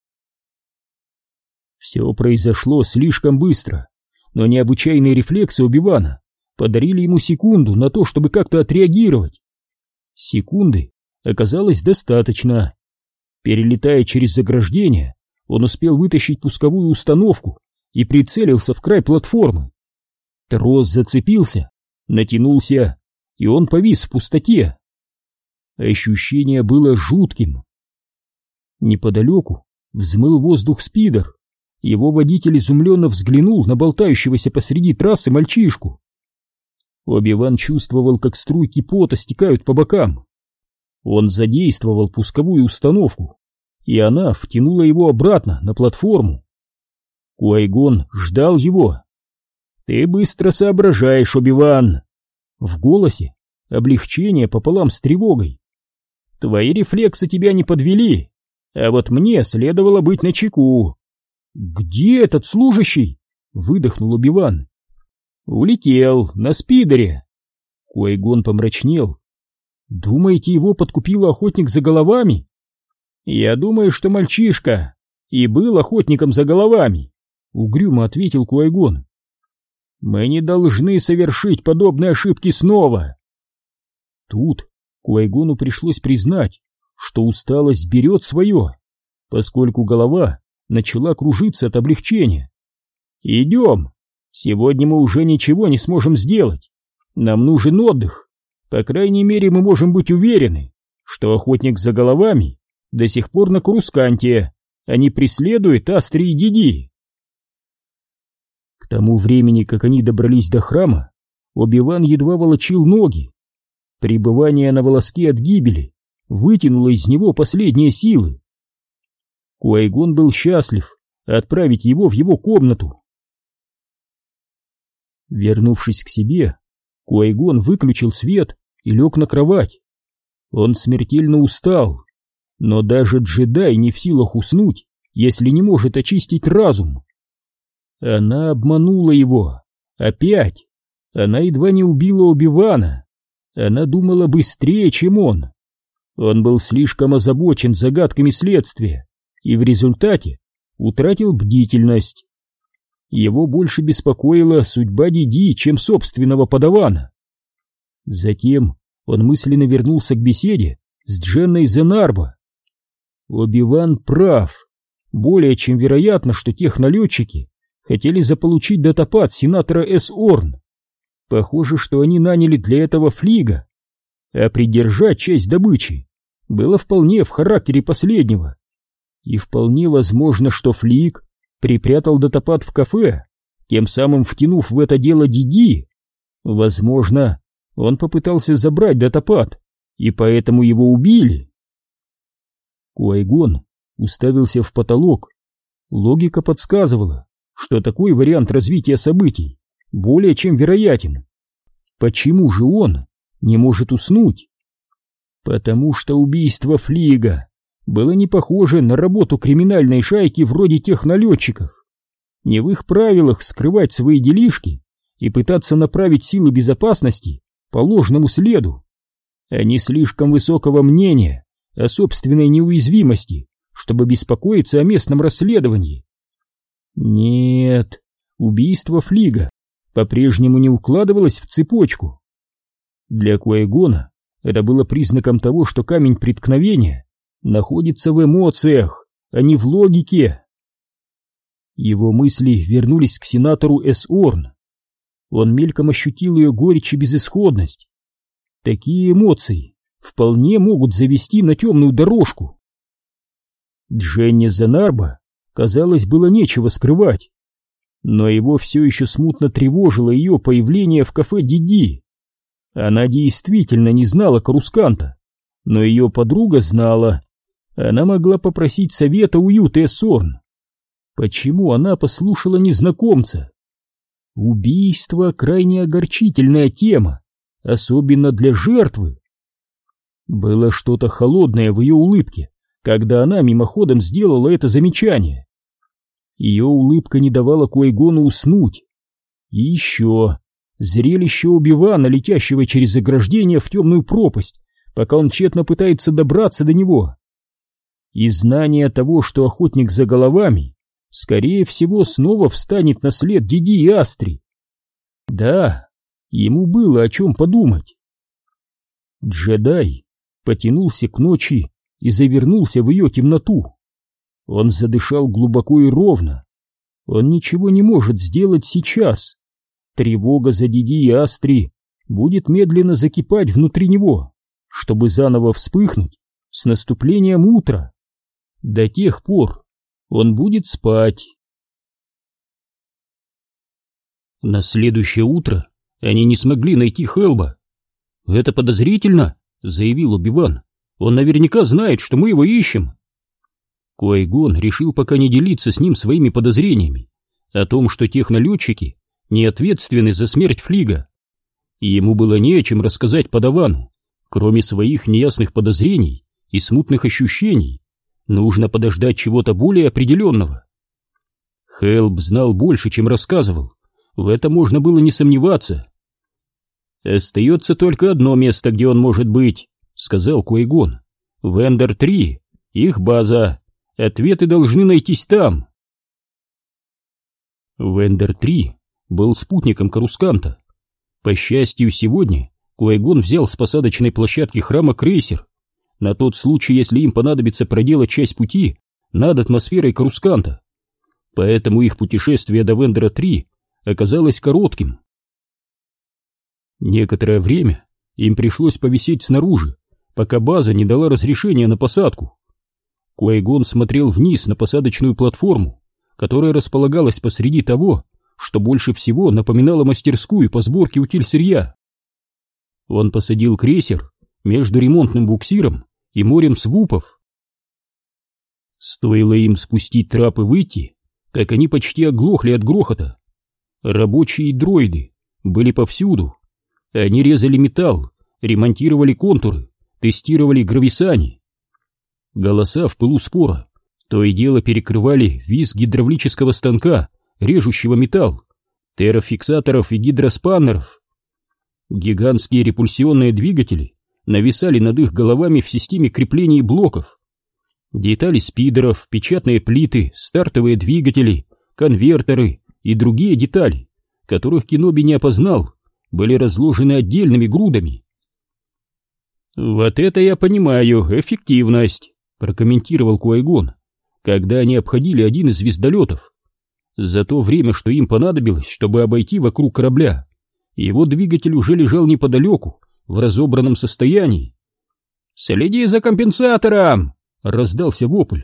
Все произошло слишком быстро, но необычайные рефлексы Оби-Вана подарили ему секунду на то, чтобы как-то отреагировать. Секунды оказалось достаточно. Перелетая через заграждение, он успел вытащить пусковую установку и прицелился в край платформы. Трос зацепился, натянулся, и он повис в пустоте. Ощущение было жутким. Неподалеку взмыл воздух спидер. Его водитель изумленно взглянул на болтающегося посреди трассы мальчишку. Оби-Ван чувствовал, как струйки пота стекают по бокам. Он задействовал пусковую установку, и она втянула его обратно на платформу. Куай-Гон ждал его. «Ты быстро соображаешь, Оби-Ван!» В голосе облегчение пополам с тревогой. «Твои рефлексы тебя не подвели, а вот мне следовало быть начеку». «Где этот служащий?» — выдохнул Оби-Ван. «Улетел на спидере». Куай-Гон помрачнел. «Думаете, его подкупил охотник за головами?» «Я думаю, что мальчишка и был охотником за головами», — угрюмо ответил Куай-Гон. «Мы не должны совершить подобные ошибки снова». Тут Куай-Гону пришлось признать, что усталость берет свое, поскольку голова начала кружиться от облегчения. «Идем. Сегодня мы уже ничего не сможем сделать. Нам нужен отдых. По крайней мере, мы можем быть уверены, что охотник за головами до сих пор на Корусканте, а не преследует Астри и Диди». К тому времени, как они добрались до храма, Оби-Ван едва волочил ноги. Пребывание на волоске от гибели вытянуло из него последние силы. Куай-Гон был счастлив отправить его в его комнату. Вернувшись к себе, Куай-Гон выключил свет и лег на кровать. Он смертельно устал, но даже джедай не в силах уснуть, если не может очистить разум. Она обманула его. Опять. Она едва не убила Оби-Вана. Она думала быстрее, чем он. Он был слишком озабочен загадками следствия и в результате утратил бдительность. Его больше беспокоила судьба Диди, чем собственного подавана. Затем он мысленно вернулся к беседе с Дженной Зенарбо. Оби-Ван прав. Более чем вероятно, что технолетчики хотели заполучить датапад сенатора Эс. Орн. Похоже, что они наняли для этого Флига, а придержать часть добычи было вполне в характере последнего. И вполне возможно, что Флиг припрятал датапад в кафе, тем самым втянув в это дело Диди. Возможно, он попытался забрать датапад, и поэтому его убили. Куай-Гон уставился в потолок. Логика подсказывала, что такой вариант развития событий более чем вероятен. Почему же он не может уснуть? Потому что убийство Флига было не похоже на работу криминальной шайки вроде технолетчиков. Не в их правилах скрывать свои делишки и пытаться направить силы безопасности по ложному следу. Они слишком высокого мнения о собственной неуязвимости, чтобы беспокоиться о местном расследовании. Нет, убийство Флига по-прежнему не укладывалось в цепочку. Для Куай-Гона это было признаком того, что камень преткновения находится в эмоциях, а не в логике. Его мысли вернулись к сенатору Эс. Орн. Он мельком ощутил ее горечь и безысходность. Такие эмоции вполне могут завести на темную дорожку. Дженне Зенарбо, казалось, было нечего скрывать, но его все еще смутно тревожило ее появление в кафе Диди. Она действительно не знала Корусканта, но ее подруга знала. Она могла попросить совета у Юты Эс. Орн. Почему она послушала незнакомца? Убийство — крайне огорчительная тема, особенно для жертвы. Было что-то холодное в ее улыбке, когда она мимоходом сделала это замечание. Ее улыбка не давала Куай-Гону уснуть. И еще зрелище Оби-Вана, летящего через ограждение в темную пропасть, пока он тщетно пытается добраться до него. И знание того, что охотник за головами, скорее всего, снова встанет на след Диди и Астри. Да, ему было о чем подумать. Джедай потянулся к ночи и завернулся в ее темноту. Он задышал глубоко и ровно. Он ничего не может сделать сейчас. Тревога за Диди и Астри будет медленно закипать внутри него, чтобы заново вспыхнуть с наступлением утра. До тех пор он будет спать. На следующее утро они не смогли найти Хелба. «Это подозрительно», — заявил Оби-Ван. «Он наверняка знает, что мы его ищем». Куай-Гон решил пока не делиться с ним своими подозрениями о том, что технолетчики не ответственны за смерть Флига. И ему было не о чем рассказать подавану, кроме своих неясных подозрений и смутных ощущений. Нужно подождать чего-то более определенного. Хелб знал больше, чем рассказывал. В этом можно было не сомневаться. «Остается только одно место, где он может быть», — сказал Куай-Гон. «Вендор три, их база. Ответы должны найтись там». Вендор три был спутником Корусканта. По счастью, сегодня Куай-Гон взял с посадочной площадки храма крейсер, на тот случай, если им понадобится проделать часть пути над атмосферой Корусканта. Поэтому их путешествие до Вендора три оказалось коротким. Некоторое время им пришлось повисеть снаружи, пока база не дала разрешения на посадку. Куай-Гон смотрел вниз на посадочную платформу, которая располагалась посреди того, что больше всего напоминало мастерскую по сборке утиль-сырья. Он посадил крейсер между ремонтным буксиром и морем свупов. Стоило им спустить трап и выйти, как они почти оглохли от грохота. Рабочие дроиды были повсюду. Они резали металл, ремонтировали контуры, тестировали грависани. Голоса в пылу спора то и дело перекрывали визг гидравлического станка, режущего металл, террафиксаторов и гидроспаннеров. Гигантские репульсионные двигатели нависали над их головами в системе креплений блоков. Детали спидеров, печатные плиты, стартовые двигатели, конвертеры и другие детали, которых Кеноби не опознал, были разложены отдельными грудами. «Вот это я понимаю, эффективность», — прокомментировал Куайгон, когда они обходили один из звездолетов. За то время, что им понадобилось, чтобы обойти вокруг корабля, его двигатель уже лежал неподалеку, в разобранном состоянии. «Следи за компенсатором!» — раздался вопль.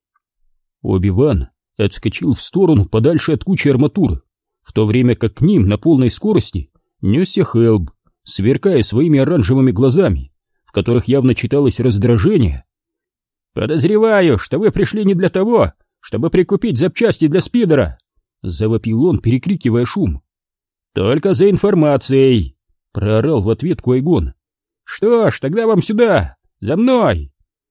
Оби-Ван отскочил в сторону подальше от кучи арматуры, в то время как к ним на полной скорости несся Хелб, сверкая своими оранжевыми глазами, в которых явно читалось раздражение. «Подозреваю, что вы пришли не для того, чтобы прикупить запчасти для спидера!» — завопил он, перекрикивая шум. «Только за информацией!» — проорал в ответ Куайгон. «Что ж, тогда вам сюда! За мной!»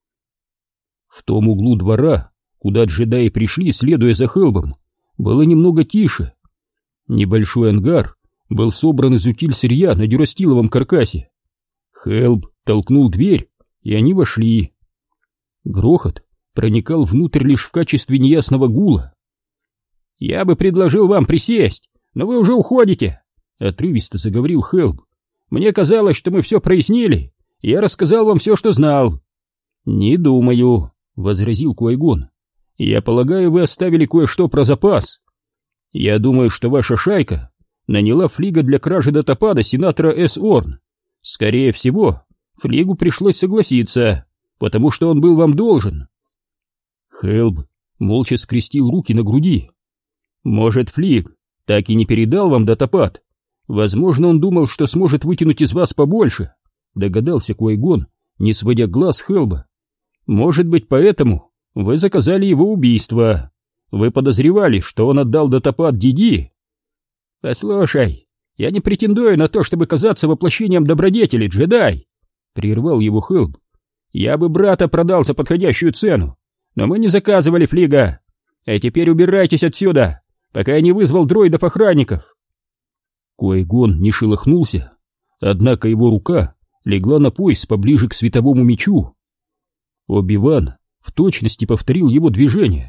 В том углу двора, куда джедаи пришли, следуя за Хелбом, было немного тише. Небольшой ангар был собран из утиль-сырья на дюрастиловом каркасе. Хелб толкнул дверь, и они вошли. Грохот проникал внутрь лишь в качестве неясного гула. «Я бы предложил вам присесть, но вы уже уходите», — отрывисто заговорил Хелб. «Мне казалось, что мы все прояснили, и я рассказал вам все, что знал». «Не думаю», — возразил Куайгон. «Я полагаю, вы оставили кое-что про запас. Я думаю, что ваша шайка наняла флига для кражи датапада сенатора С. Орн. Скорее всего, флигу пришлось согласиться, потому что он был вам должен». Хелб молча скрестил руки на груди. «Может, флиг так и не передал вам датапад? Возможно, он думал, что сможет вытянуть из вас побольше», — догадался Куайгон, не сводя глаз с Хелба. «Может быть, поэтому вы заказали его убийство. Вы подозревали, что он отдал датапад Диди?» «Послушай, я не претендую на то, чтобы казаться воплощением добродетели, джедай», — прервал его Хелб. «Я бы брата продал за подходящую цену, но мы не заказывали флига. А теперь убирайтесь отсюда, пока я не вызвал дроидов-охранников». Куайгон не шелохнулся, однако его рука легла на пояс поближе к световому мечу. Оби-Ван в точности повторил его движение.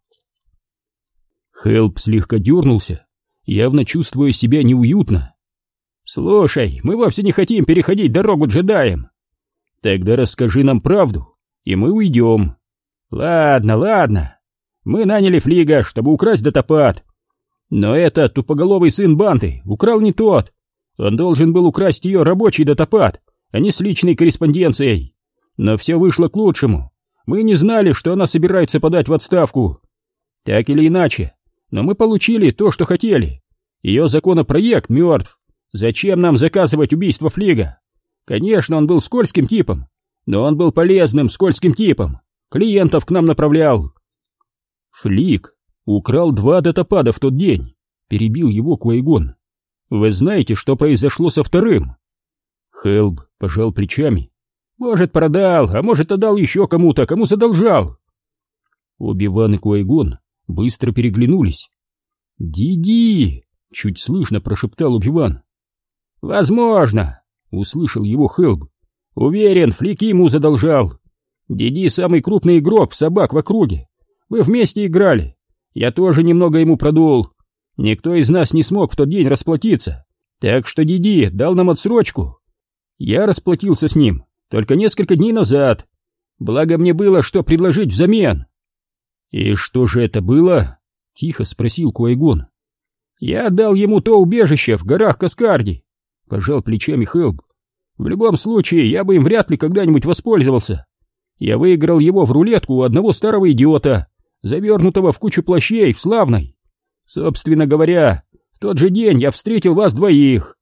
Хелб слегка дернулся, явно чувствуя себя неуютно. «Слушай, мы вовсе не хотим переходить дорогу джедаям». «Тогда расскажи нам правду, и мы уйдем». «Ладно, ладно. Мы наняли флига, чтобы украсть датапад. Но этот тупоголовый сын Банты украл не тот. Он должен был украсть ее рабочий датапад, а не с личной корреспонденцией. Но все вышло к лучшему. Мы не знали, что она собирается подать в отставку. Так или иначе, но мы получили то, что хотели. Ее законопроект мертв. Зачем нам заказывать убийство флига? Конечно, он был скользким типом, но он был полезным скользким типом. Клиентов к нам направлял». «Флиг украл два датапада в тот день», — перебил его Куайгон. «Вы знаете, что произошло со вторым?» Хелб пожал плечами. «Может, продал, а может, отдал еще кому-то, кому задолжал». Оби-Ван и Куайгон быстро переглянулись. «Диди!» — чуть слышно прошептал Оби-Ван. «Возможно», — услышал его Хелб. «Уверен, флик ему задолжал. Диди самый крупный игрок в собак в округе. Вы вместе играли. Я тоже немного ему продул. Никто из нас не смог в тот день расплатиться, так что Диди дал нам отсрочку. Я расплатился с ним только несколько дней назад. Благо мне было что предложить взамен». «И что же это было?» — тихо спросил Куайгон. «Я отдал ему то убежище в горах Каскарди», — пожал плечами Хелб. «В любом случае, я бы им вряд ли когда-нибудь воспользовался. Я выиграл его в рулетку у одного старого идиота, завернутого в кучу плащей в Славной. Собственно говоря, В тот же день я встретил вас двоих.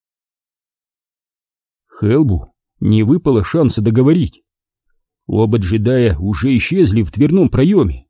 Хелбу не выпало шанса договорить. Оба джедая уже исчезли в дверном проеме.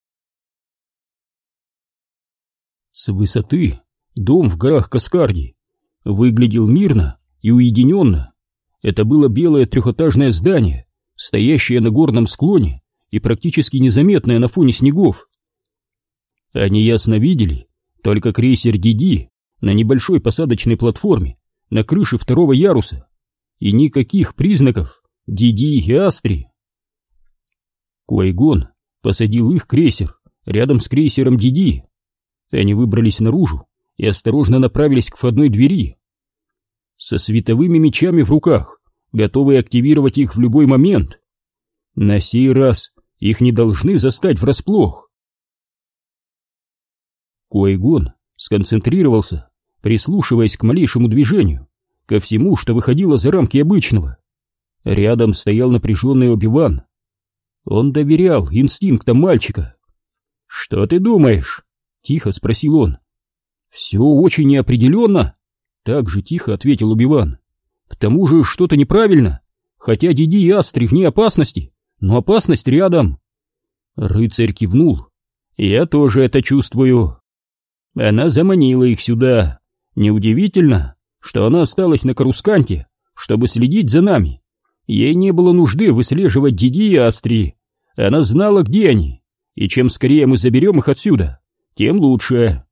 С высоты дом в горах Каскарди выглядел мирно и уединенно. Это было белое трехэтажное здание, стоящее на горном склоне и практически незаметное на фоне снегов. Они ясно видели только крейсер Ди Ди на небольшой посадочной платформе на крыше второго яруса и никаких признаков Ди Ди и Астри. Qui-Gon посадил их крейсер рядом с крейсером Ди Ди. Они выбрались наружу и осторожно направились к входной двери. Со световыми мечами в руках, готовые активировать их в любой момент. На сей раз их не должны застать врасплох. Qui-Gon сконцентрировался, прислушиваясь к малейшему движению, ко всему, что выходило за рамки обычного. Рядом стоял напряженный Оби-Ван. Он доверял инстинктам мальчика. «Что ты думаешь?» — тихо спросил он. «Все очень неопределенно», — так же тихо ответил Оби-Ван. «К тому же что-то неправильно, хотя Ди Ди и Астри вне опасности, но опасность рядом». Рыцарь кивнул. «Я тоже это чувствую. Она заманила их сюда. Неудивительно, что она осталась на Карусканте, чтобы следить за нами. Ей не было нужды выслеживать Ди Ди и Астри. Она знала, где они, и чем скорее мы заберем их отсюда, тем лучше».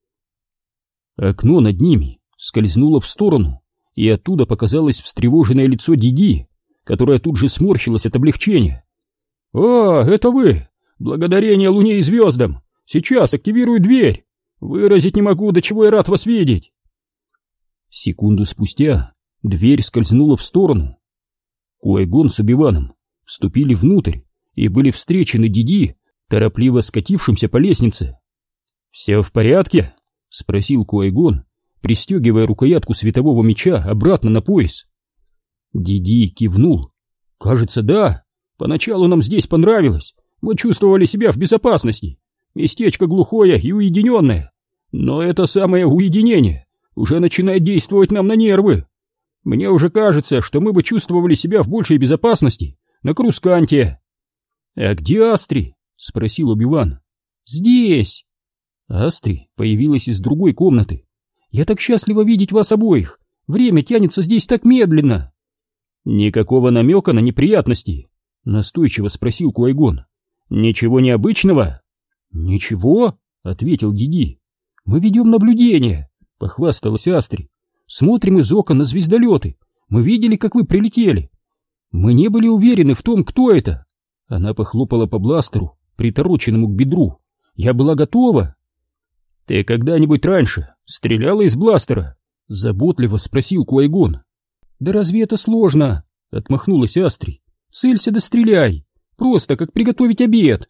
Окно над ними скользнуло в сторону, и оттуда показалось встревоженное лицо Ди Ди, которое тут же сморщилось от облегчения. «О, это вы! Благодарение Луне и звездам! Сейчас активирую дверь! Выразить не могу, до чего я рад вас видеть!» Секунду спустя дверь скользнула в сторону. Qui-Gon с Оби-Ваном вступили внутрь и были встречены Ди Ди, торопливо скатившимся по лестнице. «Все в порядке?» — спросил Qui-Gon, пристегивая рукоятку светового меча обратно на пояс. Ди Ди кивнул. «Кажется, да. Поначалу нам здесь понравилось. Мы чувствовали себя в безопасности. Местечко глухое и уединенное. Но это самое уединение уже начинает действовать нам на нервы. Мне уже кажется, что мы бы чувствовали себя в большей безопасности на Карусканте». «А где Астри?» — спросил Оби-Ван. «Здесь». Астри появилась из другой комнаты. «Я так счастлива видеть вас обоих. Время тянется здесь так медленно». «Никакого намека на неприятности?» — настойчиво спросил Qui-Gon. «Ничего необычного?» «Ничего», — ответил Ди Ди. «Мы ведем наблюдение», — похвасталась Астри. «Смотрим из окон на звездолеты. Мы видели, как вы прилетели. Мы не были уверены в том, кто это». Она похлопала по бластеру, притороченному к бедру. «Я была готова». «Ты когда-нибудь раньше стреляла из бластера?» — заботливо спросил Qui-Gon. «Да разве это сложно?» — отмахнулась Астри. «Целься да стреляй. Просто как приготовить обед».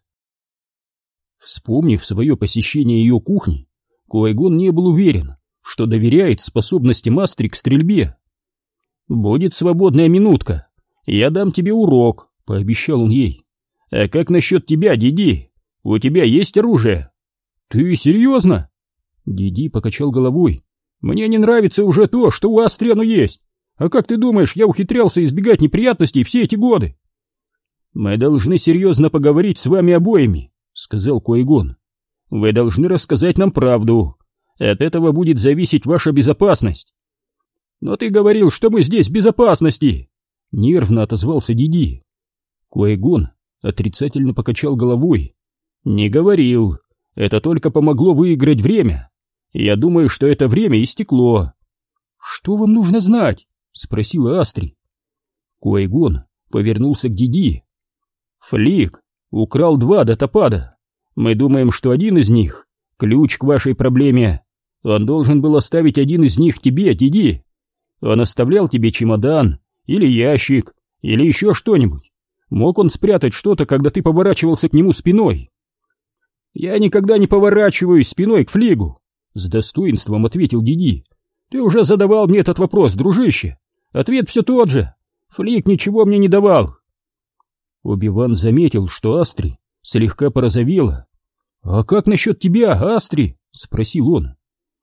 Вспомнив свое посещение ее кухни, Qui-Gon не был уверен, что доверяет способностям Астри к стрельбе. «Будет свободная минутка. Я дам тебе урок», — пообещал он ей. «А как насчет тебя, Ди Ди? У тебя есть оружие?» «Ты серьезно?» Ди Ди покачал головой. «Мне не нравится уже то, что у Астри оно есть. А как ты думаешь, я ухитрялся избегать неприятностей все эти годы?» «Мы должны серьезно поговорить с вами обоими», — сказал Qui-Gon. «Вы должны рассказать нам правду. От этого будет зависеть ваша безопасность». «Но ты говорил, что мы здесь в безопасности!» — нервно отозвался Ди Ди. Qui-Gon отрицательно покачал головой. «Не говорил. Это только помогло выиграть время. Я думаю, что это время истекло». «Что вам нужно знать?» — спросила Астри. Qui-Gon повернулся к Ди Ди. «Флик украл два датапада. Мы думаем, что один из них — ключ к вашей проблеме. Он должен был оставить один из них тебе, Ди Ди. Он оставлял тебе чемодан, или ящик, или еще что-нибудь. Мог он спрятать что-то, когда ты поворачивался к нему спиной?» «Я никогда не поворачиваюсь спиной к Флигу», — с достоинством ответил Ди Ди. «Ты уже задавал мне этот вопрос, дружище. Ответ все тот же. Флиг ничего мне не давал». Оби-Ван заметил, что Астри слегка порозовела. «А как насчет тебя, Астри?» — спросил он.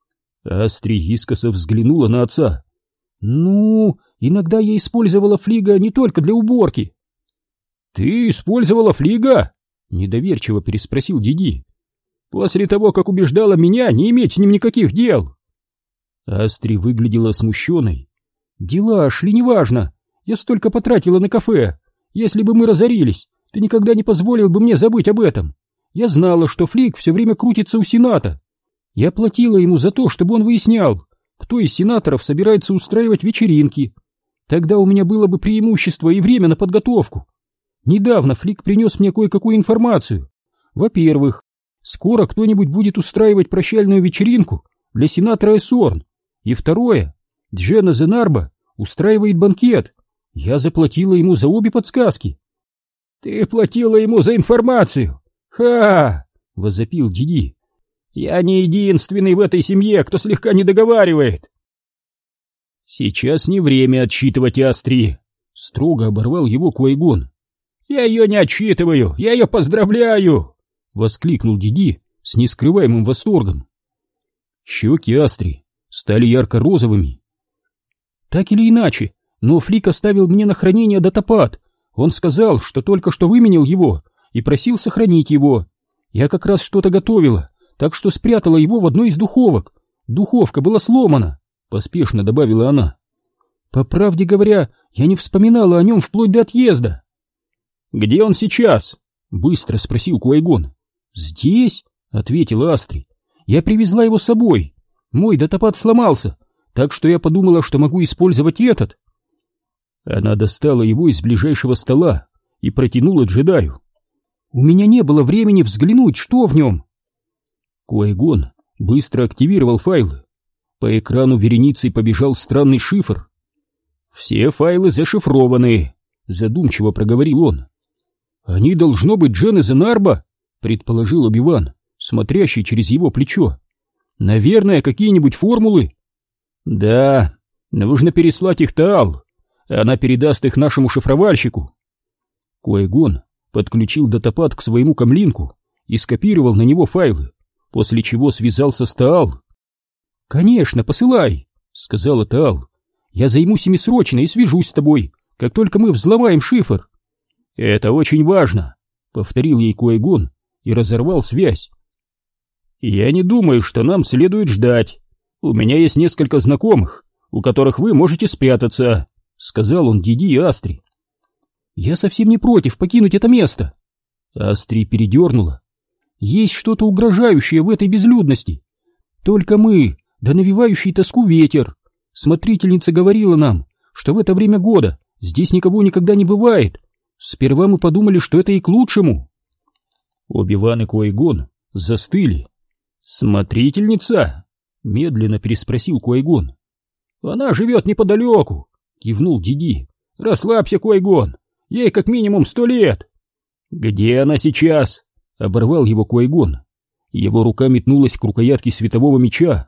Астри искоса взглянула на отца. «Ну, иногда я использовала флига не только для уборки». «Ты использовала флига?» — недоверчиво переспросил Диди. «После того, как убеждала меня не иметь с ним никаких дел». Астри выглядела смущенной. «Дела шли неважно. Я столько потратила на кафе. Если бы мы разорились, ты никогда не позволил бы мне забыть об этом. Я знала, что флиг все время крутится у Сената. Я платила ему за то, чтобы он выяснял, кто из сенаторов собирается устраивать вечеринки. Тогда у меня было бы преимущество и время на подготовку. Недавно флиг принес мне кое-какую информацию. Во-первых, скоро кто-нибудь будет устраивать прощальную вечеринку для сенатора Эссорн. И второе, Джена Зенарба устраивает банкет. Я заплатила ему за обе подсказки». «Ты платила ему за информацию? Ха!» — возопил Диди. «Я не единственный в этой семье, кто слегка не договаривает». «Сейчас не время отсчитывать Астри», — строго оборвал его Квайгон. «Я ее не отчитываю, я ее поздравляю!» — воскликнул Диди с нескрываемым восторгом. Щеки Астри стали ярко-розовыми. «Так или иначе, но флик оставил мне на хранение датапад. Он сказал, что только что выменил его и просил сохранить его. Я как раз что-то готовила, так что спрятала его в одной из духовок. Духовка была сломана», — поспешно добавила она. «По правде говоря, я не вспоминала о нем вплоть до отъезда». «Где он сейчас?» — быстро спросил Квайгон. «Здесь?» — ответила Астри. «Я привезла его с собой. Мой датапад сломался, так что я подумала, что могу использовать этот». Она достала его из ближайшего стола и протянула джедаю. «У меня не было времени взглянуть, что в нем». Квайгон быстро активировал файлы. По экрану вереницей побежал странный шифр. «Все файлы зашифрованы», — задумчиво проговорил он. «Они, должно быть, Джен Зенарба», — предположил Оби-Ван, смотрящий через его плечо. «Наверное, какие-нибудь формулы?» «Да, нужно переслать их Таал. Она передаст их нашему шифровальщику». Квайгон подключил датапад к своему камлинку и скопировал на него файлы, после чего связался с Таал. «Конечно, посылай», — сказала Таал. «Я займусь ими срочно и свяжусь с тобой, как только мы взломаем шифр». «Это очень важно», — повторил ей Квайгон и разорвал связь. «Я не думаю, что нам следует ждать. У меня есть несколько знакомых, у которых вы можете спрятаться», — сказал он Диди и Астри. «Я совсем не против покинуть это место». Астри передернула. «Есть что-то угрожающее в этой безлюдности. Только мы, да навевающий тоску ветер. Смотрительница говорила нам, что в это время года здесь никого никогда не бывает. Сперва мы подумали, что это и к лучшему». Оби-Ван и Квайгон застыли. «Смотрительница?» — медленно переспросил Квайгон. «Она живет неподалеку», — кивнул Диди. «Расслабься, Квайгон, ей как минимум сто лет». «Где она сейчас?» — оборвал его Квайгон. Его рука метнулась к рукоятке светового меча.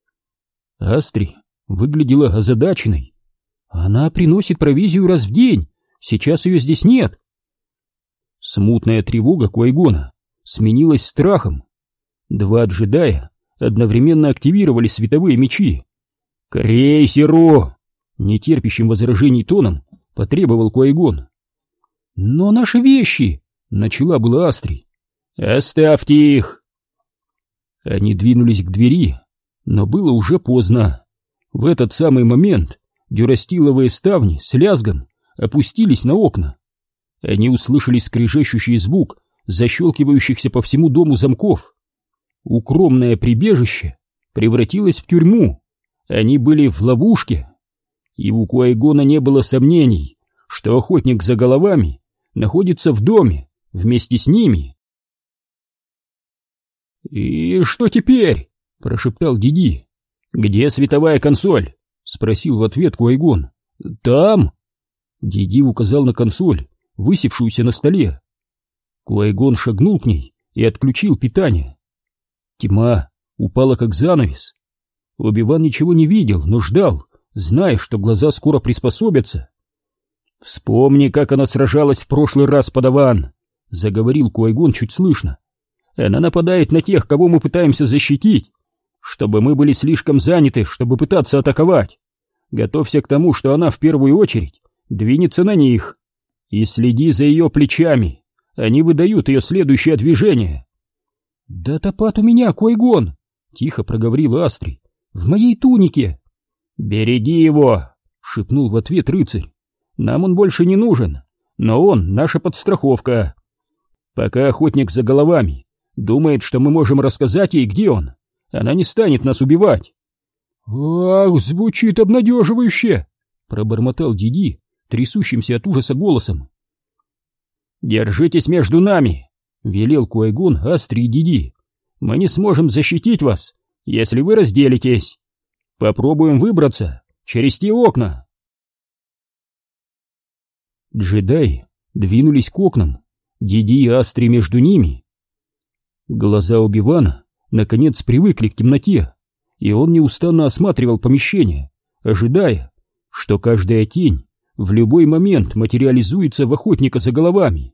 Астри выглядела озадаченной. «Она приносит провизию раз в день. Сейчас ее здесь нет». Смутная тревога Квайгона сменилась страхом. Два джедая одновременно активировали световые мечи. «К крейсеру!» — нетерпящим возражений тоном потребовал Квайгон. «Но наши вещи!» — начала была Астри. «Оставьте их!» Они двинулись к двери, но было уже поздно. В этот самый момент дюрастиловые ставни с лязгом опустились на окна. Они услышали скрежещущий звук защелкивающихся по всему дому замков. Укромное прибежище превратилось в тюрьму. Они были в ловушке. И у Квайгона не было сомнений, что охотник за головами находится в доме вместе с ними. «И что теперь?» — прошептал Диди. «Где световая консоль?» — спросил в ответ Квайгон. «Там!» Диди указал на консоль, высевшуюся на столе. Квайгон шагнул к ней и отключил питание. Тьма упала как занавес. Оби-Ван ничего не видел, но ждал, зная, что глаза скоро приспособятся. «Вспомни, как она сражалась в прошлый раз, подаван!» — заговорил Квайгон чуть слышно. «Она нападает на тех, кого мы пытаемся защитить. чтобы мы были слишком заняты, чтобы пытаться атаковать. Готовься к тому, что она в первую очередь двинется на них. И следи за ее плечами, они выдают ее следующее движение. «Да топат у меня, Кой-Гон!» — тихо проговорил Астри. «В моей тунике!» «Береги его!» — шепнул в ответ рыцарь. «Нам он больше не нужен, но он наша подстраховка. Пока охотник за головами думает, что мы можем рассказать ей, где он, она не станет нас убивать». «Ах, звучит обнадеживающе!» — пробормотал Диди, трясущимся от ужаса голосом. «Держитесь между нами!» — велел Куай-Гон Астри и Диди. «Мы не сможем защитить вас, если вы разделитесь. Попробуем выбраться через те окна». Джедаи двинулись к окнам, Диди и Астри между ними. Глаза Оби-Вана наконец привыкли к темноте, и он неустанно осматривал помещение, ожидая, что каждая тень в любой момент материализуется в охотника за головами.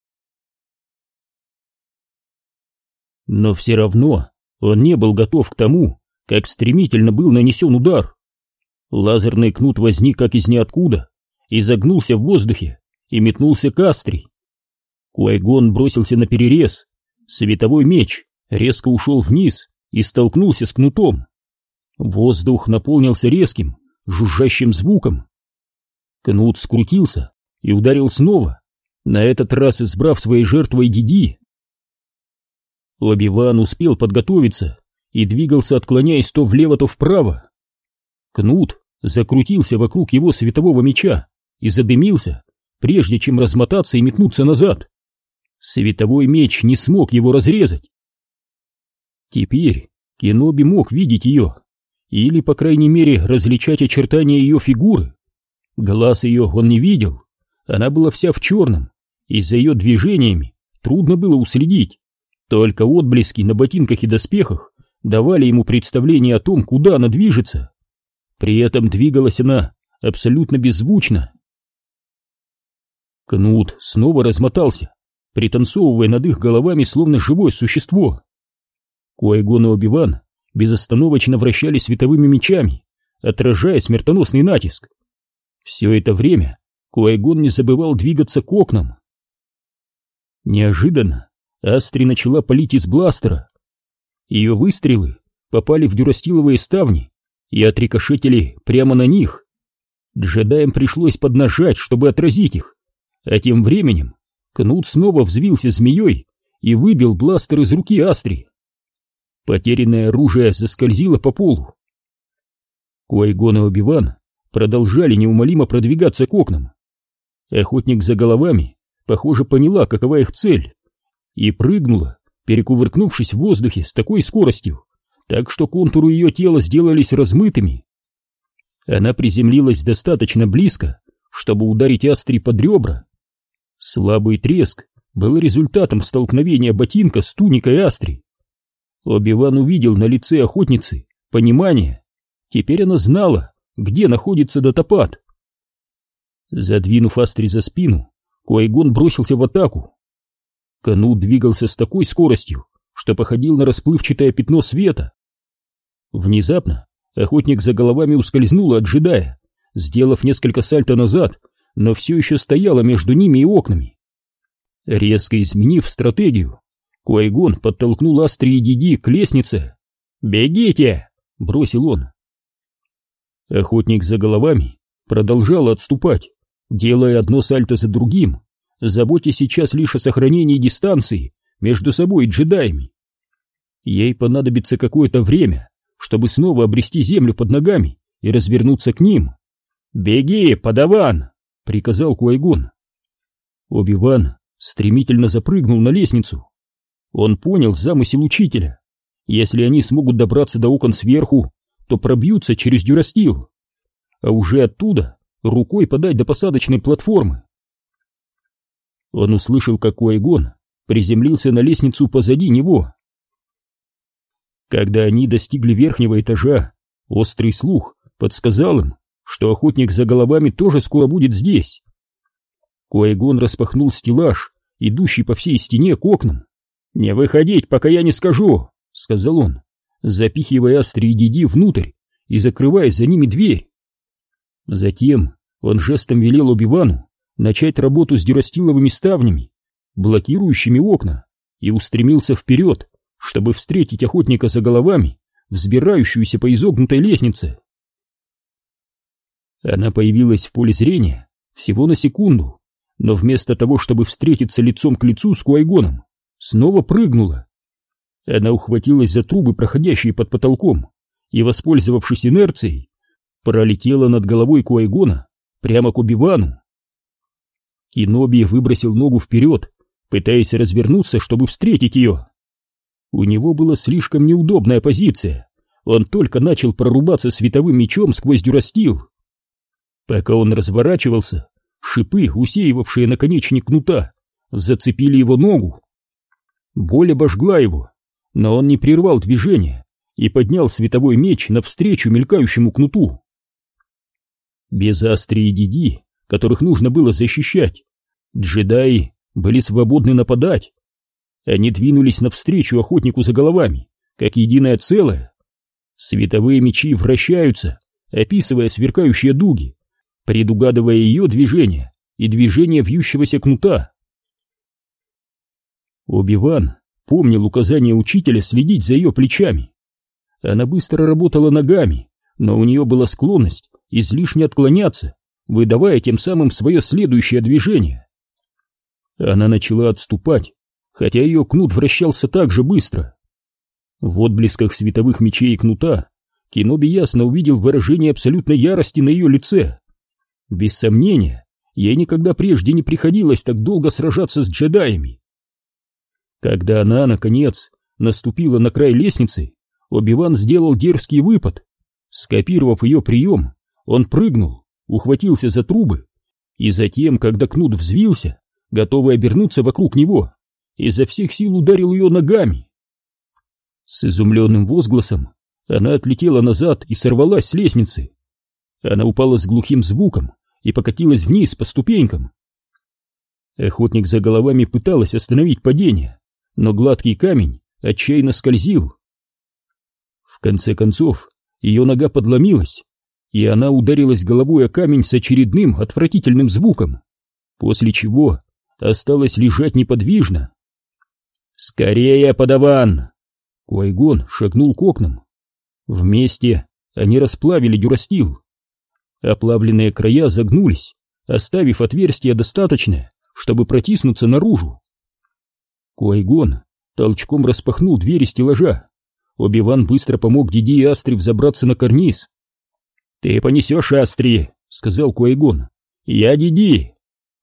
Но все равно он не был готов к тому, как стремительно был нанесен удар. Лазерный кнут возник как из ниоткуда, изогнулся в воздухе и метнулся к Астри. Куай-Гон бросился на перерез, световой меч резко ушел вниз и столкнулся с кнутом. Воздух наполнился резким, жужжащим звуком. Кнут скрутился и ударил снова, на этот раз избрав своей жертвой Диди. Оби-Ван успел подготовиться и двигался, отклоняясь то влево, то вправо. Кнут закрутился вокруг его светового меча и задымился, прежде чем размотаться и метнуться назад. Световой меч не смог его разрезать. Теперь Кеноби мог видеть ее, или, по крайней мере, различать очертания ее фигуры. Глаз ее он не видел, она была вся в черном, и за ее движениями трудно было уследить. Только отблески на ботинках и доспехах давали ему представление о том, куда она движется. При этом двигалась она абсолютно беззвучно. Кнут снова размотался, пританцовывая над их головами, словно живое существо. Куай-Гон и Оби-Ван безостановочно вращали световыми мечами, отражая смертоносный натиск. Все это время Куай-Гон не забывал двигаться к окнам. Неожиданно Астри начала палить из бластера. Ее выстрелы попали в дюрастиловые ставни и отрикошетили прямо на них. Джедаям пришлось поднажать, чтобы отразить их, а тем временем Кнут снова взвился змеей и выбил бластер из руки Астри. Потерянное оружие заскользило по полу. Куай-Гон и Оби-Ван продолжали неумолимо продвигаться к окнам. Охотник за головами, похоже, поняла, какова их цель, и прыгнула, перекувыркнувшись в воздухе с такой скоростью, так что контуры ее тела сделались размытыми. Она приземлилась достаточно близко, чтобы ударить Астри под ребра. Слабый треск был результатом столкновения ботинка с туникой Астри. Оби-Ван увидел на лице охотницы понимание. Теперь она знала, где находится датапат. Задвинув Астри за спину, Куай-Гон бросился в атаку. Кнут двигался с такой скоростью, что походил на расплывчатое пятно света. Внезапно охотник за головами ускользнула от джедая, сделав несколько сальто назад, но все еще стояла между ними и окнами. Резко изменив стратегию, Куай-Гон подтолкнул Астри и Диди к лестнице. «Бегите!» — бросил он. Охотник за головами продолжал отступать, делая одно сальто за другим, заботясь сейчас лишь о сохранении дистанции между собой и джедаями. Ей понадобится какое-то время, чтобы снова обрести землю под ногами и развернуться к ним. «Беги, подаван!» — приказал Куай-Гон. Оби-Ван стремительно запрыгнул на лестницу. Он понял замысел учителя. Если они смогут добраться до окон сверху, то пробьются через дюрастил, а уже оттуда рукой подать до посадочной платформы. Он услышал, как Куай-Гон приземлился на лестницу позади него. Когда они достигли верхнего этажа, острый слух подсказал им, что охотник за головами тоже скоро будет здесь. Куай-Гон распахнул стеллаж, идущий по всей стене к окнам. «Не выходить, пока я не скажу», — сказал он. запихивая Астри и Диди внутрь и закрывая за ними дверь. Затем он жестом велел Оби-Вану начать работу с дюрастиловыми ставнями, блокирующими окна, и устремился вперед, чтобы встретить охотника за головами, взбирающуюся по изогнутой лестнице. Она появилась в поле зрения всего на секунду, но вместо того, чтобы встретиться лицом к лицу с Куай-Гоном, снова прыгнула. Она ухватилась за трубы, проходящие под потолком, и, воспользовавшись инерцией, пролетела над головой Куай-Гона прямо к Оби-Вану. Кеноби выбросил ногу вперед, пытаясь развернуться, чтобы встретить ее. У него была слишком неудобная позиция, он только начал прорубаться световым мечом сквозь дюрастил. Пока он разворачивался, шипы, усеивавшие наконечник кнута, зацепили его ногу. Боль обожгла его, но он не прервал движение и поднял световой меч навстречу мелькающему кнуту. Без Астри и Диди, которых нужно было защищать, джедаи были свободны нападать. Они двинулись навстречу охотнику за головами, как единое целое. Световые мечи вращаются, описывая сверкающие дуги, предугадывая ее движение и движение вьющегося кнута. Оби-Ван помнил указание учителя следить за ее плечами. Она быстро работала ногами, но у нее была склонность излишне отклоняться, выдавая тем самым свое следующее движение. Она начала отступать, хотя ее кнут вращался так же быстро. В отблесках световых мечей и кнута Кеноби ясно увидел выражение абсолютной ярости на ее лице. Без сомнения, ей никогда прежде не приходилось так долго сражаться с джедаями. Когда она, наконец, наступила на край лестницы, Оби-Ван сделал дерзкий выпад. Скопировав ее прием, он прыгнул, ухватился за трубы, и затем, когда кнут взвился, готовый обернуться вокруг него, изо всех сил ударил ее ногами. С изумленным возгласом она отлетела назад и сорвалась с лестницы. Она упала с глухим звуком и покатилась вниз по ступенькам. Охотник за головами пыталась остановить падение, но гладкий камень отчаянно скользил. В конце концов, ее нога подломилась, и она ударилась головой о камень с очередным отвратительным звуком, после чего осталась лежать неподвижно. «Скорее, подаван!» Куай-Гон шагнул к окнам. Вместе они расплавили дюрастил. Оплавленные края загнулись, оставив отверстие достаточное, чтобы протиснуться наружу. Куай-Гон толчком распахнул двери стеллажа. Оби-Ван быстро помог Диди и Астри взобраться на карниз. «Ты понесешь, Астри», — сказал Куай-Гон. «Я Диди».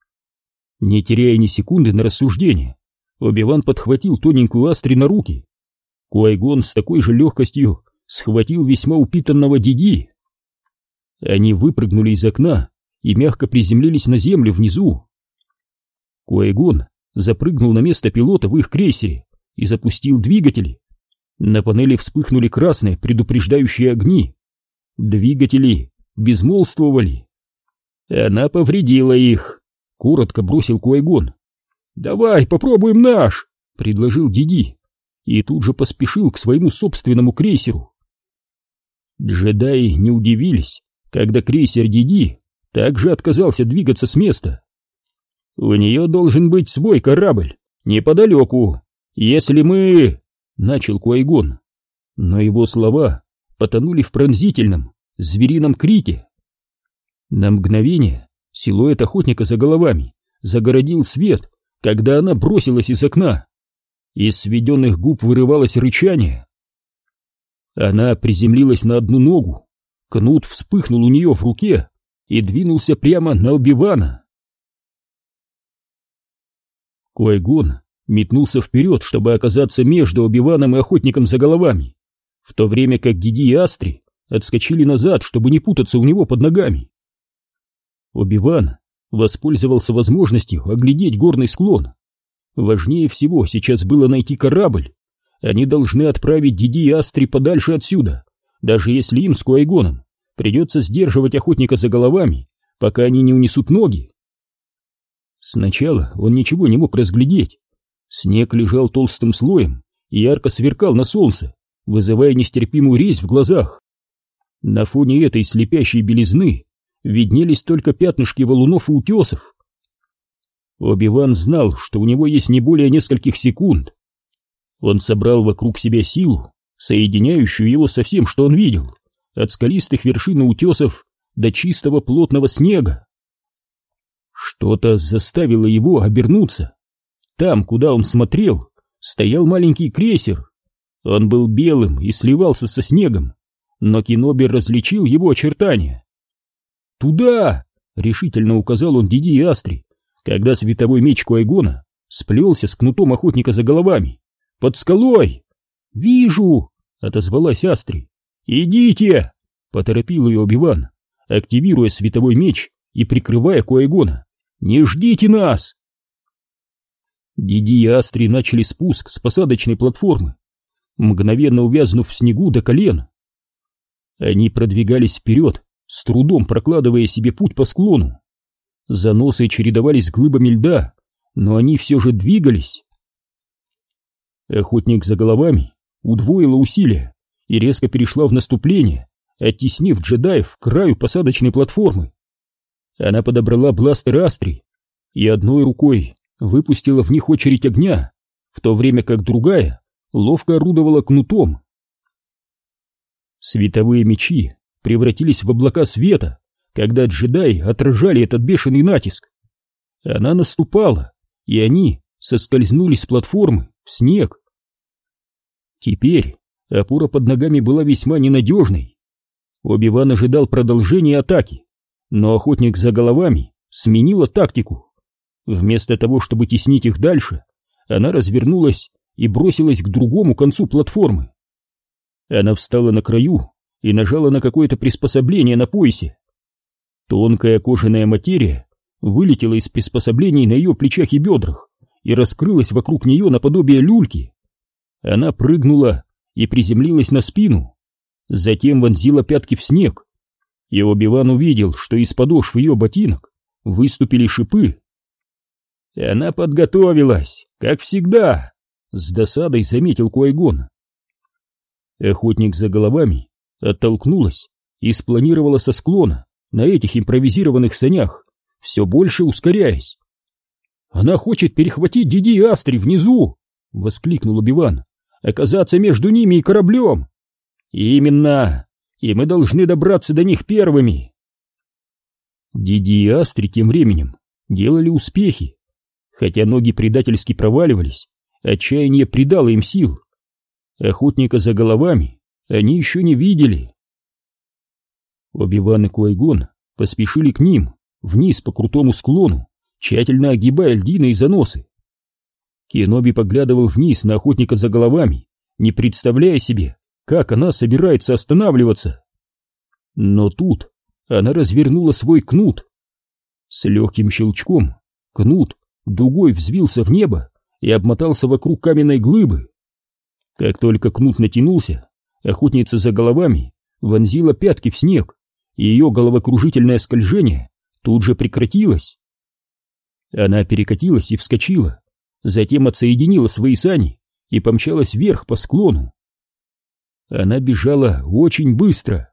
Не теряя ни секунды на рассуждение, Оби-Ван подхватил тоненькую Астри на руки. Куай-Гон с такой же легкостью схватил весьма упитанного Диди. Они выпрыгнули из окна и мягко приземлились на землю внизу. Куай-Гон запрыгнул на место пилота в их крейсере и запустил двигатели. На панели вспыхнули красные предупреждающие огни. Двигатели безмолвствовали. Она повредила их, коротко бросил Куай-Гон. «Давай попробуем наш», — предложил Диди, и тут же поспешил к своему собственному крейсеру. Джедаи не удивились, когда крейсер Диди также отказался двигаться с места. «У нее должен быть свой корабль, неподалеку. Если мы...» — начал Куай-Гон, но его слова потонули в пронзительном, зверином крике. На мгновение силуэт охотника за головами загородил свет, когда она бросилась из окна. Из сведенных губ вырывалось рычание. Она приземлилась на одну ногу, кнут вспыхнул у нее в руке и двинулся прямо на Оби-Вана. Куай-Гон метнулся вперед, чтобы оказаться между Оби-Ваном и охотником за головами, в то время как Диди и Астри отскочили назад, чтобы не путаться у него под ногами. Оби-Ван воспользовался возможностью оглядеть горный склон. Важнее всего сейчас было найти корабль. Они должны отправить Диди и Астри подальше отсюда, даже если им с Куай-Гоном придется сдерживать охотника за головами, пока они не унесут ноги. Сначала он ничего не мог разглядеть. Снег лежал толстым слоем и ярко сверкал на солнце, вызывая нестерпимую резь в глазах. На фоне этой слепящей белизны виднелись только пятнышки валунов и утесов. Оби-Ван знал, что у него есть не более нескольких секунд. Он собрал вокруг себя силу, соединяющую его со всем, что он видел, от скалистых вершин и утесов до чистого плотного снега. Что-то заставило его обернуться. Там, куда он смотрел, стоял маленький крейсер. Он был белым и сливался со снегом, но Кеноби различил его очертания. «Туда!» — решительно указал он Диди и Астри, когда световой меч Куай-Гона сплелся с кнутом охотника за головами. «Под скалой!» «Вижу!» — отозвалась Астри. «Идите!» — поторопил ее Оби-Ван, активируя световой меч и прикрывая Куай-Гона. «Не ждите нас!» Диди и Астри начали спуск с посадочной платформы, мгновенно увязнув в снегу до колен. Они продвигались вперед, с трудом прокладывая себе путь по склону. Заносы чередовались с глыбами льда, но они все же двигались. Охотник за головами удвоила усилия и резко перешла в наступление, оттеснив джедаев к краю посадочной платформы. Она подобрала бластер Астри и одной рукой выпустила в них очередь огня, в то время как другая ловко орудовала кнутом. Световые мечи превратились в облака света, когда джедаи отражали этот бешеный натиск. Она наступала, и они соскользнули с платформы в снег. Теперь опора под ногами была весьма ненадежной. Оби-Ван ожидал продолжения атаки, но охотник за головами сменила тактику. Вместо того, чтобы теснить их дальше, она развернулась и бросилась к другому концу платформы. Она встала на краю и нажала на какое-то приспособление на поясе. Тонкая кожаная материя вылетела из приспособлений на ее плечах и бедрах и раскрылась вокруг нее наподобие люльки. Она прыгнула и приземлилась на спину, затем вонзила пятки в снег, и Оби-Ван увидел, что из подошв ее ботинок выступили шипы. Она подготовилась, как всегда, с досадой заметил Куай-Гон. Охотник за головами оттолкнулась и спланировала со склона на этих импровизированных санях, все больше ускоряясь. «Она хочет перехватить Диди и Астри внизу!» — воскликнул Оби-Ван. «Оказаться между ними и кораблем!» «Именно! И мы должны добраться до них первыми!» Диди и Астри тем временем делали успехи. Хотя ноги предательски проваливались, отчаяние придало им сил. Охотника за головами они еще не видели. Оби-Ван и Куай-Гон поспешили к ним, вниз по крутому склону, тщательно огибая льдины и заносы. Кеноби поглядывал вниз на охотника за головами, не представляя себе, как она собирается останавливаться. Но тут она развернула свой кнут. С легким щелчком кнут дугой взвился в небо и обмотался вокруг каменной глыбы. Как только кнут натянулся, охотница за головами вонзила пятки в снег, и ее головокружительное скольжение тут же прекратилось. Она перекатилась и вскочила, затем отсоединила свои сани и помчалась вверх по склону. Она бежала очень быстро.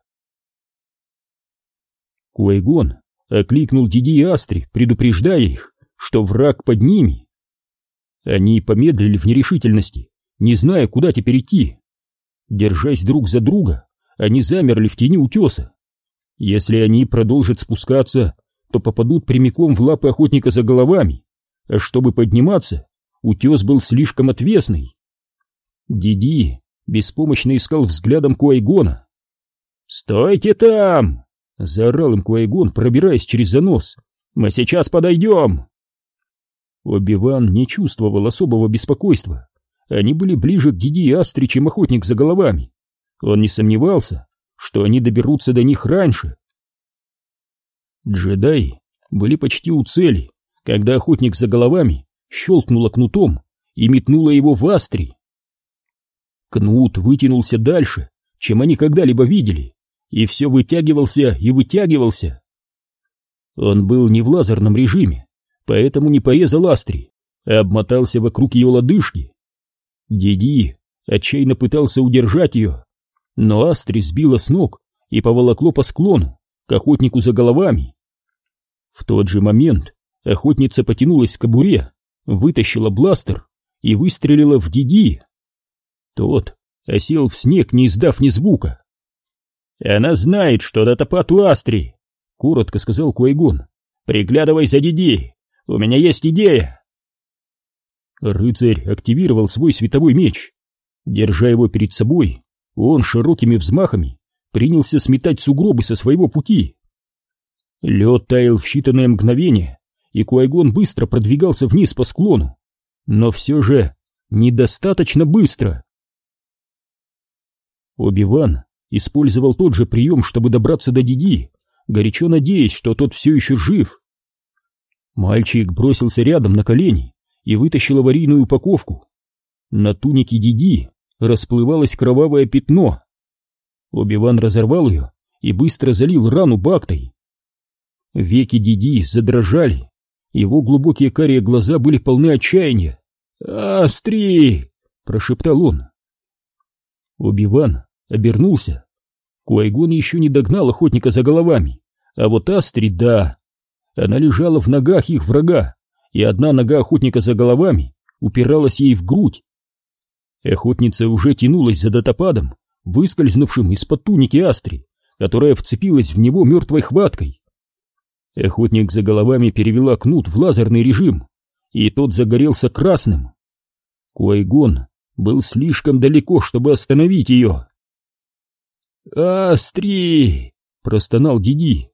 Куай-Гон окликнул Диди и Астри, предупреждая их, что враг под ними. Они помедлили в нерешительности, не зная, куда теперь идти. Держась друг за друга, они замерли в тени утеса. Если они продолжат спускаться, то попадут прямиком в лапы охотника за головами, а чтобы подниматься, утес был слишком отвесный. Диди беспомощно искал взглядом Куай-Гона. «Стойте там!» — заорал им Куай-Гон, пробираясь через занос. «Мы сейчас подойдем!» Оби-Ван не чувствовал особого беспокойства. Они были ближе к Диди и Астри, чем охотник за головами. Он не сомневался, что они доберутся до них раньше. Джедаи были почти у цели, когда охотник за головами щелкнула кнутом и метнула его в Астри. Кнут вытянулся дальше, чем они когда-либо видели, и все вытягивался и вытягивался. Он был не в лазерном режиме, поэтому не порезал Астри, а обмотался вокруг ее лодыжки. Диди отчаянно пытался удержать ее, но Астри сбила с ног и поволокло по склону к охотнику за головами. В тот же момент охотница потянулась к кобуре, вытащила бластер и выстрелила в Диди. Тот осел в снег, не издав ни звука. «Она знает, что датапат у Астри», — коротко сказал Куайгон. «Приглядывай за Диди, у меня есть идея». Рыцарь активировал свой световой меч. Держа его перед собой, он широкими взмахами принялся сметать сугробы со своего пути. Лед таял в считанные мгновения, и Куайгон быстро продвигался вниз по склону, но все же недостаточно быстро. Оби-Ван использовал тот же прием, чтобы добраться до Диди, горячо надеясь, что тот все еще жив. Мальчик бросился рядом на колени и вытащил аварийную упаковку. На тунике Диди расплывалось кровавое пятно. Оби-Ван разорвал ее и быстро залил рану бактой. Веки Диди задрожали, его глубокие карие глаза были полны отчаяния. «Астри!» — прошептал он. Оби-Ван обернулся. Куайгон еще не догнал охотника за головами, а вот Астри — да. Она лежала в ногах их врага, и одна нога охотника за головами упиралась ей в грудь. Охотница уже тянулась за датападом, выскользнувшим из-под туники Астри, которая вцепилась в него мертвой хваткой. Охотник за головами перевела кнут в лазерный режим, и тот загорелся красным. Куайгон был слишком далеко, чтобы остановить ее. «Астри!» — простонал Диди.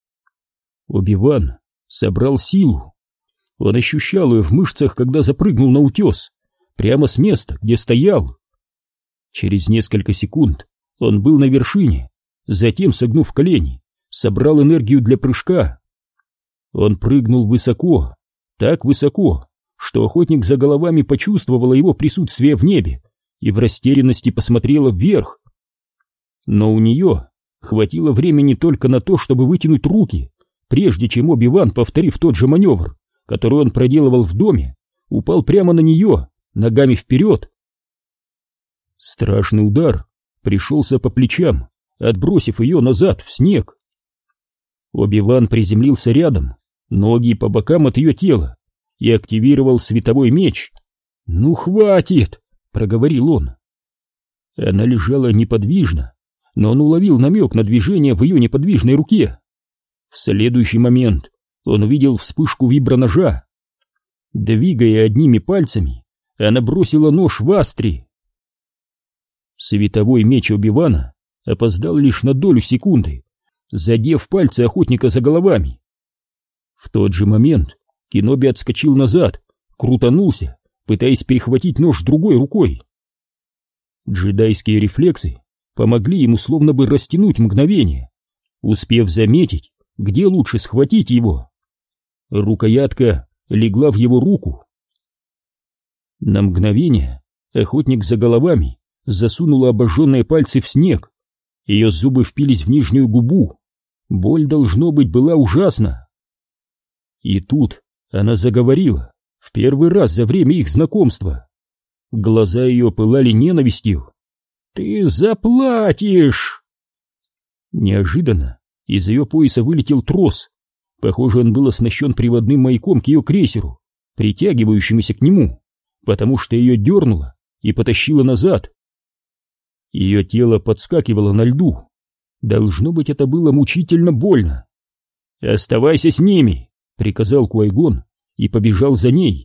Оби-Ван собрал силу. Он ощущал ее в мышцах, когда запрыгнул на утес, прямо с места, где стоял. Через несколько секунд он был на вершине, затем, согнув колени, собрал энергию для прыжка. Он прыгнул высоко, так высоко, что охотник за головами почувствовала его присутствие в небе и в растерянности посмотрела вверх. Но у нее хватило времени только на то, чтобы вытянуть руки, прежде чем Оби-Ван, повторив тот же маневр, который он проделывал в доме, упал прямо на нее, ногами вперед. Страшный удар пришелся по плечам, отбросив ее назад в снег. Оби-Ван приземлился рядом, ноги по бокам от ее тела, и активировал световой меч. «Ну хватит!» — проговорил он. Она лежала неподвижно, но он уловил намек на движение в ее неподвижной руке. В следующий момент он увидел вспышку виброножа. Двигая одними пальцами, она бросила нож в Астри. Световой меч Оби-Вана опоздал лишь на долю секунды, задев пальцы охотника за головами. В тот же момент Кеноби отскочил назад, крутанулся, пытаясь перехватить нож другой рукой. Джедайские рефлексы помогли ему словно бы растянуть мгновение, успев заметить, где лучше схватить его. Рукоятка легла в его руку. На мгновение охотник за головами засунула обожженные пальцы в снег. Ее зубы впились в нижнюю губу. Боль, должно быть, была ужасна. И тут она заговорила, в первый раз за время их знакомства. Глаза ее пылали ненавистью. «Ты заплатишь!» Неожиданно из ее пояса вылетел трос. Похоже, он был оснащен приводным маяком к ее крейсеру, притягивающемуся к нему, потому что ее дернуло и потащило назад. Ее тело подскакивало на льду. Должно быть, это было мучительно больно. «Оставайся с ними!» — приказал Куайгон и побежал за ней.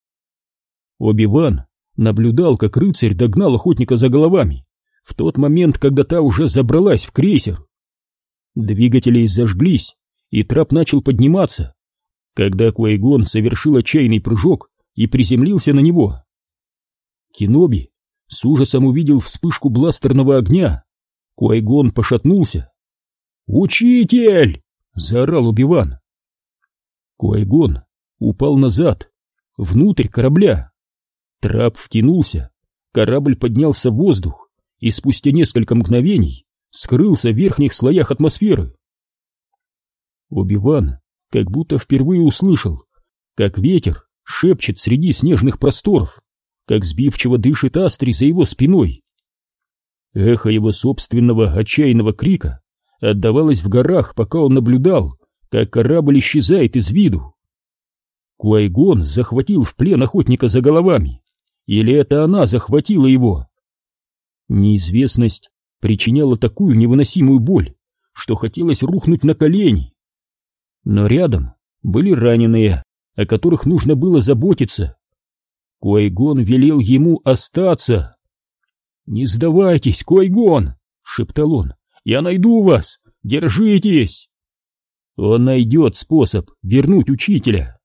Оби-Ван наблюдал, как рыцарь догнал охотника за головами в тот момент, когда та уже забралась в крейсер. Двигатели зажглись, и трап начал подниматься, когда Куайгон совершил отчаянный прыжок и приземлился на него. Кеноби с ужасом увидел вспышку бластерного огня. Куайгон пошатнулся. «Учитель!» — заорал Оби-Ван. Куайгон упал назад, внутрь корабля. Трап втянулся, корабль поднялся в воздух и спустя несколько мгновений скрылся в верхних слоях атмосферы. Оби-Ван как будто впервые услышал, как ветер шепчет среди снежных просторов. как сбивчиво дышит Астри за его спиной. Эхо его собственного отчаянного крика отдавалось в горах, пока он наблюдал, как корабль исчезает из виду. Куай-Гон захватил в плен охотника за головами, или это она захватила его? Неизвестность причиняла такую невыносимую боль, что хотелось рухнуть на колени. Но рядом были раненые, о которых нужно было заботиться. Куай-Гон велел ему остаться. «Не сдавайтесь, Куай-Гон!» — шептал он. «Я найду вас! Держитесь!» Он найдет способ вернуть учителя.